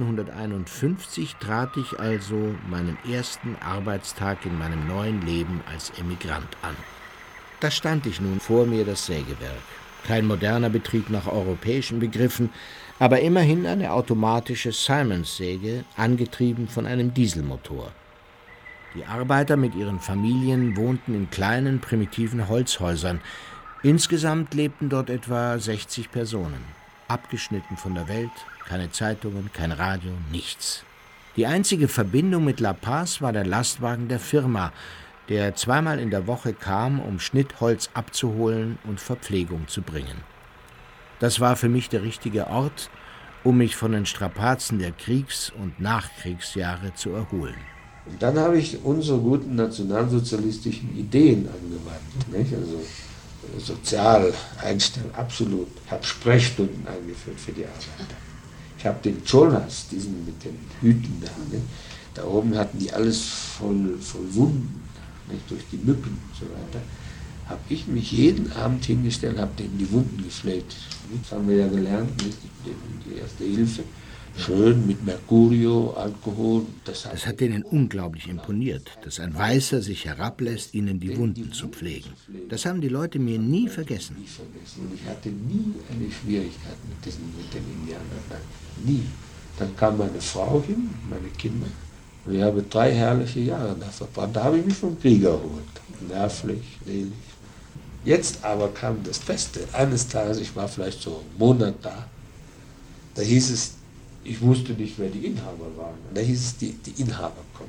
Speaker 4: 1951 trat ich also meinen ersten Arbeitstag in meinem neuen Leben als Emigrant an. Da stand ich nun vor mir, das Sägewerk. Kein moderner Betrieb nach europäischen Begriffen, aber immerhin eine automatische Siemens-Säge, angetrieben von einem Dieselmotor. Die Arbeiter mit ihren Familien wohnten in kleinen, primitiven Holzhäusern. Insgesamt lebten dort etwa 60 Personen, abgeschnitten von der Welt, keine Zeitungen, kein Radio, nichts. Die einzige Verbindung mit La Paz war der Lastwagen der Firma, der zweimal in der Woche kam, um Schnittholz abzuholen und Verpflegung zu bringen. Das war für mich der richtige Ort, um mich von den Strapazen der Kriegs- und Nachkriegsjahre zu erholen.
Speaker 3: Und dann habe ich unsere guten nationalsozialistischen Ideen angewandt, nicht? Also sozial einstellen, absolut. Ich habe Sprechstunden eingeführt für die Arbeiter. Ich habe den Cholas, diesen mit den Hüten da, nicht? Da oben hatten die alles voll Wunden, nicht? Durch die Mücken und so weiter. Habe ich mich jeden Abend hingestellt, habe denen die Wunden gepflegt. Das haben wir ja gelernt, nicht? Die erste Hilfe. Schön mit Mercurio, Alkohol. Das
Speaker 4: hat denen unglaublich imponiert, dass ein Weißer sich herablässt, ihnen die Wunden zu pflegen. Das haben die Leute mir nie vergessen.
Speaker 3: Und ich hatte nie eine Schwierigkeit mit den Indianern. Nie. Dann kam meine Frau hin, meine Kinder. Und ich habe 3 herrliche Jahre da verbracht. Da habe ich mich vom Krieg erholt. Nervlich, selig. Jetzt aber kam das Beste. Eines Tages, ich war vielleicht so einen Monat da, da hieß es, ich wusste nicht, wer die Inhaber waren. Und da hieß es, die Inhaber kommen.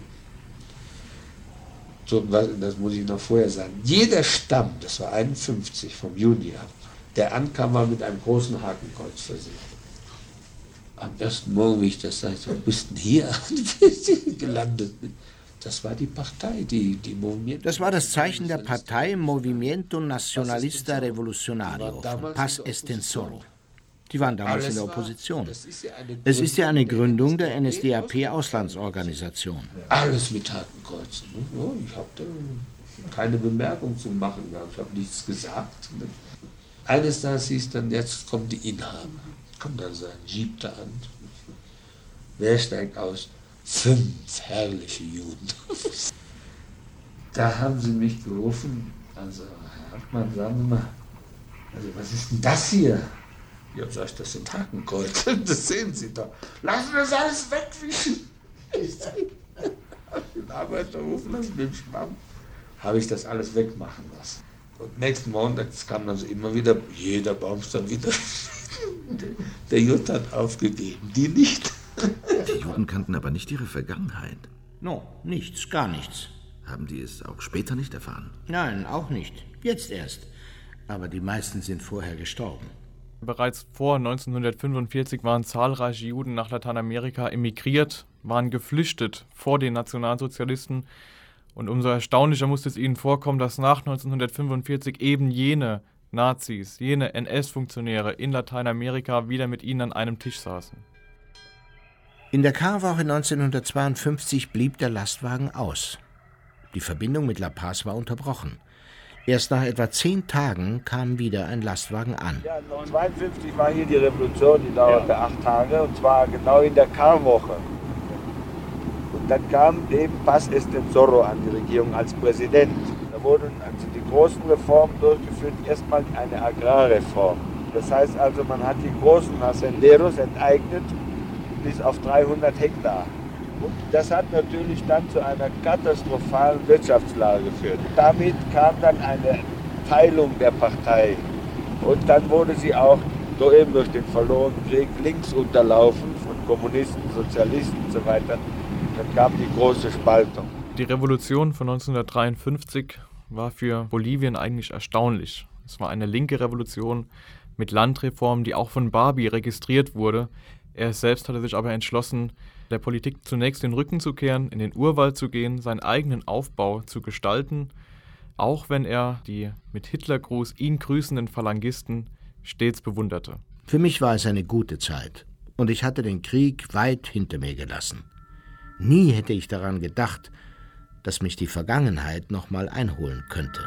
Speaker 3: So, das muss ich noch vorher sagen. Jeder Stamm, das war 51 vom Juni ab, der ankam, war mit einem großen Hakenkreuz versehen. Am ersten Morgen, wie ich das sage, so, bist du hier gelandet? Das war die Partei, die Movimiento.
Speaker 4: Das war das Zeichen der Partei Movimiento Nacionalista Revolucionario, Paz Estensoro. Die waren damals in der Opposition. Es ist ja eine Gründung der NSDAP-Auslandsorganisation.
Speaker 3: Alles mit Hakenkreuzen. Ich habe da keine Bemerkung zu machen gehabt. Ich habe nichts gesagt. Eines Tages hieß dann, jetzt kommen die Inhaber. Kommt dann so ein Jeep da an. Wer steigt aus? 5 herrliche Juden. Da haben sie mich gerufen. Also, Herr Hartmann, sagen Sie mal, also was ist denn das hier? Ja, sag ich, das sind Hakenkreuze, das sehen Sie doch. Lassen wir das alles wegwischen. Den Arbeiter rufen lassen mit dem Schwamm. Habe ich das alles wegmachen lassen. Und nächsten Morgen, das kam dann so immer wieder, jeder Baumstamm wieder. Der Jud hat aufgegeben, die nicht.
Speaker 2: Die Juden kannten aber nicht ihre Vergangenheit.
Speaker 4: No, nichts, gar nichts.
Speaker 2: Haben die es auch später nicht erfahren?
Speaker 4: Nein, auch nicht. Jetzt erst. Aber die meisten sind vorher gestorben.
Speaker 9: Bereits vor 1945 waren zahlreiche Juden nach Lateinamerika emigriert, waren geflüchtet vor den Nationalsozialisten. Und umso erstaunlicher musste es ihnen vorkommen, dass nach 1945 eben jene Nazis, jene NS-Funktionäre in Lateinamerika wieder mit ihnen an einem Tisch saßen.
Speaker 4: In der Karwoche 1952 blieb der Lastwagen aus. Die Verbindung mit La Paz war unterbrochen. Erst nach etwa 10 Tagen kam wieder ein Lastwagen an.
Speaker 5: Ja, 1952 war hier die Revolution, die dauerte 8 Tage, und zwar genau in der Karwoche. Und dann kam eben Paz Estensoro an die Regierung als Präsident. Da wurden also die großen Reformen durchgeführt, erstmal eine Agrarreform. Das heißt also, man hat die großen Hacenderos enteignet bis auf 300 Hektar. Und das hat natürlich dann zu einer katastrophalen Wirtschaftslage geführt. Damit kam dann eine Teilung der Partei. Und dann wurde sie auch eben durch den verlorenen Krieg links unterlaufen von Kommunisten, Sozialisten und so weiter. Dann kam die große Spaltung.
Speaker 9: Die Revolution von 1953 war für Bolivien eigentlich erstaunlich. Es war eine linke Revolution mit Landreformen, die auch von Barbie registriert wurde. Er selbst hatte sich aber entschlossen, der Politik zunächst den Rücken zu kehren, in den Urwald zu gehen, seinen eigenen Aufbau zu gestalten, auch wenn er die mit Hitlergruß ihn grüßenden Phalangisten stets bewunderte.
Speaker 4: Für mich war es eine gute Zeit und ich hatte den Krieg weit hinter mir gelassen. Nie hätte ich daran gedacht, dass mich die Vergangenheit noch mal einholen könnte.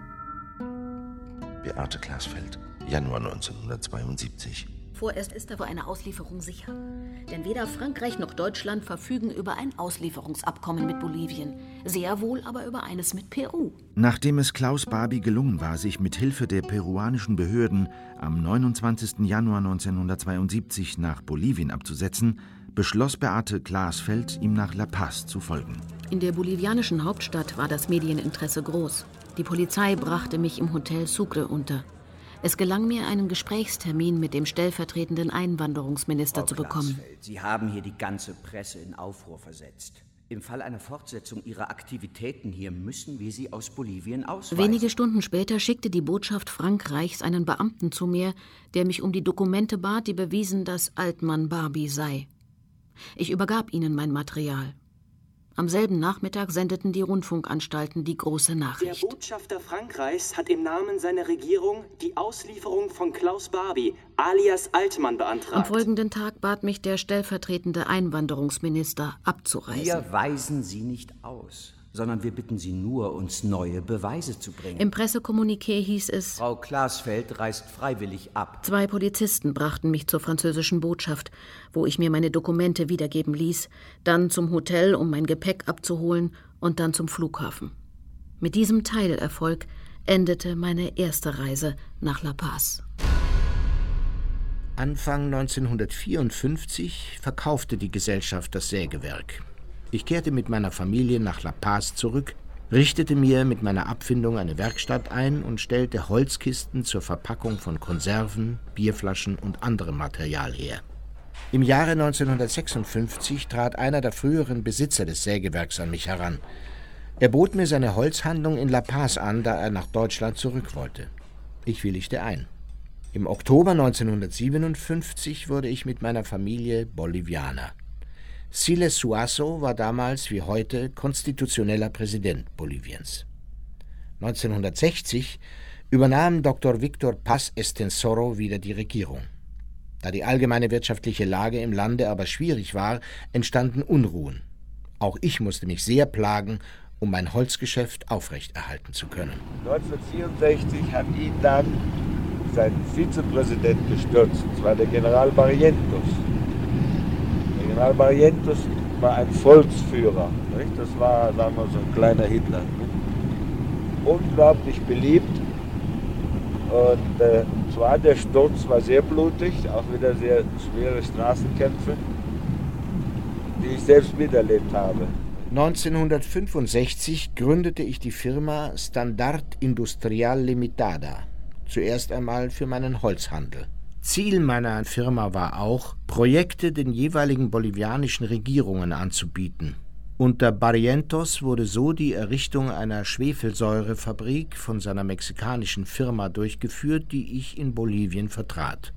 Speaker 21: Beate Glasfeld, Januar 1972.
Speaker 12: Vorerst ist er vor einer Auslieferung sicher. Denn weder Frankreich noch Deutschland verfügen über ein Auslieferungsabkommen mit Bolivien. Sehr wohl aber über eines mit Peru.
Speaker 2: Nachdem es Klaus Barbie gelungen war, sich mit Hilfe der peruanischen Behörden am 29. Januar 1972 nach Bolivien abzusetzen, beschloss Beate Glasfeld, ihm nach La Paz zu folgen.
Speaker 12: In der bolivianischen Hauptstadt war das Medieninteresse groß. Die Polizei brachte mich im Hotel Sucre unter. Es gelang mir, einen Gesprächstermin mit dem stellvertretenden Einwanderungsminister zu bekommen.
Speaker 13: Glasfeld, Sie haben hier die ganze Presse in Aufruhr versetzt. Im Fall einer Fortsetzung Ihrer Aktivitäten hier müssen wir Sie aus Bolivien ausweisen.
Speaker 12: Wenige Stunden später schickte die Botschaft Frankreichs einen Beamten zu mir, der mich um die Dokumente bat, die bewiesen, dass Altmann Barbie sei. Ich übergab ihnen mein Material. Am selben Nachmittag sendeten die Rundfunkanstalten die große Nachricht.
Speaker 17: Der Botschafter Frankreichs hat im Namen seiner Regierung die Auslieferung von Klaus Barbie, alias Altmann, beantragt.
Speaker 12: Am folgenden Tag bat mich der stellvertretende Einwanderungsminister abzureisen.
Speaker 13: Wir weisen Sie nicht aus, sondern wir bitten Sie nur, uns neue Beweise zu bringen.
Speaker 12: Im Pressekommuniqué hieß es:
Speaker 13: Frau Glasfeld reist freiwillig ab.
Speaker 12: 2 Polizisten brachten mich zur französischen Botschaft, wo ich mir meine Dokumente wiedergeben ließ, dann zum Hotel, um mein Gepäck abzuholen, und dann zum Flughafen. Mit diesem Teilerfolg endete meine erste Reise nach La Paz.
Speaker 4: Anfang 1954 verkaufte die Gesellschaft das Sägewerk. Ich kehrte mit meiner Familie nach La Paz zurück, richtete mir mit meiner Abfindung eine Werkstatt ein und stellte Holzkisten zur Verpackung von Konserven, Bierflaschen und anderem Material her. Im Jahre 1956 trat einer der früheren Besitzer des Sägewerks an mich heran. Er bot mir seine Holzhandlung in La Paz an, da er nach Deutschland zurück wollte. Ich willigte ein. Im Oktober 1957 wurde ich mit meiner Familie Bolivianer. Siles Suazo war damals wie heute konstitutioneller Präsident Boliviens. 1960 übernahm Dr. Victor Paz Estensoro wieder die Regierung. Da die allgemeine wirtschaftliche Lage im Lande aber schwierig war, entstanden Unruhen. Auch ich musste mich sehr plagen, um mein Holzgeschäft aufrechterhalten zu können.
Speaker 5: 1964 hat ihn dann sein Vizepräsident gestürzt, und zwar der General Barrientos. General Barrientos war ein Volksführer, nicht? Das war, sagen wir, so ein kleiner Hitler. Nicht? Unglaublich beliebt. Und zwar der Sturz war sehr blutig, auch wieder sehr schwere Straßenkämpfe, die ich selbst miterlebt habe.
Speaker 4: 1965 gründete ich die Firma Standard Industrial Limitada, zuerst einmal für meinen Holzhandel. Ziel meiner Firma war auch, Projekte den jeweiligen bolivianischen Regierungen anzubieten. Unter Barrientos wurde so die Errichtung einer Schwefelsäurefabrik von seiner mexikanischen Firma durchgeführt, die ich in Bolivien vertrat.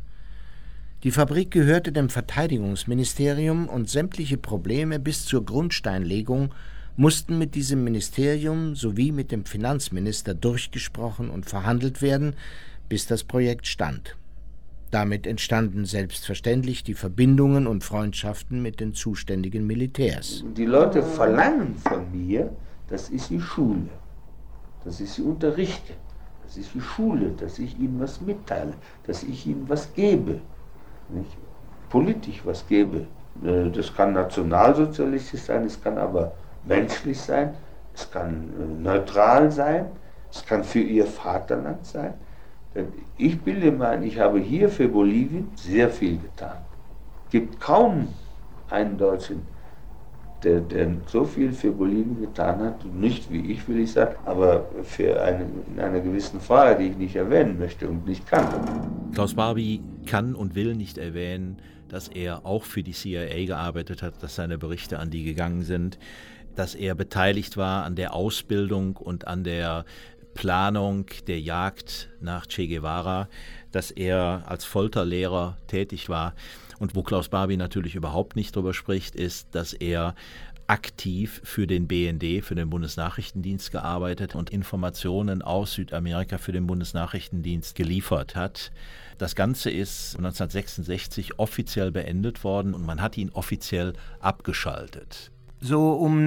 Speaker 4: Die Fabrik gehörte dem Verteidigungsministerium und sämtliche Probleme bis zur Grundsteinlegung mussten mit diesem Ministerium sowie mit dem Finanzminister durchgesprochen und verhandelt werden, bis das Projekt stand. Damit entstanden selbstverständlich die Verbindungen und Freundschaften mit den zuständigen Militärs.
Speaker 3: Die Leute verlangen von mir, dass ich sie schule, dass ich sie unterrichte, dass ich sie schule, dass ich ihnen was mitteile, dass ich ihnen was gebe, nicht? Politisch was gebe. Das kann nationalsozialistisch sein, es kann aber menschlich sein, es kann neutral sein, es kann für ihr Vaterland sein. Ich bilde mir ein, ich habe hier für Bolivien sehr viel getan. Es gibt kaum einen Deutschen, der so viel für Bolivien getan hat, nicht wie ich, will ich sagen, aber in einer gewissen Frage, die ich nicht erwähnen möchte und nicht kann.
Speaker 1: Klaus Barbie kann und will nicht erwähnen, dass er auch für die CIA gearbeitet hat, dass seine Berichte an die gegangen sind, dass er beteiligt war an der Ausbildung und an der Planung der Jagd nach Che Guevara, dass er als Folterlehrer tätig war. Und wo Klaus Barbie natürlich überhaupt nicht drüber spricht, ist, dass er aktiv für den BND, für den Bundesnachrichtendienst gearbeitet und Informationen aus Südamerika für den Bundesnachrichtendienst geliefert hat. Das Ganze ist 1966 offiziell beendet worden und man hat ihn offiziell abgeschaltet.
Speaker 4: So um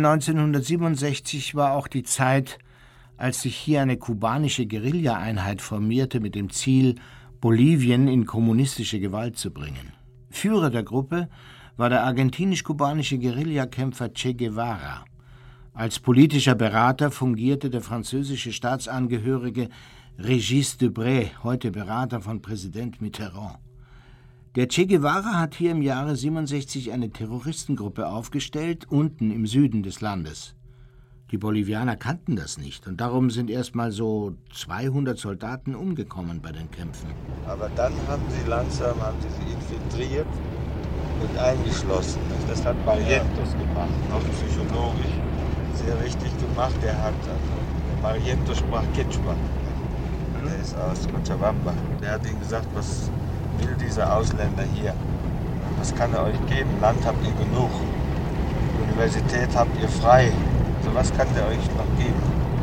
Speaker 4: 1967 war auch die Zeit, als sich hier eine kubanische Guerilla-Einheit formierte mit dem Ziel, Bolivien in kommunistische Gewalt zu bringen. Führer der Gruppe war der argentinisch-kubanische Guerillakämpfer Che Guevara. Als politischer Berater fungierte der französische Staatsangehörige Régis Debray, heute Berater von Präsident Mitterrand. Der Che Guevara hat hier im Jahre 1967 eine Terroristengruppe aufgestellt, unten im Süden des Landes. Die Bolivianer kannten das nicht und darum sind erst mal so 200 Soldaten umgekommen bei den Kämpfen.
Speaker 5: Aber dann haben sie infiltriert und eingeschlossen. Das hat Barrientos gemacht, auch psychologisch sehr richtig gemacht. Der Barrientos sprach Quechua. Der ist aus Cochabamba. Der hat ihnen gesagt, was will dieser Ausländer hier? Was kann er euch geben? Land habt ihr genug. Universität habt ihr frei. Also was kann der euch noch geben?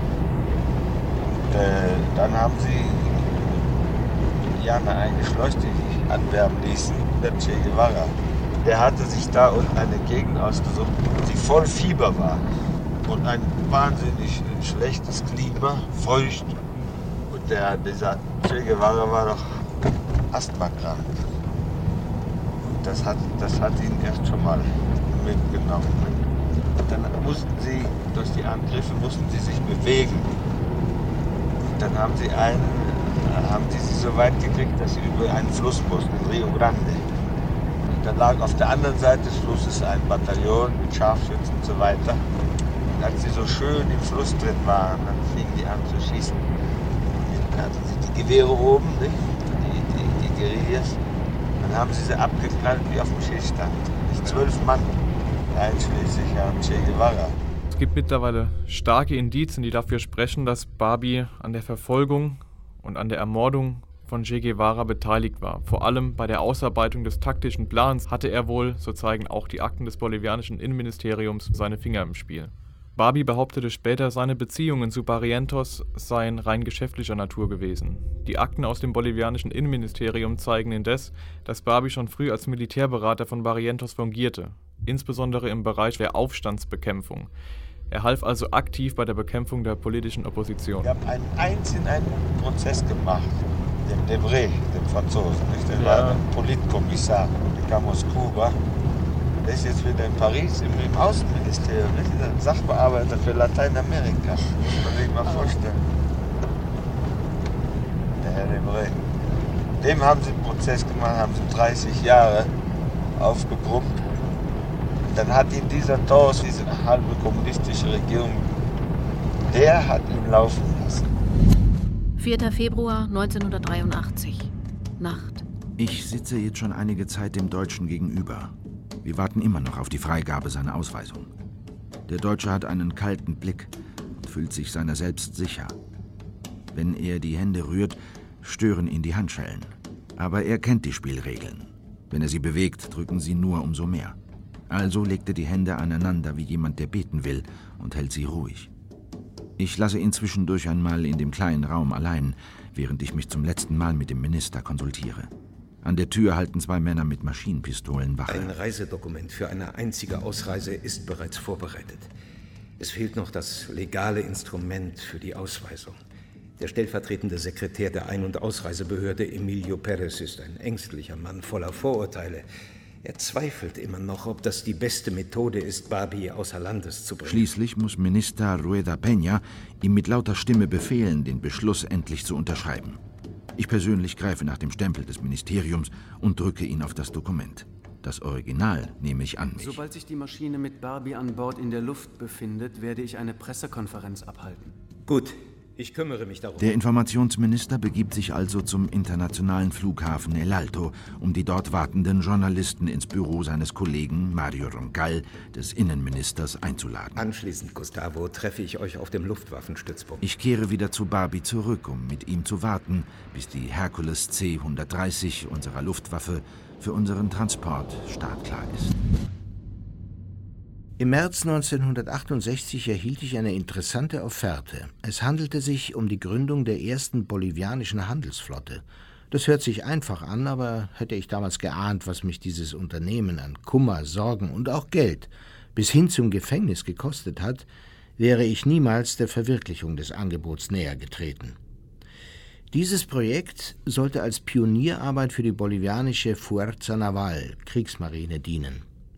Speaker 5: Und dann haben sie Indianer eingeschleust, die sich anwerben ließen. Der Che Guevara, der hatte sich da unten eine Gegend ausgesucht, die voll Fieber war. Und ein wahnsinnig schlechtes Klima, feucht. Und dieser Che Guevara war doch asthmakrank. Und das hat ihn erst schon mal mitgenommen. Und dann mussten sie, durch die Angriffe mussten sie sich bewegen. Und dann haben die sie so weit gekriegt, dass sie über einen Fluss mussten, den Rio Grande. Und dann lag auf der anderen Seite des Flusses ein Bataillon mit Scharfschützen und so weiter. Und als sie so schön im Fluss drin waren, dann fingen die an zu schießen. Dann hatten sie die Gewehre oben, nicht? Die Guerillas. Dann haben sie abgeknallt wie auf dem Schießstand. 12 Mann, einschließlich Herrn Che Guevara.
Speaker 9: Es gibt mittlerweile starke Indizien, die dafür sprechen, dass Barbie an der Verfolgung und an der Ermordung von Che Guevara beteiligt war. Vor allem bei der Ausarbeitung des taktischen Plans hatte er wohl, so zeigen auch die Akten des bolivianischen Innenministeriums, seine Finger im Spiel. Barbie behauptete später, seine Beziehungen zu Barrientos seien rein geschäftlicher Natur gewesen. Die Akten aus dem bolivianischen Innenministerium zeigen indes, dass Barbie schon früh als Militärberater von Barrientos fungierte, insbesondere im Bereich der Aufstandsbekämpfung. Er half also aktiv bei der Bekämpfung der politischen Opposition.
Speaker 5: Ich habe einen Prozess gemacht, dem Debray, dem Franzosen. Der war ein Politkommissar, der kam aus Kuba. Der ist jetzt wieder in Paris im Außenministerium, dieser Sachbearbeiter für Lateinamerika. Das kann man sich mal vorstellen. Der Herr Debray. Dem haben sie einen Prozess gemacht, haben sie 30 Jahre aufgebrummt. Dann hat ihn dieser Torres, diese halbe kommunistische Regierung, der hat ihn laufen lassen.
Speaker 12: 4. Februar 1983. Nacht.
Speaker 2: Ich sitze jetzt schon einige Zeit dem Deutschen gegenüber. Wir warten immer noch auf die Freigabe seiner Ausweisung. Der Deutsche hat einen kalten Blick und fühlt sich seiner selbst sicher. Wenn er die Hände rührt, stören ihn die Handschellen. Aber er kennt die Spielregeln. Wenn er sie bewegt, drücken sie nur umso mehr. Also legt er die Hände aneinander wie jemand, der beten will, und hält sie ruhig. Ich lasse ihn zwischendurch einmal in dem kleinen Raum allein, während ich mich zum letzten Mal mit dem Minister konsultiere. An der Tür halten 2 Männer mit Maschinenpistolen Wache.
Speaker 14: Ein Reisedokument für eine einzige Ausreise ist bereits vorbereitet. Es fehlt noch das legale Instrument für die Ausweisung. Der stellvertretende Sekretär der Ein- und Ausreisebehörde, Emilio Perez, ist ein ängstlicher Mann voller Vorurteile. Er zweifelt immer noch, ob das die beste Methode ist, Barbie außer Landes zu bringen.
Speaker 2: Schließlich muss Minister Rueda Peña ihm mit lauter Stimme befehlen, den Beschluss endlich zu unterschreiben. Ich persönlich greife nach dem Stempel des Ministeriums und drücke ihn auf das Dokument. Das Original nehme ich an mich.
Speaker 8: Sobald sich die Maschine mit Barbie an Bord in der Luft befindet, werde ich eine Pressekonferenz abhalten.
Speaker 14: Gut, ich kümmere mich darum.
Speaker 2: Der Informationsminister begibt sich also zum internationalen Flughafen El Alto, um die dort wartenden Journalisten ins Büro seines Kollegen Mario Roncal, des Innenministers, einzuladen.
Speaker 14: Anschließend, Gustavo, treffe ich euch auf dem Luftwaffenstützpunkt.
Speaker 2: Ich kehre wieder zu Barbie zurück, um mit ihm zu warten, bis die Hercules C-130 unserer Luftwaffe für unseren Transport startklar ist.
Speaker 4: Im März 1968 erhielt ich eine interessante Offerte. Es handelte sich um die Gründung der ersten bolivianischen Handelsflotte. Das hört sich einfach an, aber hätte ich damals geahnt, was mich dieses Unternehmen an Kummer, Sorgen und auch Geld bis hin zum Gefängnis gekostet hat, wäre ich niemals der Verwirklichung des Angebots näher getreten. Dieses Projekt sollte als Pionierarbeit für die bolivianische Fuerza Naval, Kriegsmarine, dienen.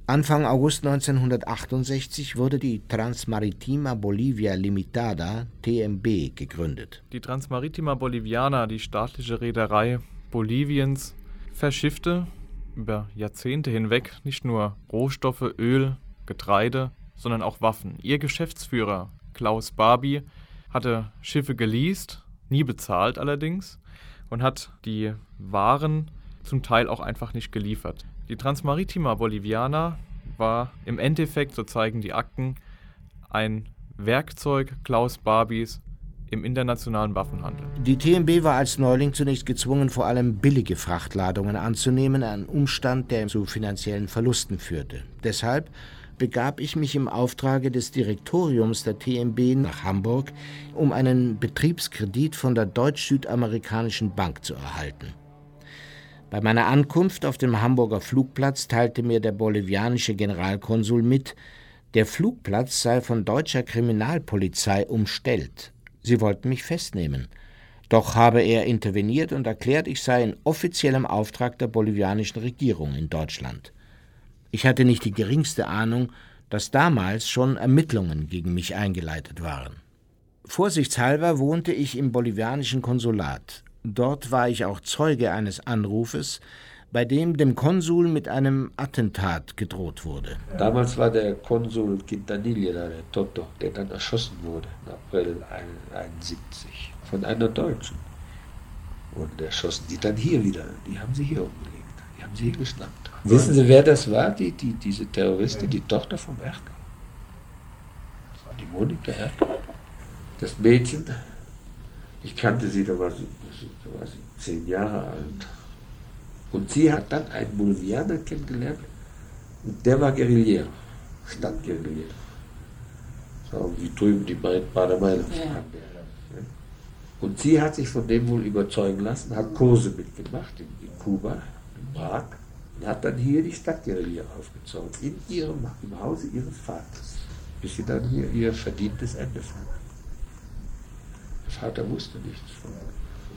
Speaker 4: Anfang August 1968 wurde die Transmaritima Bolivia Limitada, TMB, gegründet.
Speaker 9: Die Transmaritima Boliviana, die staatliche Reederei Boliviens, verschiffte über Jahrzehnte hinweg nicht nur Rohstoffe, Öl, Getreide, sondern auch Waffen. Ihr Geschäftsführer Klaus Barbie hatte Schiffe geleast, nie bezahlt allerdings, und hat die Waren zum Teil auch einfach nicht geliefert. Die Transmaritima Boliviana war im Endeffekt, so zeigen die Akten, ein Werkzeug Klaus Barbies im internationalen Waffenhandel.
Speaker 4: Die TMB war als Neuling zunächst gezwungen, vor allem billige Frachtladungen anzunehmen, ein Umstand, der zu finanziellen Verlusten führte. Deshalb begab ich mich im Auftrage des Direktoriums der TMB nach Hamburg, um einen Betriebskredit von der Deutsch-Südamerikanischen Bank zu erhalten. Bei meiner Ankunft auf dem Hamburger Flugplatz teilte mir der bolivianische Generalkonsul mit, der Flugplatz sei von deutscher Kriminalpolizei umstellt. Sie wollten mich festnehmen. Doch habe er interveniert und erklärt, ich sei in offiziellem Auftrag der bolivianischen Regierung in Deutschland. Ich hatte nicht die geringste Ahnung, dass damals schon Ermittlungen gegen mich eingeleitet waren. Vorsichtshalber wohnte ich im bolivianischen Konsulat. Dort war ich auch Zeuge eines Anrufes, bei dem Konsul mit einem Attentat gedroht wurde.
Speaker 3: Damals war der Konsul Quintanilla da, der Toto, der dann erschossen wurde im April 1971 von einer Deutschen. Und erschossen die dann hier wieder. Die haben sie hier umgelegt. Die haben sie hier geschnappt. Wissen Sie, wer das war, diese Terroristin, die Tochter vom Erkel? Das war die Monika Erkel. Das Mädchen, ich kannte sie, da war sie 10 Jahre alt. Und sie hat dann einen Bolivianer kennengelernt, und der war Guerillero, Stadtguerillero. So wie drüben die Bader-Meinungsfrage. Ja. Und sie hat sich von dem wohl überzeugen lassen, hat Kurse mitgemacht in Kuba, in Prag, und hat dann hier die Stadtguerilla aufgezogen, im Hause ihres Vaters, bis sie dann hier ihr verdientes Ende fand. Der Vater wusste nichts von ihr.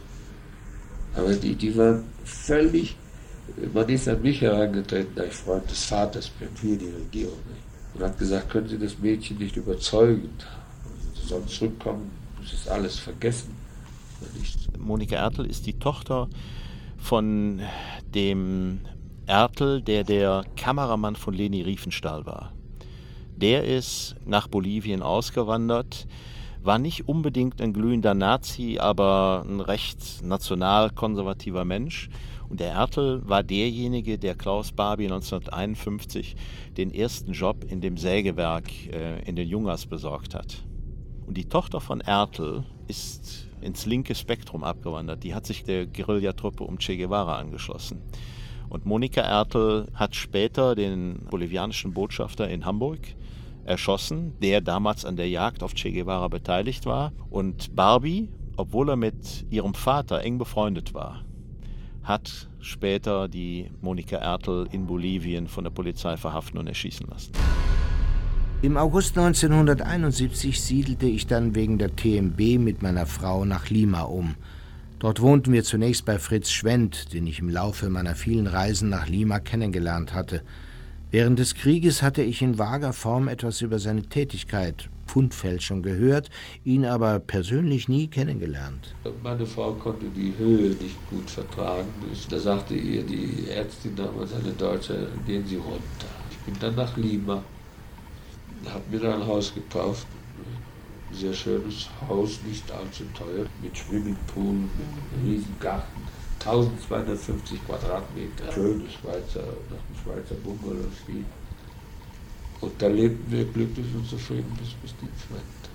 Speaker 3: Aber die waren völlig, man ist an mich herangetreten, da ich Freund des Vaters bin, hier die Regierung, und hat gesagt, können Sie das Mädchen nicht überzeugen? Sie sollen zurückkommen, das ist alles vergessen.
Speaker 1: Monika Ertel ist die Tochter von dem Ertel, der Kameramann von Leni Riefenstahl war. Der ist nach Bolivien ausgewandert, war nicht unbedingt ein glühender Nazi, aber ein recht nationalkonservativer Mensch. Und der Ertel war derjenige, der Klaus Barbie 1951 den ersten Job in dem Sägewerk in den Jungas besorgt hat. Und die Tochter von Ertel ist ins linke Spektrum abgewandert. Die hat sich der Guerillatruppe um Che Guevara angeschlossen. Und Monika Ertel hat später den bolivianischen Botschafter in Hamburg erschossen, der damals an der Jagd auf Che Guevara beteiligt war. Und Barbie, obwohl er mit ihrem Vater eng befreundet war, hat später die Monika Ertel in Bolivien von der Polizei verhaften und erschießen lassen.
Speaker 4: Im August 1971 siedelte ich dann wegen der TMB mit meiner Frau nach Lima um. Dort wohnten wir zunächst bei Fritz Schwendt, den ich im Laufe meiner vielen Reisen nach Lima kennengelernt hatte. Während des Krieges hatte ich in vager Form etwas über seine Tätigkeit, Pfundfälschung, gehört, ihn aber persönlich nie kennengelernt.
Speaker 3: Meine Frau konnte die Höhe nicht gut vertragen. Da sagte ihr die Ärztin damals, eine Deutsche, gehen Sie runter. Ich bin dann nach Lima, habe mir da ein Haus gekauft, ein sehr schönes Haus, nicht allzu teuer, mit Swimmingpool, mit einem riesen Garten. 1250 Quadratmeter, schönes Schweizer Bungalow-Stil. Und da lebten wir glücklich und zufrieden bis die Wende.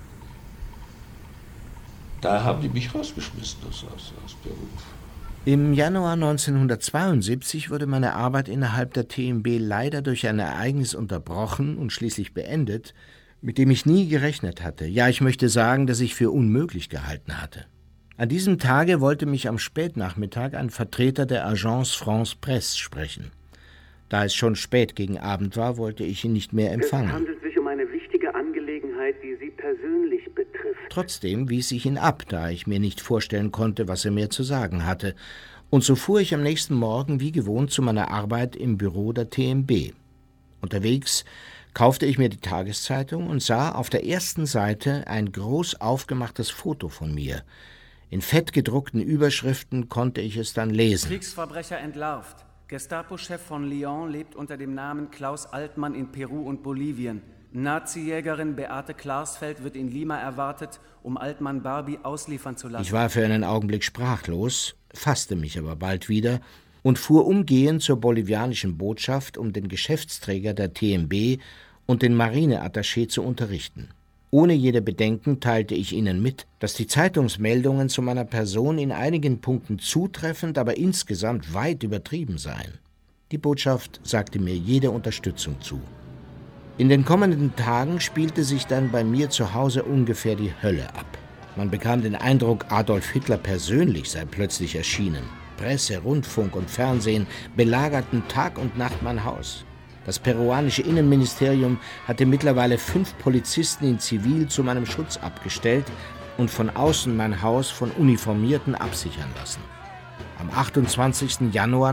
Speaker 3: Da haben die mich rausgeschmissen aus Beruf.
Speaker 4: Im Januar 1972 wurde meine Arbeit innerhalb der TMB leider durch ein Ereignis unterbrochen und schließlich beendet, mit dem ich nie gerechnet hatte. Ja, ich möchte sagen, dass ich für unmöglich gehalten hatte. An diesem Tage wollte mich am Spätnachmittag ein Vertreter der Agence France Presse sprechen. Da es schon spät gegen Abend war, wollte ich ihn nicht mehr empfangen.
Speaker 7: Es handelt sich um eine wichtige Angelegenheit, die Sie persönlich betrifft.
Speaker 4: Trotzdem wies ich ihn ab, da ich mir nicht vorstellen konnte, was er mir zu sagen hatte. Und so fuhr ich am nächsten Morgen wie gewohnt zu meiner Arbeit im Büro der TMB. Unterwegs kaufte ich mir die Tageszeitung und sah auf der ersten Seite ein groß aufgemachtes Foto von mir. In fett gedruckten Überschriften konnte ich es dann lesen.
Speaker 8: Kriegsverbrecher entlarvt. Gestapo-Chef von Lyon lebt unter dem Namen Klaus Altmann in Peru und Bolivien. Nazi-Jägerin Beate Klarsfeld wird in Lima erwartet, um Altmann Barbie ausliefern zu lassen.
Speaker 4: Ich war für einen Augenblick sprachlos, fasste mich aber bald wieder und fuhr umgehend zur bolivianischen Botschaft, um den Geschäftsträger der TMB und den Marineattaché zu unterrichten. Ohne jede Bedenken teilte ich ihnen mit, dass die Zeitungsmeldungen zu meiner Person in einigen Punkten zutreffend, aber insgesamt weit übertrieben seien. Die Botschaft sagte mir jede Unterstützung zu. In den kommenden Tagen spielte sich dann bei mir zu Hause ungefähr die Hölle ab. Man bekam den Eindruck, Adolf Hitler persönlich sei plötzlich erschienen. Presse, Rundfunk und Fernsehen belagerten Tag und Nacht mein Haus. Das peruanische Innenministerium hatte mittlerweile 5 Polizisten in Zivil zu meinem Schutz abgestellt und von außen mein Haus von Uniformierten absichern lassen. Am 28. Januar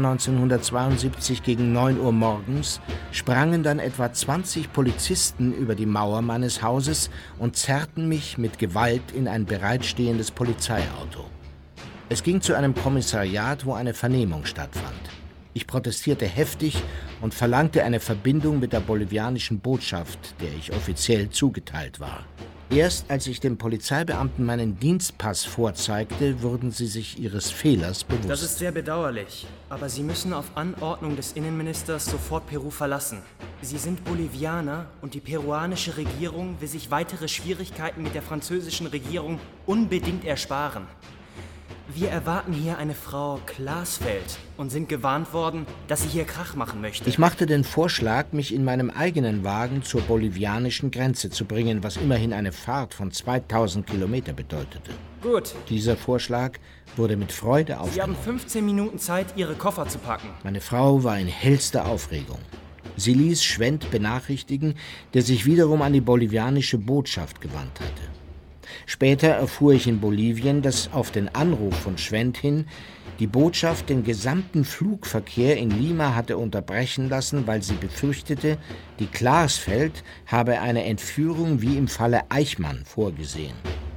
Speaker 4: 1972 gegen 9 Uhr morgens sprangen dann etwa 20 Polizisten über die Mauer meines Hauses und zerrten mich mit Gewalt in ein bereitstehendes Polizeiauto. Es ging zu einem Kommissariat, wo eine Vernehmung stattfand. Ich protestierte heftig und verlangte eine Verbindung mit der bolivianischen Botschaft, der ich offiziell zugeteilt war. Erst als ich dem Polizeibeamten meinen Dienstpass vorzeigte, wurden sie sich ihres Fehlers bewusst.
Speaker 17: Das ist sehr bedauerlich, aber Sie müssen auf Anordnung des Innenministers sofort Peru verlassen. Sie sind Bolivianer und die peruanische Regierung will sich weitere Schwierigkeiten mit der französischen Regierung unbedingt ersparen. Wir erwarten hier eine Frau Klarsfeld und sind gewarnt worden, dass sie hier Krach machen möchte.
Speaker 4: Ich machte den Vorschlag, mich in meinem eigenen Wagen zur bolivianischen Grenze zu bringen, was immerhin eine Fahrt von 2000 Kilometer bedeutete.
Speaker 17: Gut.
Speaker 4: Dieser Vorschlag wurde mit Freude aufgenommen.
Speaker 17: Sie haben 15 Minuten Zeit, Ihre Koffer zu packen.
Speaker 4: Meine Frau war in hellster Aufregung. Sie ließ Schwendt benachrichtigen, der sich wiederum an die bolivianische Botschaft gewandt hatte. Später erfuhr ich in Bolivien, dass auf den Anruf von Schwendt hin die Botschaft den gesamten Flugverkehr in Lima hatte unterbrechen lassen, weil sie befürchtete, die Klarsfeld habe eine Entführung wie im Falle Eichmann vorgesehen.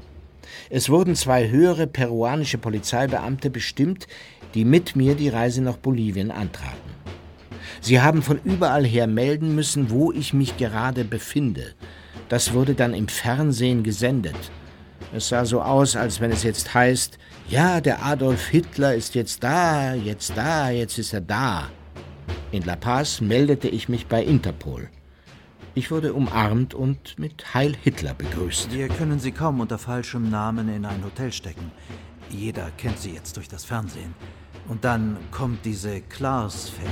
Speaker 4: Es wurden 2 höhere peruanische Polizeibeamte bestimmt, die mit mir die Reise nach Bolivien antraten. Sie haben von überall her melden müssen, wo ich mich gerade befinde. Das wurde dann im Fernsehen gesendet. Es sah so aus, als wenn es jetzt heißt, ja, der Adolf Hitler ist jetzt da, jetzt ist er da. In La Paz meldete ich mich bei Interpol. Ich wurde umarmt und mit Heil Hitler begrüßt.
Speaker 6: Wir können Sie kaum unter falschem Namen in ein Hotel stecken. Jeder kennt Sie jetzt durch das Fernsehen. Und dann kommt diese Klarsfeld.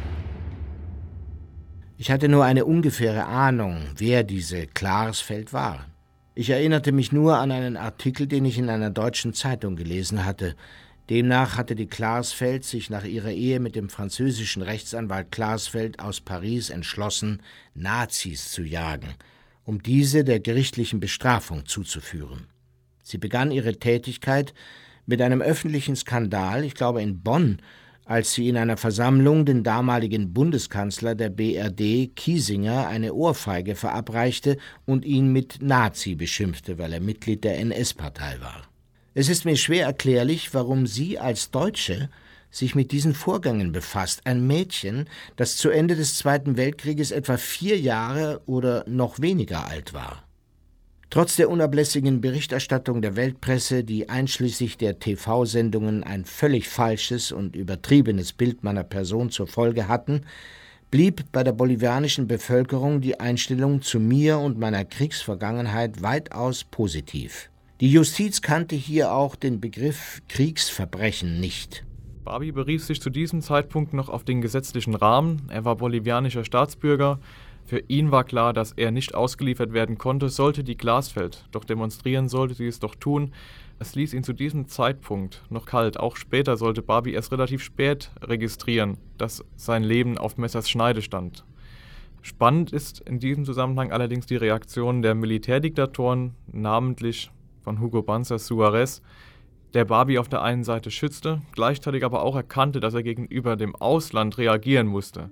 Speaker 4: Ich hatte nur eine ungefähre Ahnung, wer diese Klarsfeld war. Ich erinnerte mich nur an einen Artikel, den ich in einer deutschen Zeitung gelesen hatte. Demnach hatte die Klarsfeld sich nach ihrer Ehe mit dem französischen Rechtsanwalt Klarsfeld aus Paris entschlossen, Nazis zu jagen, um diese der gerichtlichen Bestrafung zuzuführen. Sie begann ihre Tätigkeit mit einem öffentlichen Skandal, ich glaube in Bonn, als sie in einer Versammlung den damaligen Bundeskanzler der BRD, Kiesinger, eine Ohrfeige verabreichte und ihn mit Nazi beschimpfte, weil er Mitglied der NS-Partei war. Es ist mir schwer erklärlich, warum sie als Deutsche sich mit diesen Vorgängen befasst. Ein Mädchen, das zu Ende des Zweiten Weltkrieges etwa 4 Jahre oder noch weniger alt war. Trotz der unablässigen Berichterstattung der Weltpresse, die einschließlich der TV-Sendungen ein völlig falsches und übertriebenes Bild meiner Person zur Folge hatten, blieb bei der bolivianischen Bevölkerung die Einstellung zu mir und meiner Kriegsvergangenheit weitaus positiv. Die Justiz kannte hier auch den Begriff Kriegsverbrechen nicht.
Speaker 9: Barbie berief sich zu diesem Zeitpunkt noch auf den gesetzlichen Rahmen. Er war bolivianischer Staatsbürger. Für ihn war klar, dass er nicht ausgeliefert werden konnte, sollte die Klarsfeld. Doch demonstrieren sollte sie es doch tun. Es ließ ihn zu diesem Zeitpunkt noch kalt. Auch später sollte Barbie erst relativ spät registrieren, dass sein Leben auf Messers Schneide stand. Spannend ist in diesem Zusammenhang allerdings die Reaktion der Militärdiktatoren, namentlich von Hugo Banzer Suarez, der Barbie auf der einen Seite schützte, gleichzeitig aber auch erkannte, dass er gegenüber dem Ausland reagieren musste.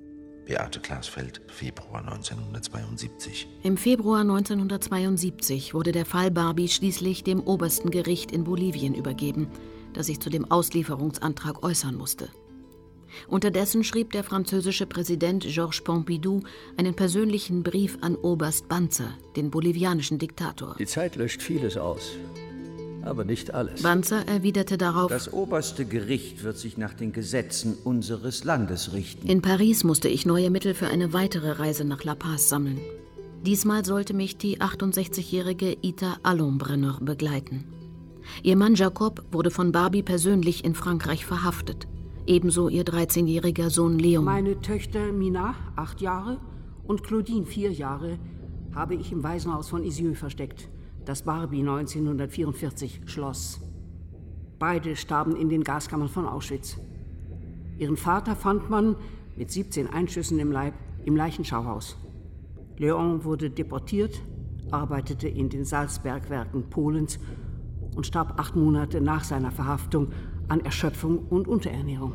Speaker 21: Beate Glasfeld, Februar 1972.
Speaker 12: Im Februar 1972 wurde der Fall Barbie schließlich dem obersten Gericht in Bolivien übergeben, das sich zu dem Auslieferungsantrag äußern musste. Unterdessen schrieb der französische Präsident Georges Pompidou einen persönlichen Brief an Oberst Banzer, den bolivianischen Diktator.
Speaker 10: Die Zeit löscht vieles aus, aber nicht alles.
Speaker 12: Banzer erwiderte darauf:
Speaker 13: Das oberste Gericht wird sich nach den Gesetzen unseres Landes richten.
Speaker 12: In Paris musste ich neue Mittel für eine weitere Reise nach La Paz sammeln. Diesmal sollte mich die 68-jährige Ita Allonbrenner begleiten. Ihr Mann Jacob wurde von Barbie persönlich in Frankreich verhaftet. Ebenso ihr 13-jähriger Sohn Leon.
Speaker 18: Meine Töchter Mina, 8 Jahre, und Claudine, 4 Jahre, habe ich im Waisenhaus von Isieux versteckt, das Barbie 1944 schloss. Beide starben in den Gaskammern von Auschwitz. Ihren Vater fand man mit 17 Einschüssen im Leib im Leichenschauhaus. Leon wurde deportiert, arbeitete in den Salzbergwerken Polens und starb 8 Monate nach seiner Verhaftung an Erschöpfung und Unterernährung.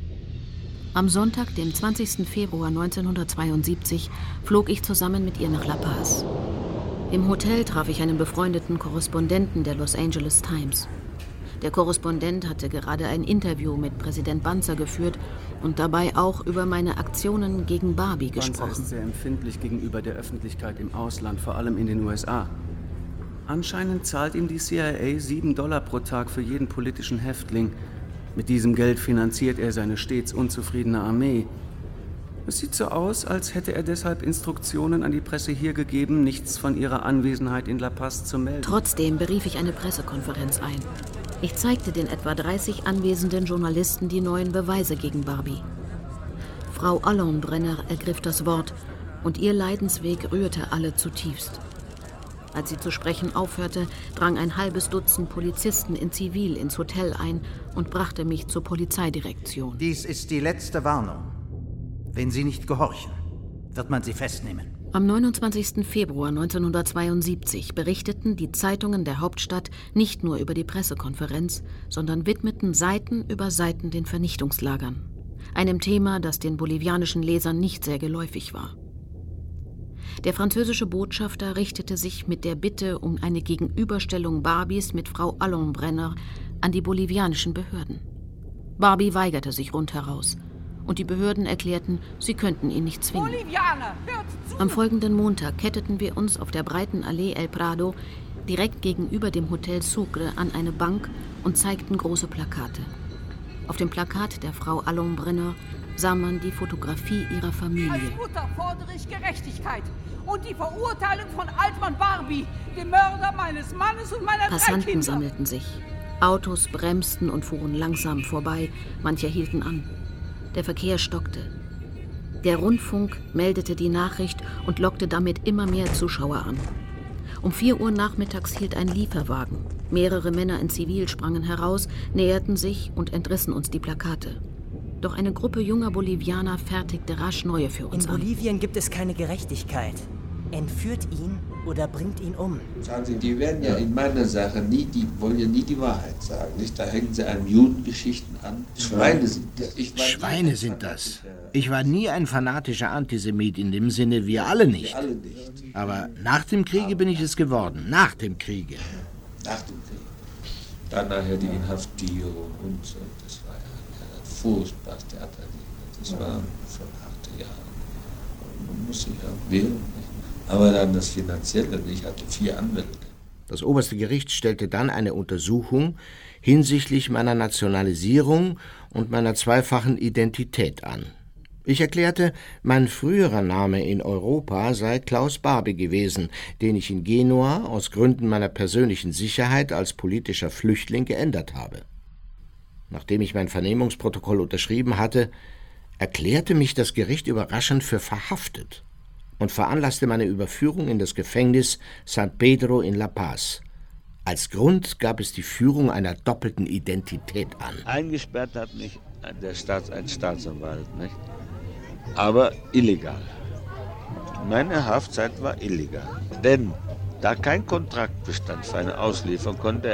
Speaker 12: Am Sonntag, dem 20. Februar 1972, flog ich zusammen mit ihr nach La Paz. Im Hotel traf ich einen befreundeten Korrespondenten der Los Angeles Times. Der Korrespondent hatte gerade ein Interview mit Präsident Banzer geführt und dabei auch über meine Aktionen gegen Barbie gesprochen.
Speaker 8: Banzer ist sehr empfindlich gegenüber der Öffentlichkeit im Ausland, vor allem in den USA. Anscheinend zahlt ihm die CIA $7 pro Tag für jeden politischen Häftling. Mit diesem Geld finanziert er seine stets unzufriedene Armee. Es sieht so aus, als hätte er deshalb Instruktionen an die Presse hier gegeben, nichts von ihrer Anwesenheit in La Paz zu melden.
Speaker 12: Trotzdem berief ich eine Pressekonferenz ein. Ich zeigte den etwa 30 anwesenden Journalisten die neuen Beweise gegen Barbie. Frau Allonbrenner ergriff das Wort und ihr Leidensweg rührte alle zutiefst. Als sie zu sprechen aufhörte, drang ein halbes Dutzend Polizisten in Zivil ins Hotel ein und brachte mich zur Polizeidirektion.
Speaker 6: Dies ist die letzte Warnung. Wenn Sie nicht gehorchen, wird man Sie festnehmen.
Speaker 12: Am 29. Februar 1972 berichteten die Zeitungen der Hauptstadt nicht nur über die Pressekonferenz, sondern widmeten Seiten über Seiten den Vernichtungslagern. Einem Thema, das den bolivianischen Lesern nicht sehr geläufig war. Der französische Botschafter richtete sich mit der Bitte um eine Gegenüberstellung Barbies mit Frau Allonbrenner an die bolivianischen Behörden. Barbie weigerte sich rundheraus und die Behörden erklärten, sie könnten ihn nicht zwingen.
Speaker 19: Bolivianer, hört zu!
Speaker 12: Am folgenden Montag ketteten wir uns auf der breiten Allee El Prado direkt gegenüber dem Hotel Sucre an eine Bank und zeigten große Plakate. Auf dem Plakat der Frau Allonbrenner sah man die Fotografie ihrer Familie.
Speaker 19: Als Mutter fordere ich Gerechtigkeit und die Verurteilung von Altmann Barbie, dem Mörder meines Mannes und meiner 3 Kinder.
Speaker 12: Passanten sammelten sich. Autos bremsten und fuhren langsam vorbei, manche hielten an. Der Verkehr stockte. Der Rundfunk meldete die Nachricht und lockte damit immer mehr Zuschauer an. Um 4 Uhr nachmittags hielt ein Lieferwagen. Mehrere Männer in Zivil sprangen heraus, näherten sich und entrissen uns die Plakate. Doch eine Gruppe junger Bolivianer fertigte rasch neue für uns an.
Speaker 17: In Bolivien gibt es keine Gerechtigkeit. Entführt ihn oder bringt ihn um.
Speaker 3: Sagen Sie, die werden ja in meiner Sache wollen ja nie die Wahrheit sagen. Nicht? Da hängen sie an Judengeschichten an. Schweine sind das.
Speaker 4: Schweine sind das. Ich war nie ein fanatischer Antisemit in dem Sinne, wir alle nicht. Aber nach dem Kriege bin ich es geworden. Nach dem Kriege.
Speaker 3: Nach dem Krieg. Dann nachher die Inhaftierung und so. Das war ja furchtbar. Das war schon harte Jahre. Man muss sich auch wehren. Aber dann das Finanzielle, ich hatte 4 Anwälte.
Speaker 4: Das oberste Gericht stellte dann eine Untersuchung hinsichtlich meiner Nationalisierung und meiner 2-fachen Identität an. Ich erklärte, mein früherer Name in Europa sei Klaus Barbie gewesen, den ich in Genua aus Gründen meiner persönlichen Sicherheit als politischer Flüchtling geändert habe. Nachdem ich mein Vernehmungsprotokoll unterschrieben hatte, erklärte mich das Gericht überraschend für verhaftet und veranlasste meine Überführung in das Gefängnis San Pedro in La Paz. Als Grund gab es die Führung einer doppelten Identität an.
Speaker 3: Eingesperrt hat mich ein Staatsanwalt, nicht? Aber illegal. Meine Haftzeit war illegal, denn da kein Kontrakt bestand für eine Auslieferung, konnte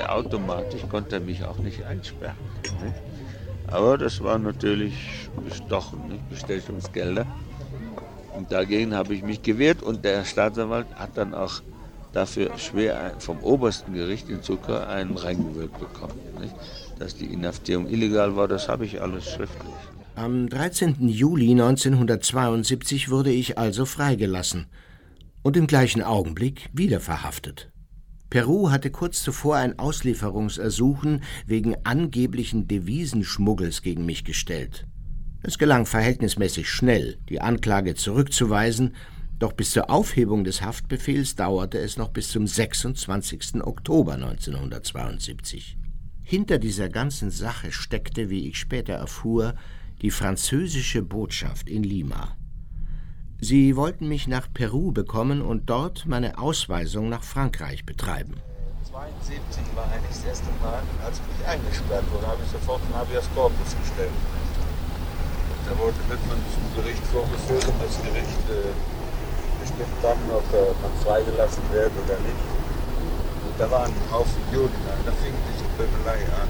Speaker 3: er mich auch nicht einsperren. Nicht? Aber das war natürlich bestochen, nicht? Bestechungsgelder. Und dagegen habe ich mich gewehrt und der Staatsanwalt hat dann auch dafür schwer vom obersten Gericht in Zucker einen reingewirkt bekommen. Nicht? Dass die Inhaftierung illegal war, das habe ich alles schriftlich.
Speaker 4: Am 13. Juli 1972 wurde ich also freigelassen und im gleichen Augenblick wieder verhaftet. Peru hatte kurz zuvor ein Auslieferungsersuchen wegen angeblichen Devisenschmuggels gegen mich gestellt. Es gelang verhältnismäßig schnell, die Anklage zurückzuweisen, doch bis zur Aufhebung des Haftbefehls dauerte es noch bis zum 26. Oktober 1972. Hinter dieser ganzen Sache steckte, wie ich später erfuhr, die französische Botschaft in Lima. Sie wollten mich nach Peru bekommen und dort meine Ausweisung nach Frankreich betreiben.
Speaker 5: 1972 war eigentlich das erste Mal, als ich eingesperrt wurde, habe ich sofort ein Habeas Corpus gestellt. Da wird man zum Gericht vorgeführt und das Gericht bestimmt dann, ob man freigelassen wird oder nicht. Und da waren ein Haufen Juden, da fing diese Pöbelei an.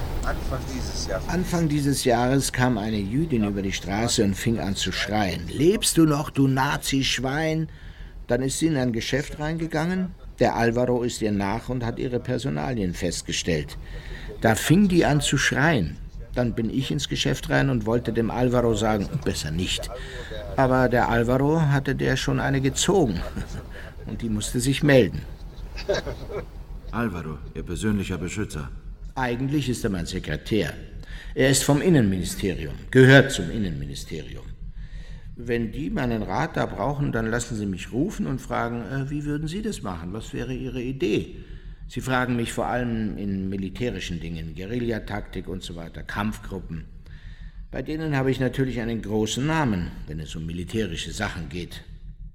Speaker 4: Anfang dieses Jahres kam eine Jüdin über die Straße und fing an zu schreien. »Lebst du noch, du Nazi-Schwein?« Dann ist sie in ein Geschäft reingegangen. Der Alvaro ist ihr nach und hat ihre Personalien festgestellt. Da fing die an zu schreien. Dann bin ich ins Geschäft rein und wollte dem Alvaro sagen, besser nicht. Aber der Alvaro hatte der schon eine gezogen. Und die musste sich melden.
Speaker 2: Alvaro, Ihr persönlicher Beschützer.
Speaker 4: Eigentlich ist er mein Sekretär. Er ist vom Innenministerium, gehört zum Innenministerium. Wenn die meinen Rat da brauchen, dann lassen sie mich rufen und fragen, wie würden Sie das machen? Was wäre Ihre Idee? Sie fragen mich vor allem in militärischen Dingen, Guerillataktik und so weiter, Kampfgruppen. Bei denen habe ich natürlich einen großen Namen, wenn es um militärische Sachen geht.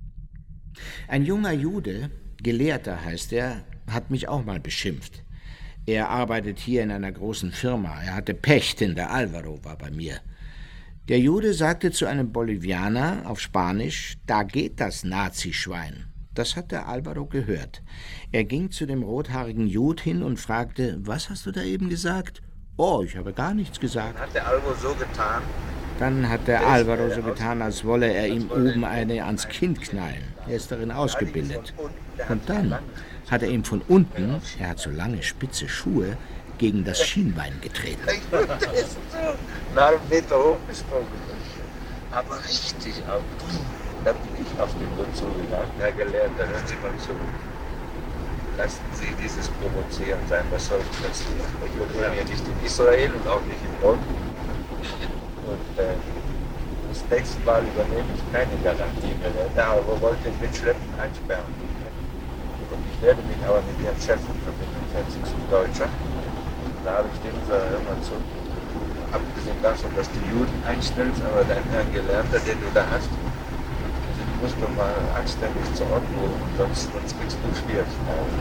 Speaker 4: Ein junger Jude, Gelehrter heißt er, hat mich auch mal beschimpft. Er arbeitet hier in einer großen Firma. Er hatte Pech, denn der Alvaro war bei mir. Der Jude sagte zu einem Bolivianer auf Spanisch, da geht das Nazi-Schwein. Das hat der Alvaro gehört. Er ging zu dem rothaarigen Jude hin und fragte, was hast du da eben gesagt? Oh, ich habe gar nichts gesagt.
Speaker 5: Hat der Alvaro so getan?
Speaker 4: Dann hat der Alvaro so getan, als wolle er ihm oben eine ans Kind knallen. Er ist darin ausgebildet. Und dann hat er ihm von unten, er hat so lange spitze Schuhe, gegen das Schienbein getreten.
Speaker 5: Einen halben Meter hochgesprungen. Aber richtig auf. Da bin ich auf den Grund zugegangen. Herr Gelehrter, hören Sie mal zu. Lassen Sie dieses Provozieren sein. Was soll das? Wir wohnen ja nicht in Israel und auch nicht in Bonn. Und das nächste Mal übernehme ich keine Garantie mehr. Der Alvaro wollte ihn mit Schleppen einsperren. Und ich werde mich aber mit Ihrem Chef verbinden, Sie sind Deutscher. Da habe ich dem gesagt, hör mal zu. Abgesehen davon, dass du Juden einstellst, aber dein Herrn Gelernter, den du da hast, den musst du mal anständig zur Ordnung rufen, sonst kriegst du Schwierigkeiten.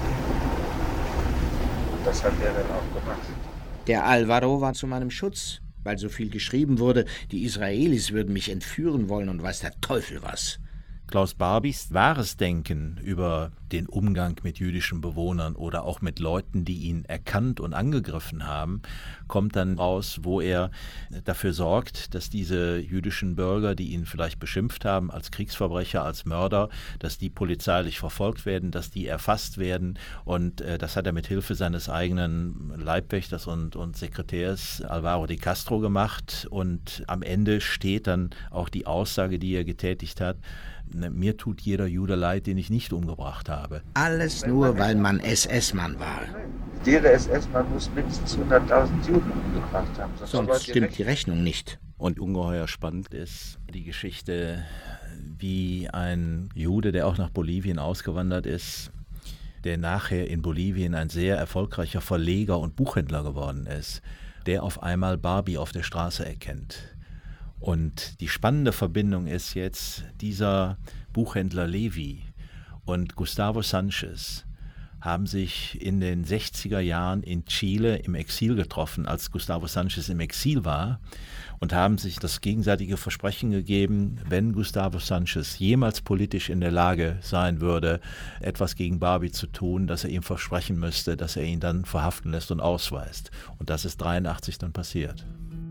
Speaker 5: Und das hat er dann auch gemacht.
Speaker 4: Der Alvaro war zu meinem Schutz, weil so viel geschrieben wurde, die Israelis würden mich entführen wollen und weiß der Teufel was.
Speaker 1: Klaus Barbys wahres Denken über den Umgang mit jüdischen Bewohnern oder auch mit Leuten, die ihn erkannt und angegriffen haben, kommt dann raus, wo er dafür sorgt, dass diese jüdischen Bürger, die ihn vielleicht beschimpft haben als Kriegsverbrecher, als Mörder, dass die polizeilich verfolgt werden, dass die erfasst werden. Und das hat er mit Hilfe seines eigenen Leibwächters und Sekretärs Alvaro de Castro gemacht. Und am Ende steht dann auch die Aussage, die er getätigt hat: Mir tut jeder Jude leid, den ich nicht umgebracht habe.
Speaker 4: Alles nur, weil man SS-Mann war.
Speaker 5: Jeder SS-Mann muss mindestens 100.000 Juden umgebracht haben.
Speaker 4: Sonst stimmt die Rechnung nicht.
Speaker 1: Und ungeheuer spannend ist die Geschichte, wie ein Jude, der auch nach Bolivien ausgewandert ist, der nachher in Bolivien ein sehr erfolgreicher Verleger und Buchhändler geworden ist, der auf einmal Barbie auf der Straße erkennt. Und die spannende Verbindung ist jetzt, dieser Buchhändler Levi und Gustavo Sanchez haben sich in den 60er Jahren in Chile im Exil getroffen, als Gustavo Sanchez im Exil war, und haben sich das gegenseitige Versprechen gegeben, wenn Gustavo Sanchez jemals politisch in der Lage sein würde, etwas gegen Barbie zu tun, dass er ihm versprechen müsste, dass er ihn dann verhaften lässt und ausweist. Und das ist 1983 dann passiert.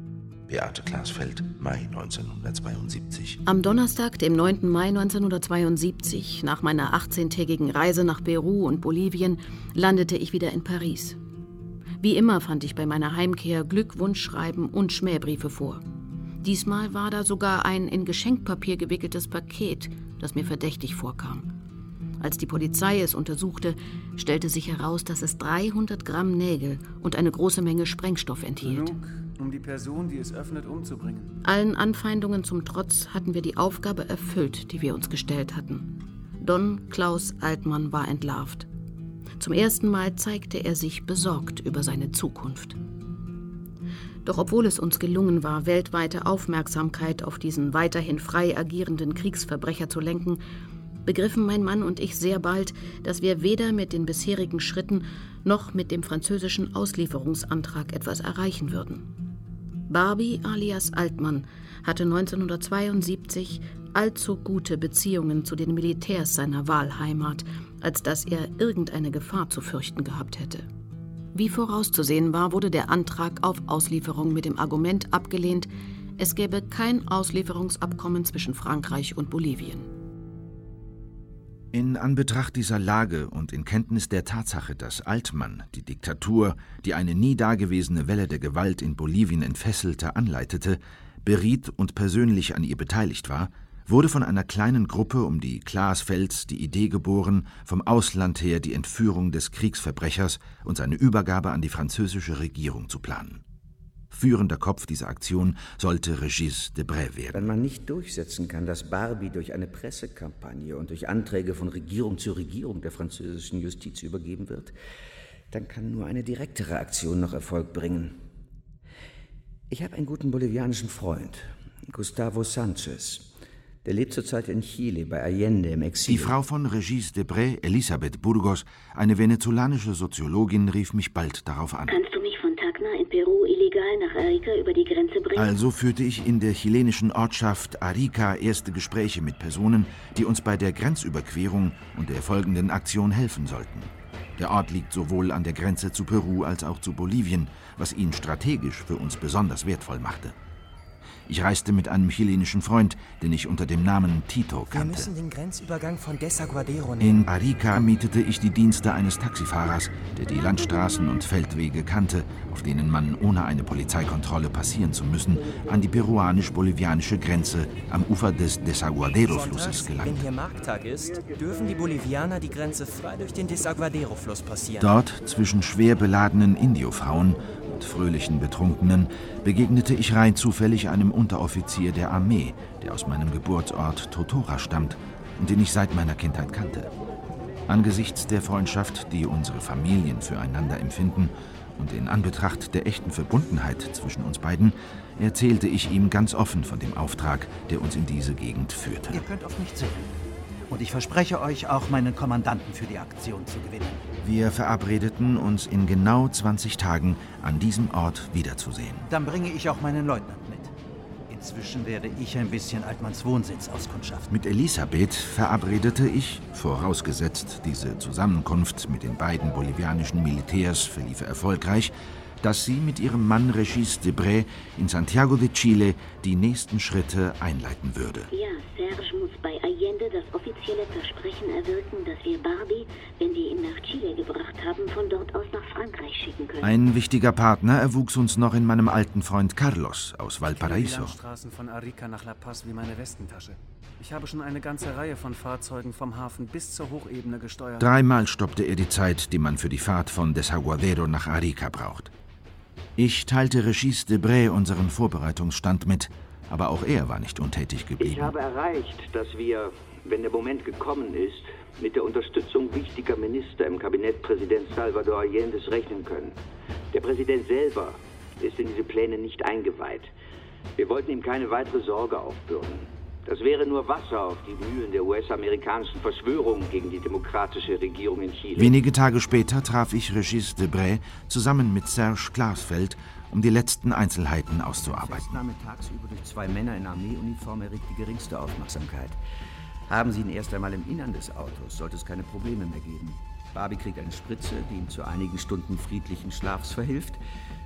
Speaker 21: Beate Glasfeld, Mai 1972.
Speaker 12: Am Donnerstag, dem 9. Mai 1972, nach meiner 18-tägigen Reise nach Peru und Bolivien, landete ich wieder in Paris. Wie immer fand ich bei meiner Heimkehr Glückwunschschreiben und Schmähbriefe vor. Diesmal war da sogar ein in Geschenkpapier gewickeltes Paket, das mir verdächtig vorkam. Als die Polizei es untersuchte, stellte sich heraus, dass es 300 Gramm Nägel und eine große Menge Sprengstoff enthielt.
Speaker 8: Genug, um die Person, die es öffnet, umzubringen.
Speaker 12: Allen Anfeindungen zum Trotz hatten wir die Aufgabe erfüllt, die wir uns gestellt hatten. Don Klaus Altmann war entlarvt. Zum ersten Mal zeigte er sich besorgt über seine Zukunft. Doch obwohl es uns gelungen war, weltweite Aufmerksamkeit auf diesen weiterhin frei agierenden Kriegsverbrecher zu lenken, begriffen mein Mann und ich sehr bald, dass wir weder mit den bisherigen Schritten noch mit dem französischen Auslieferungsantrag etwas erreichen würden. Barbie alias Altmann hatte 1972 allzu gute Beziehungen zu den Militärs seiner Wahlheimat, als dass er irgendeine Gefahr zu fürchten gehabt hätte. Wie vorauszusehen war, wurde der Antrag auf Auslieferung mit dem Argument abgelehnt, es gäbe kein Auslieferungsabkommen zwischen Frankreich und Bolivien.
Speaker 2: In Anbetracht dieser Lage und in Kenntnis der Tatsache, dass Altmann die Diktatur, die eine nie dagewesene Welle der Gewalt in Bolivien entfesselte, anleitete, beriet und persönlich an ihr beteiligt war, wurde von einer kleinen Gruppe um die Glasfelds die Idee geboren, vom Ausland her die Entführung des Kriegsverbrechers und seine Übergabe an die französische Regierung zu planen. Führender Kopf dieser Aktion sollte Régis Debray werden.
Speaker 13: Wenn man nicht durchsetzen kann, dass Barbie durch eine Pressekampagne und durch Anträge von Regierung zu Regierung der französischen Justiz übergeben wird, dann kann nur eine direktere Aktion noch Erfolg bringen. Ich habe einen guten bolivianischen Freund, Gustavo Sanchez. Der lebt zurzeit in Chile, bei Allende im Exil.
Speaker 2: Die Frau von Régis Debray, Elisabeth Burgos, eine venezolanische Soziologin, rief mich bald darauf an.
Speaker 15: Kannst du mich von Tacna in Peru illegal nach Arica über die Grenze bringen?
Speaker 2: Also führte ich in der chilenischen Ortschaft Arica erste Gespräche mit Personen, die uns bei der Grenzüberquerung und der folgenden Aktion helfen sollten. Der Ort liegt sowohl an der Grenze zu Peru als auch zu Bolivien, was ihn strategisch für uns besonders wertvoll machte. Ich reiste mit einem chilenischen Freund, den ich unter dem Namen Tito kannte.
Speaker 17: Wir müssen den Grenzübergang von Desaguadero
Speaker 2: In
Speaker 17: nehmen.
Speaker 2: Arica mietete ich die Dienste eines Taxifahrers, der die Landstraßen und Feldwege kannte, auf denen man, ohne eine Polizeikontrolle passieren zu müssen, an die peruanisch-bolivianische Grenze am Ufer des Desaguadero-Flusses gelangt.
Speaker 17: Wenn hier Markttag ist, dürfen die Bolivianer die Grenze frei durch den Desaguadero-Fluss passieren.
Speaker 2: Dort, zwischen schwer beladenen Indiofrauen und fröhlichen Betrunkenen, begegnete ich rein zufällig einem Unteroffizier der Armee, der aus meinem Geburtsort Totora stammt und den ich seit meiner Kindheit kannte. Angesichts der Freundschaft, die unsere Familien füreinander empfinden, und in Anbetracht der echten Verbundenheit zwischen uns beiden, erzählte ich ihm ganz offen von dem Auftrag, der uns in diese Gegend führte.
Speaker 6: Ihr könnt auf mich zählen. Und ich verspreche euch, auch meinen Kommandanten für die Aktion zu gewinnen.
Speaker 2: Wir verabredeten uns in genau 20 Tagen an diesem Ort wiederzusehen.
Speaker 6: Dann bringe ich auch meinen Leutnant mit. Inzwischen werde ich ein bisschen Altmanns Wohnsitz auskundschaften.
Speaker 2: Mit Elisabeth verabredete ich, vorausgesetzt diese Zusammenkunft mit den beiden bolivianischen Militärs verliefe erfolgreich, dass sie mit ihrem Mann Régis Debray in Santiago de Chile die nächsten Schritte einleiten würde.
Speaker 15: Ja, Serge muss bei Allende das offizielle Versprechen erwirken, dass wir Barbie, wenn wir ihn nach Chile gebracht haben, von dort aus nach Frankreich schicken können.
Speaker 2: Ein wichtiger Partner erwuchs uns noch in meinem alten Freund Carlos aus Valparaiso.
Speaker 8: Ich kenne die Landstraßen von Arica nach La Paz wie meine Westentasche. Ich habe schon eine ganze Reihe von Fahrzeugen vom Hafen bis zur Hochebene gesteuert.
Speaker 2: 3-mal stoppte er die Zeit, die man für die Fahrt von Desaguadero nach Arica braucht. Ich teilte Régis Debray unseren Vorbereitungsstand mit, aber auch er war nicht untätig geblieben.
Speaker 11: Ich habe erreicht, dass wir, wenn der Moment gekommen ist, mit der Unterstützung wichtiger Minister im Kabinett Präsident Salvador Allendes rechnen können. Der Präsident selber ist in diese Pläne nicht eingeweiht. Wir wollten ihm keine weitere Sorge aufbürden. Das wäre nur Wasser auf die Mühlen der US-amerikanischen Verschwörung gegen die demokratische Regierung in Chile.
Speaker 2: Wenige Tage später traf ich Régis Debray zusammen mit Serge Glasfeld, um die letzten Einzelheiten auszuarbeiten.
Speaker 13: Die Festnahme tagsüber durch 2 Männer in Armeeuniform erregt die geringste Aufmerksamkeit. Haben Sie ihn erst einmal im Innern des Autos, sollte es keine Probleme mehr geben. Barbie kriegt eine Spritze, die ihm zu einigen Stunden friedlichen Schlafs verhilft.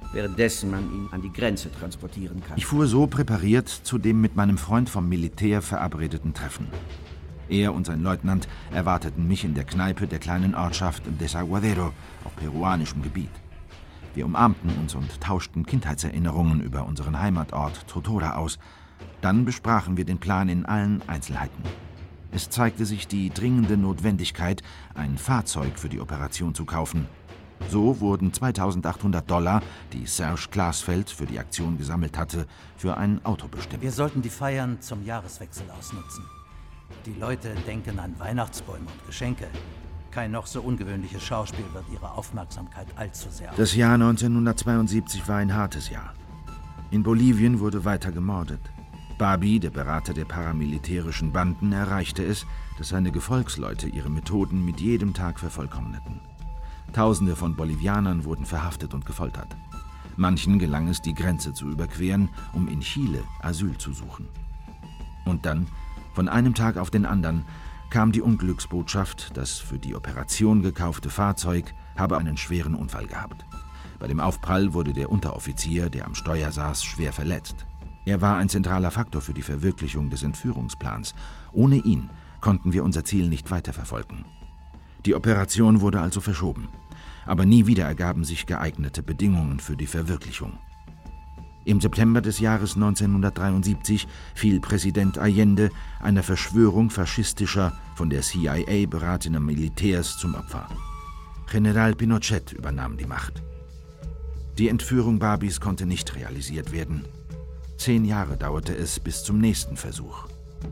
Speaker 13: währenddessen man ihn an die Grenze transportieren kann.
Speaker 2: Ich fuhr so präpariert zu dem mit meinem Freund vom Militär verabredeten Treffen. Er und sein Leutnant erwarteten mich in der Kneipe der kleinen Ortschaft Desaguadero auf peruanischem Gebiet. Wir umarmten uns und tauschten Kindheitserinnerungen über unseren Heimatort Totora aus. Dann besprachen wir den Plan in allen Einzelheiten. Es zeigte sich die dringende Notwendigkeit, ein Fahrzeug für die Operation zu kaufen. So wurden $2.800, die Serge Glasfeld für die Aktion gesammelt hatte, für ein Auto bestimmt.
Speaker 6: Wir sollten die Feiern zum Jahreswechsel ausnutzen. Die Leute denken an Weihnachtsbäume und Geschenke. Kein noch so ungewöhnliches Schauspiel wird ihre Aufmerksamkeit allzu sehr
Speaker 2: Das Jahr 1972 war ein hartes Jahr. In Bolivien wurde weiter gemordet. Barbie, der Berater der paramilitärischen Banden, erreichte es, dass seine Gefolgsleute ihre Methoden mit jedem Tag vervollkommneten. Tausende von Bolivianern wurden verhaftet und gefoltert. Manchen gelang es, die Grenze zu überqueren, um in Chile Asyl zu suchen. Und dann, von einem Tag auf den anderen, kam die Unglücksbotschaft, das für die Operation gekaufte Fahrzeug habe einen schweren Unfall gehabt. Bei dem Aufprall wurde der Unteroffizier, der am Steuer saß, schwer verletzt. Er war ein zentraler Faktor für die Verwirklichung des Entführungsplans. Ohne ihn konnten wir unser Ziel nicht weiterverfolgen. Die Operation wurde also verschoben, aber nie wieder ergaben sich geeignete Bedingungen für die Verwirklichung. Im September des Jahres 1973 fiel Präsident Allende einer Verschwörung faschistischer, von der CIA beratener Militärs zum Opfer. General Pinochet übernahm die Macht. Die Entführung Barbies konnte nicht realisiert werden. 10 Jahre dauerte es bis zum nächsten Versuch.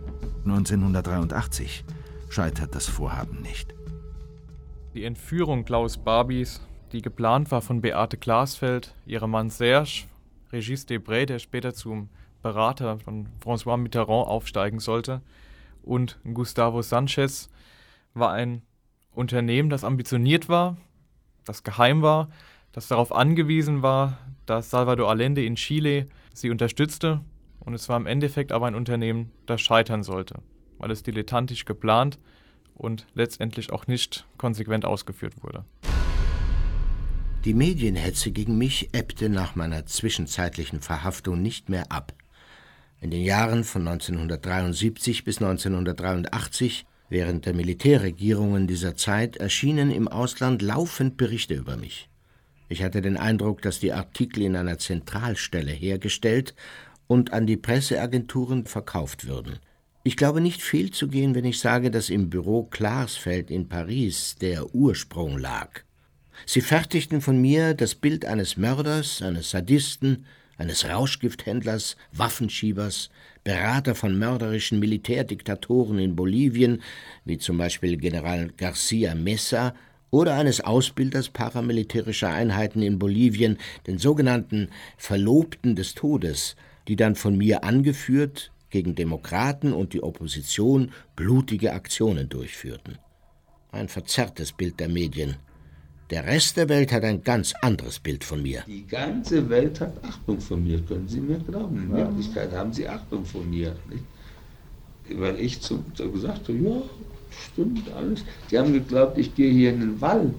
Speaker 2: 1983 scheitert das Vorhaben nicht.
Speaker 9: Die Entführung Klaus Barbies, die geplant war von Beate Glasfeld, ihrem Mann Serge, Régis Debray, der später zum Berater von François Mitterrand aufsteigen sollte, und Gustavo Sanchez, war ein Unternehmen, das ambitioniert war, das geheim war, das darauf angewiesen war, dass Salvador Allende in Chile sie unterstützte, und es war im Endeffekt aber ein Unternehmen, das scheitern sollte, weil es dilettantisch geplant und letztendlich auch nicht konsequent ausgeführt wurde.
Speaker 4: Die Medienhetze gegen mich ebbte nach meiner zwischenzeitlichen Verhaftung nicht mehr ab. In den Jahren von 1973 bis 1983, während der Militärregierungen dieser Zeit, erschienen im Ausland laufend Berichte über mich. Ich hatte den Eindruck, dass die Artikel in einer Zentralstelle hergestellt und an die Presseagenturen verkauft würden. Ich glaube nicht fehlzugehen, wenn ich sage, dass im Büro Klarsfeld in Paris der Ursprung lag. Sie fertigten von mir das Bild eines Mörders, eines Sadisten, eines Rauschgifthändlers, Waffenschiebers, Berater von mörderischen Militärdiktatoren in Bolivien, wie zum Beispiel General García Mesa, oder eines Ausbilders paramilitärischer Einheiten in Bolivien, den sogenannten Verlobten des Todes, die dann von mir angeführt gegen Demokraten und die Opposition blutige Aktionen durchführten. Ein verzerrtes Bild der Medien. Der Rest der Welt hat ein ganz anderes Bild von mir.
Speaker 3: Die ganze Welt hat Achtung von mir, können Sie mir glauben. In Wirklichkeit haben Sie Achtung von mir. Nicht? Weil ich gesagt habe, ja, stimmt alles. Die haben geglaubt, ich gehe hier in den Wald.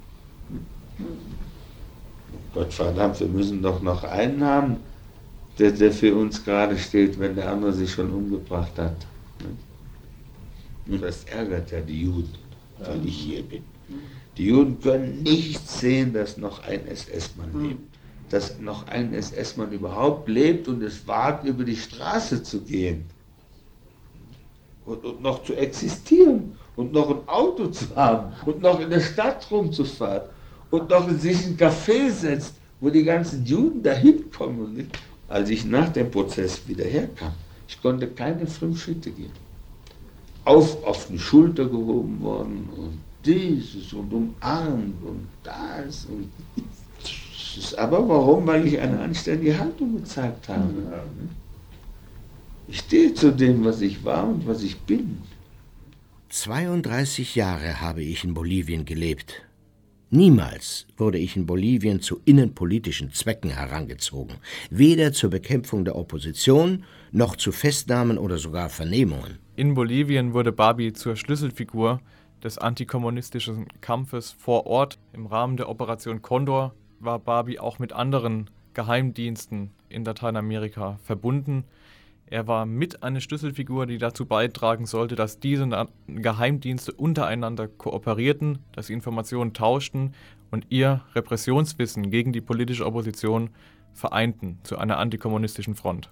Speaker 3: Gottverdammt, wir müssen doch noch einen haben, der für uns gerade steht, wenn der andere sich schon umgebracht hat. Und das ärgert ja die Juden, weil ich hier bin. Die Juden können nicht sehen, dass noch ein SS-Mann lebt. Dass noch ein SS-Mann überhaupt lebt und es wagt, über die Straße zu gehen. Und noch zu existieren. Und noch ein Auto zu haben. Und noch in der Stadt rumzufahren. Und noch in sich ein Café setzt, wo die ganzen Juden dahin kommen. Als ich nach dem Prozess wieder herkam, ich konnte keine 5 Schritte gehen. Auf die Schulter gehoben worden und dieses und umarmt und das und das. Aber warum? Weil ich eine anständige Haltung gezeigt habe. Ich stehe zu dem, was ich war und was ich bin.
Speaker 4: 32 Jahre habe ich in Bolivien gelebt. Niemals wurde ich in Bolivien zu innenpolitischen Zwecken herangezogen, weder zur Bekämpfung der Opposition noch zu Festnahmen oder sogar Vernehmungen.
Speaker 9: In Bolivien wurde Barbie zur Schlüsselfigur des antikommunistischen Kampfes vor Ort im Rahmen der Operation Condor war Barbie auch mit anderen Geheimdiensten in Lateinamerika verbunden. Er war mit eine Schlüsselfigur, die dazu beitragen sollte, dass diese Geheimdienste untereinander kooperierten, dass sie Informationen tauschten und ihr Repressionswissen gegen die politische Opposition vereinten zu einer antikommunistischen Front.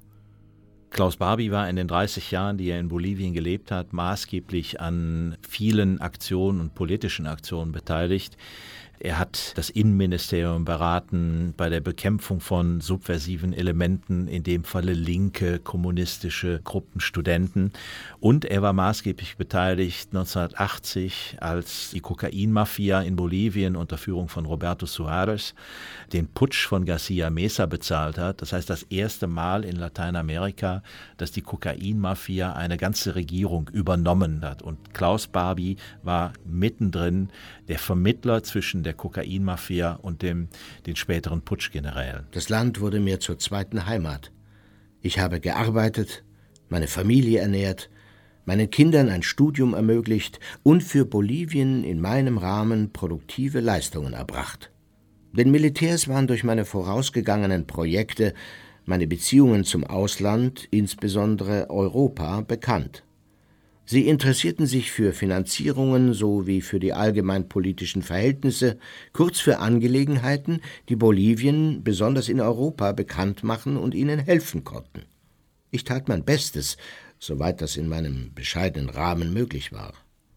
Speaker 1: Klaus Barbie war in den 30 Jahren, die er in Bolivien gelebt hat, maßgeblich an vielen Aktionen und politischen Aktionen beteiligt. Er hat das Innenministerium beraten bei der Bekämpfung von subversiven Elementen, in dem Falle linke, kommunistische Gruppen, Studenten. Und er war maßgeblich beteiligt 1980, als die Kokainmafia in Bolivien unter Führung von Roberto Suárez den Putsch von García Mesa bezahlt hat. Das heißt, das erste Mal in Lateinamerika, dass die Kokainmafia eine ganze Regierung übernommen hat. Und Klaus Barbie war mittendrin, der Vermittler zwischen der Kokainmafia und den späteren Putschgenerälen.
Speaker 4: Das Land wurde mir zur zweiten Heimat. Ich habe gearbeitet, meine Familie ernährt, meinen Kindern ein Studium ermöglicht und für Bolivien in meinem Rahmen produktive Leistungen erbracht. Den Militärs waren durch meine vorausgegangenen Projekte meine Beziehungen zum Ausland, insbesondere Europa, bekannt. Sie interessierten sich für Finanzierungen sowie für die allgemeinpolitischen Verhältnisse, kurz für Angelegenheiten, die Bolivien besonders in Europa bekannt machen und ihnen helfen konnten. Ich tat mein Bestes, soweit das in meinem bescheidenen Rahmen möglich war.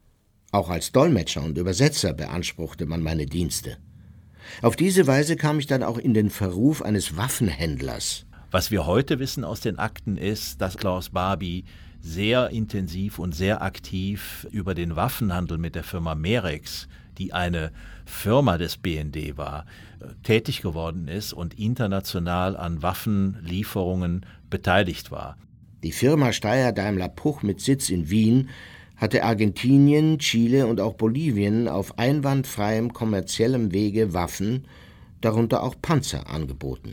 Speaker 4: Auch als Dolmetscher und Übersetzer beanspruchte man meine Dienste. Auf diese Weise kam ich dann auch in den Verruf eines Waffenhändlers.
Speaker 1: Was wir heute wissen aus den Akten ist, dass Klaus Barbie sehr intensiv und sehr aktiv über den Waffenhandel mit der Firma Merex, die eine Firma des BND war, tätig geworden ist und international an Waffenlieferungen beteiligt war.
Speaker 4: Die Firma Steyr-Daimler-Puch mit Sitz in Wien hatte Argentinien, Chile und auch Bolivien auf einwandfreiem kommerziellem Wege Waffen, darunter auch Panzer, angeboten.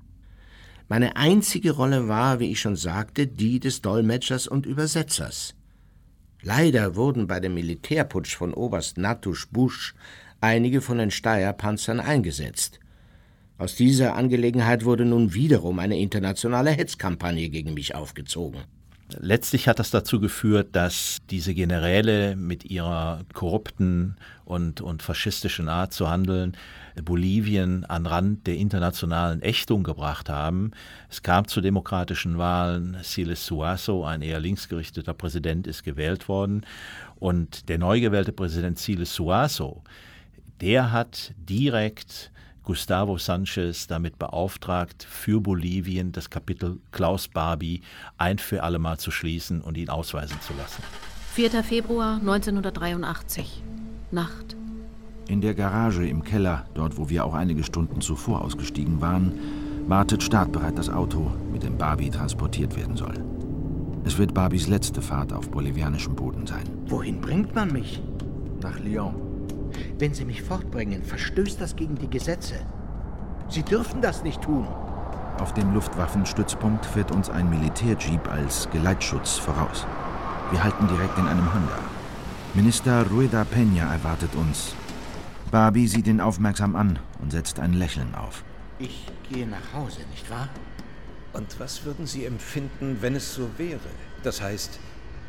Speaker 4: Meine einzige Rolle war, wie ich schon sagte, die des Dolmetschers und Übersetzers. Leider wurden bei dem Militärputsch von Oberst Natusch Busch einige von den Steyr-Panzern eingesetzt. Aus dieser Angelegenheit wurde nun wiederum eine internationale Hetzkampagne gegen mich aufgezogen.
Speaker 1: Letztlich hat das dazu geführt, dass diese Generäle mit ihrer korrupten und faschistischen Art zu handeln Bolivien an Rand der internationalen Ächtung gebracht haben. Es kam zu demokratischen Wahlen. Siles Suazo, ein eher linksgerichteter Präsident, ist gewählt worden. Und der neu gewählte Präsident Siles Suazo, der hat direkt Gustavo Sanchez damit beauftragt, für Bolivien das Kapitel Klaus Barbie ein für alle Mal zu schließen und ihn ausweisen zu lassen.
Speaker 12: 4. Februar 1983. Nacht.
Speaker 2: In der Garage im Keller, dort wo wir auch einige Stunden zuvor ausgestiegen waren, wartet startbereit das Auto, mit dem Barbie transportiert werden soll. Es wird Barbies letzte Fahrt auf bolivianischem Boden sein.
Speaker 4: Wohin bringt man mich?
Speaker 2: Nach Lyon.
Speaker 4: Wenn Sie mich fortbringen, verstößt das gegen die Gesetze. Sie dürfen das nicht tun.
Speaker 2: Auf dem Luftwaffenstützpunkt fährt uns ein Militärjeep als Geleitschutz voraus. Wir halten direkt in einem Honda. Minister Rueda Peña erwartet uns. Barbie sieht ihn aufmerksam an und setzt ein Lächeln auf.
Speaker 4: Ich gehe nach Hause, nicht wahr?
Speaker 14: Und was würden Sie empfinden, wenn es so wäre? Das heißt,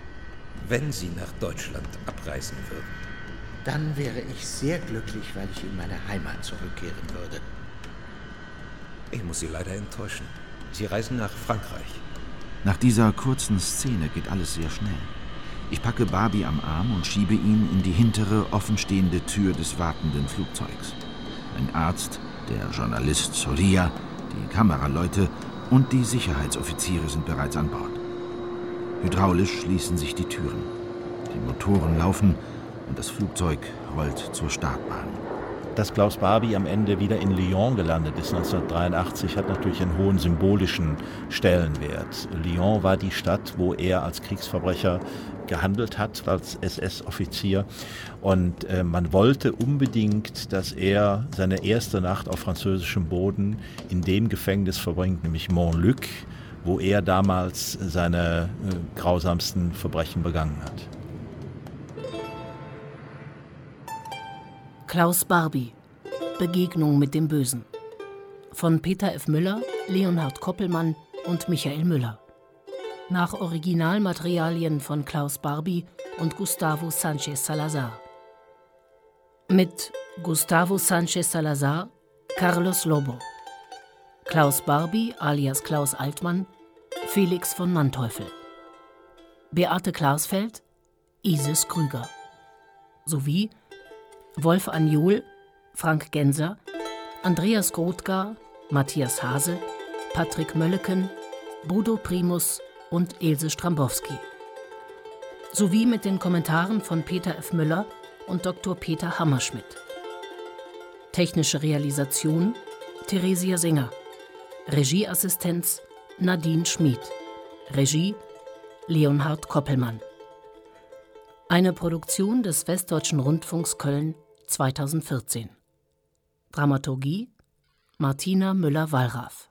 Speaker 14: wenn Sie nach Deutschland abreisen würden?
Speaker 4: Dann wäre ich sehr glücklich, weil ich in meine Heimat zurückkehren würde.
Speaker 14: Ich muss Sie leider enttäuschen. Sie reisen nach Frankreich.
Speaker 2: Nach dieser kurzen Szene geht alles sehr schnell. Ich packe Barbie am Arm und schiebe ihn in die hintere, offenstehende Tür des wartenden Flugzeugs. Ein Arzt, der Journalist Soria, die Kameraleute und die Sicherheitsoffiziere sind bereits an Bord. Hydraulisch schließen sich die Türen. Die Motoren laufen und das Flugzeug rollt zur Startbahn.
Speaker 1: Dass Klaus Barbie am Ende wieder in Lyon gelandet ist 1983, hat natürlich einen hohen symbolischen Stellenwert. Lyon war die Stadt, wo er als Kriegsverbrecher gehandelt hat, als SS-Offizier. Und man wollte unbedingt, dass er seine erste Nacht auf französischem Boden in dem Gefängnis verbringt, nämlich Montluc, wo er damals seine grausamsten Verbrechen begangen hat.
Speaker 12: Klaus Barbie. Begegnung mit dem Bösen.
Speaker 16: von Peter F. Müller, Leonhard Koppelmann und Michael Müller. Nach Originalmaterialien von Klaus Barbie und Gustavo Sánchez Salazar. Mit Gustavo Sánchez Salazar, Carlos Lobo. Klaus Barbie alias Klaus Altmann, Felix von Manteuffel. Beate Klarsfeld, Isis Krüger. Sowie Wolf Anjol, Frank Genser, Andreas Grothgar, Matthias Hase, Patrick Mölleken, Bodo Primus und Ilse Strambowski. Sowie mit den Kommentaren von Peter F. Müller und Dr. Peter Hammerschmidt. Technische Realisation Theresia Singer. Regieassistenz Nadine Schmid. Regie Leonhard Koppelmann. Eine Produktion des Westdeutschen Rundfunks Köln 2014. Dramaturgie Martina Müller-Wallraff.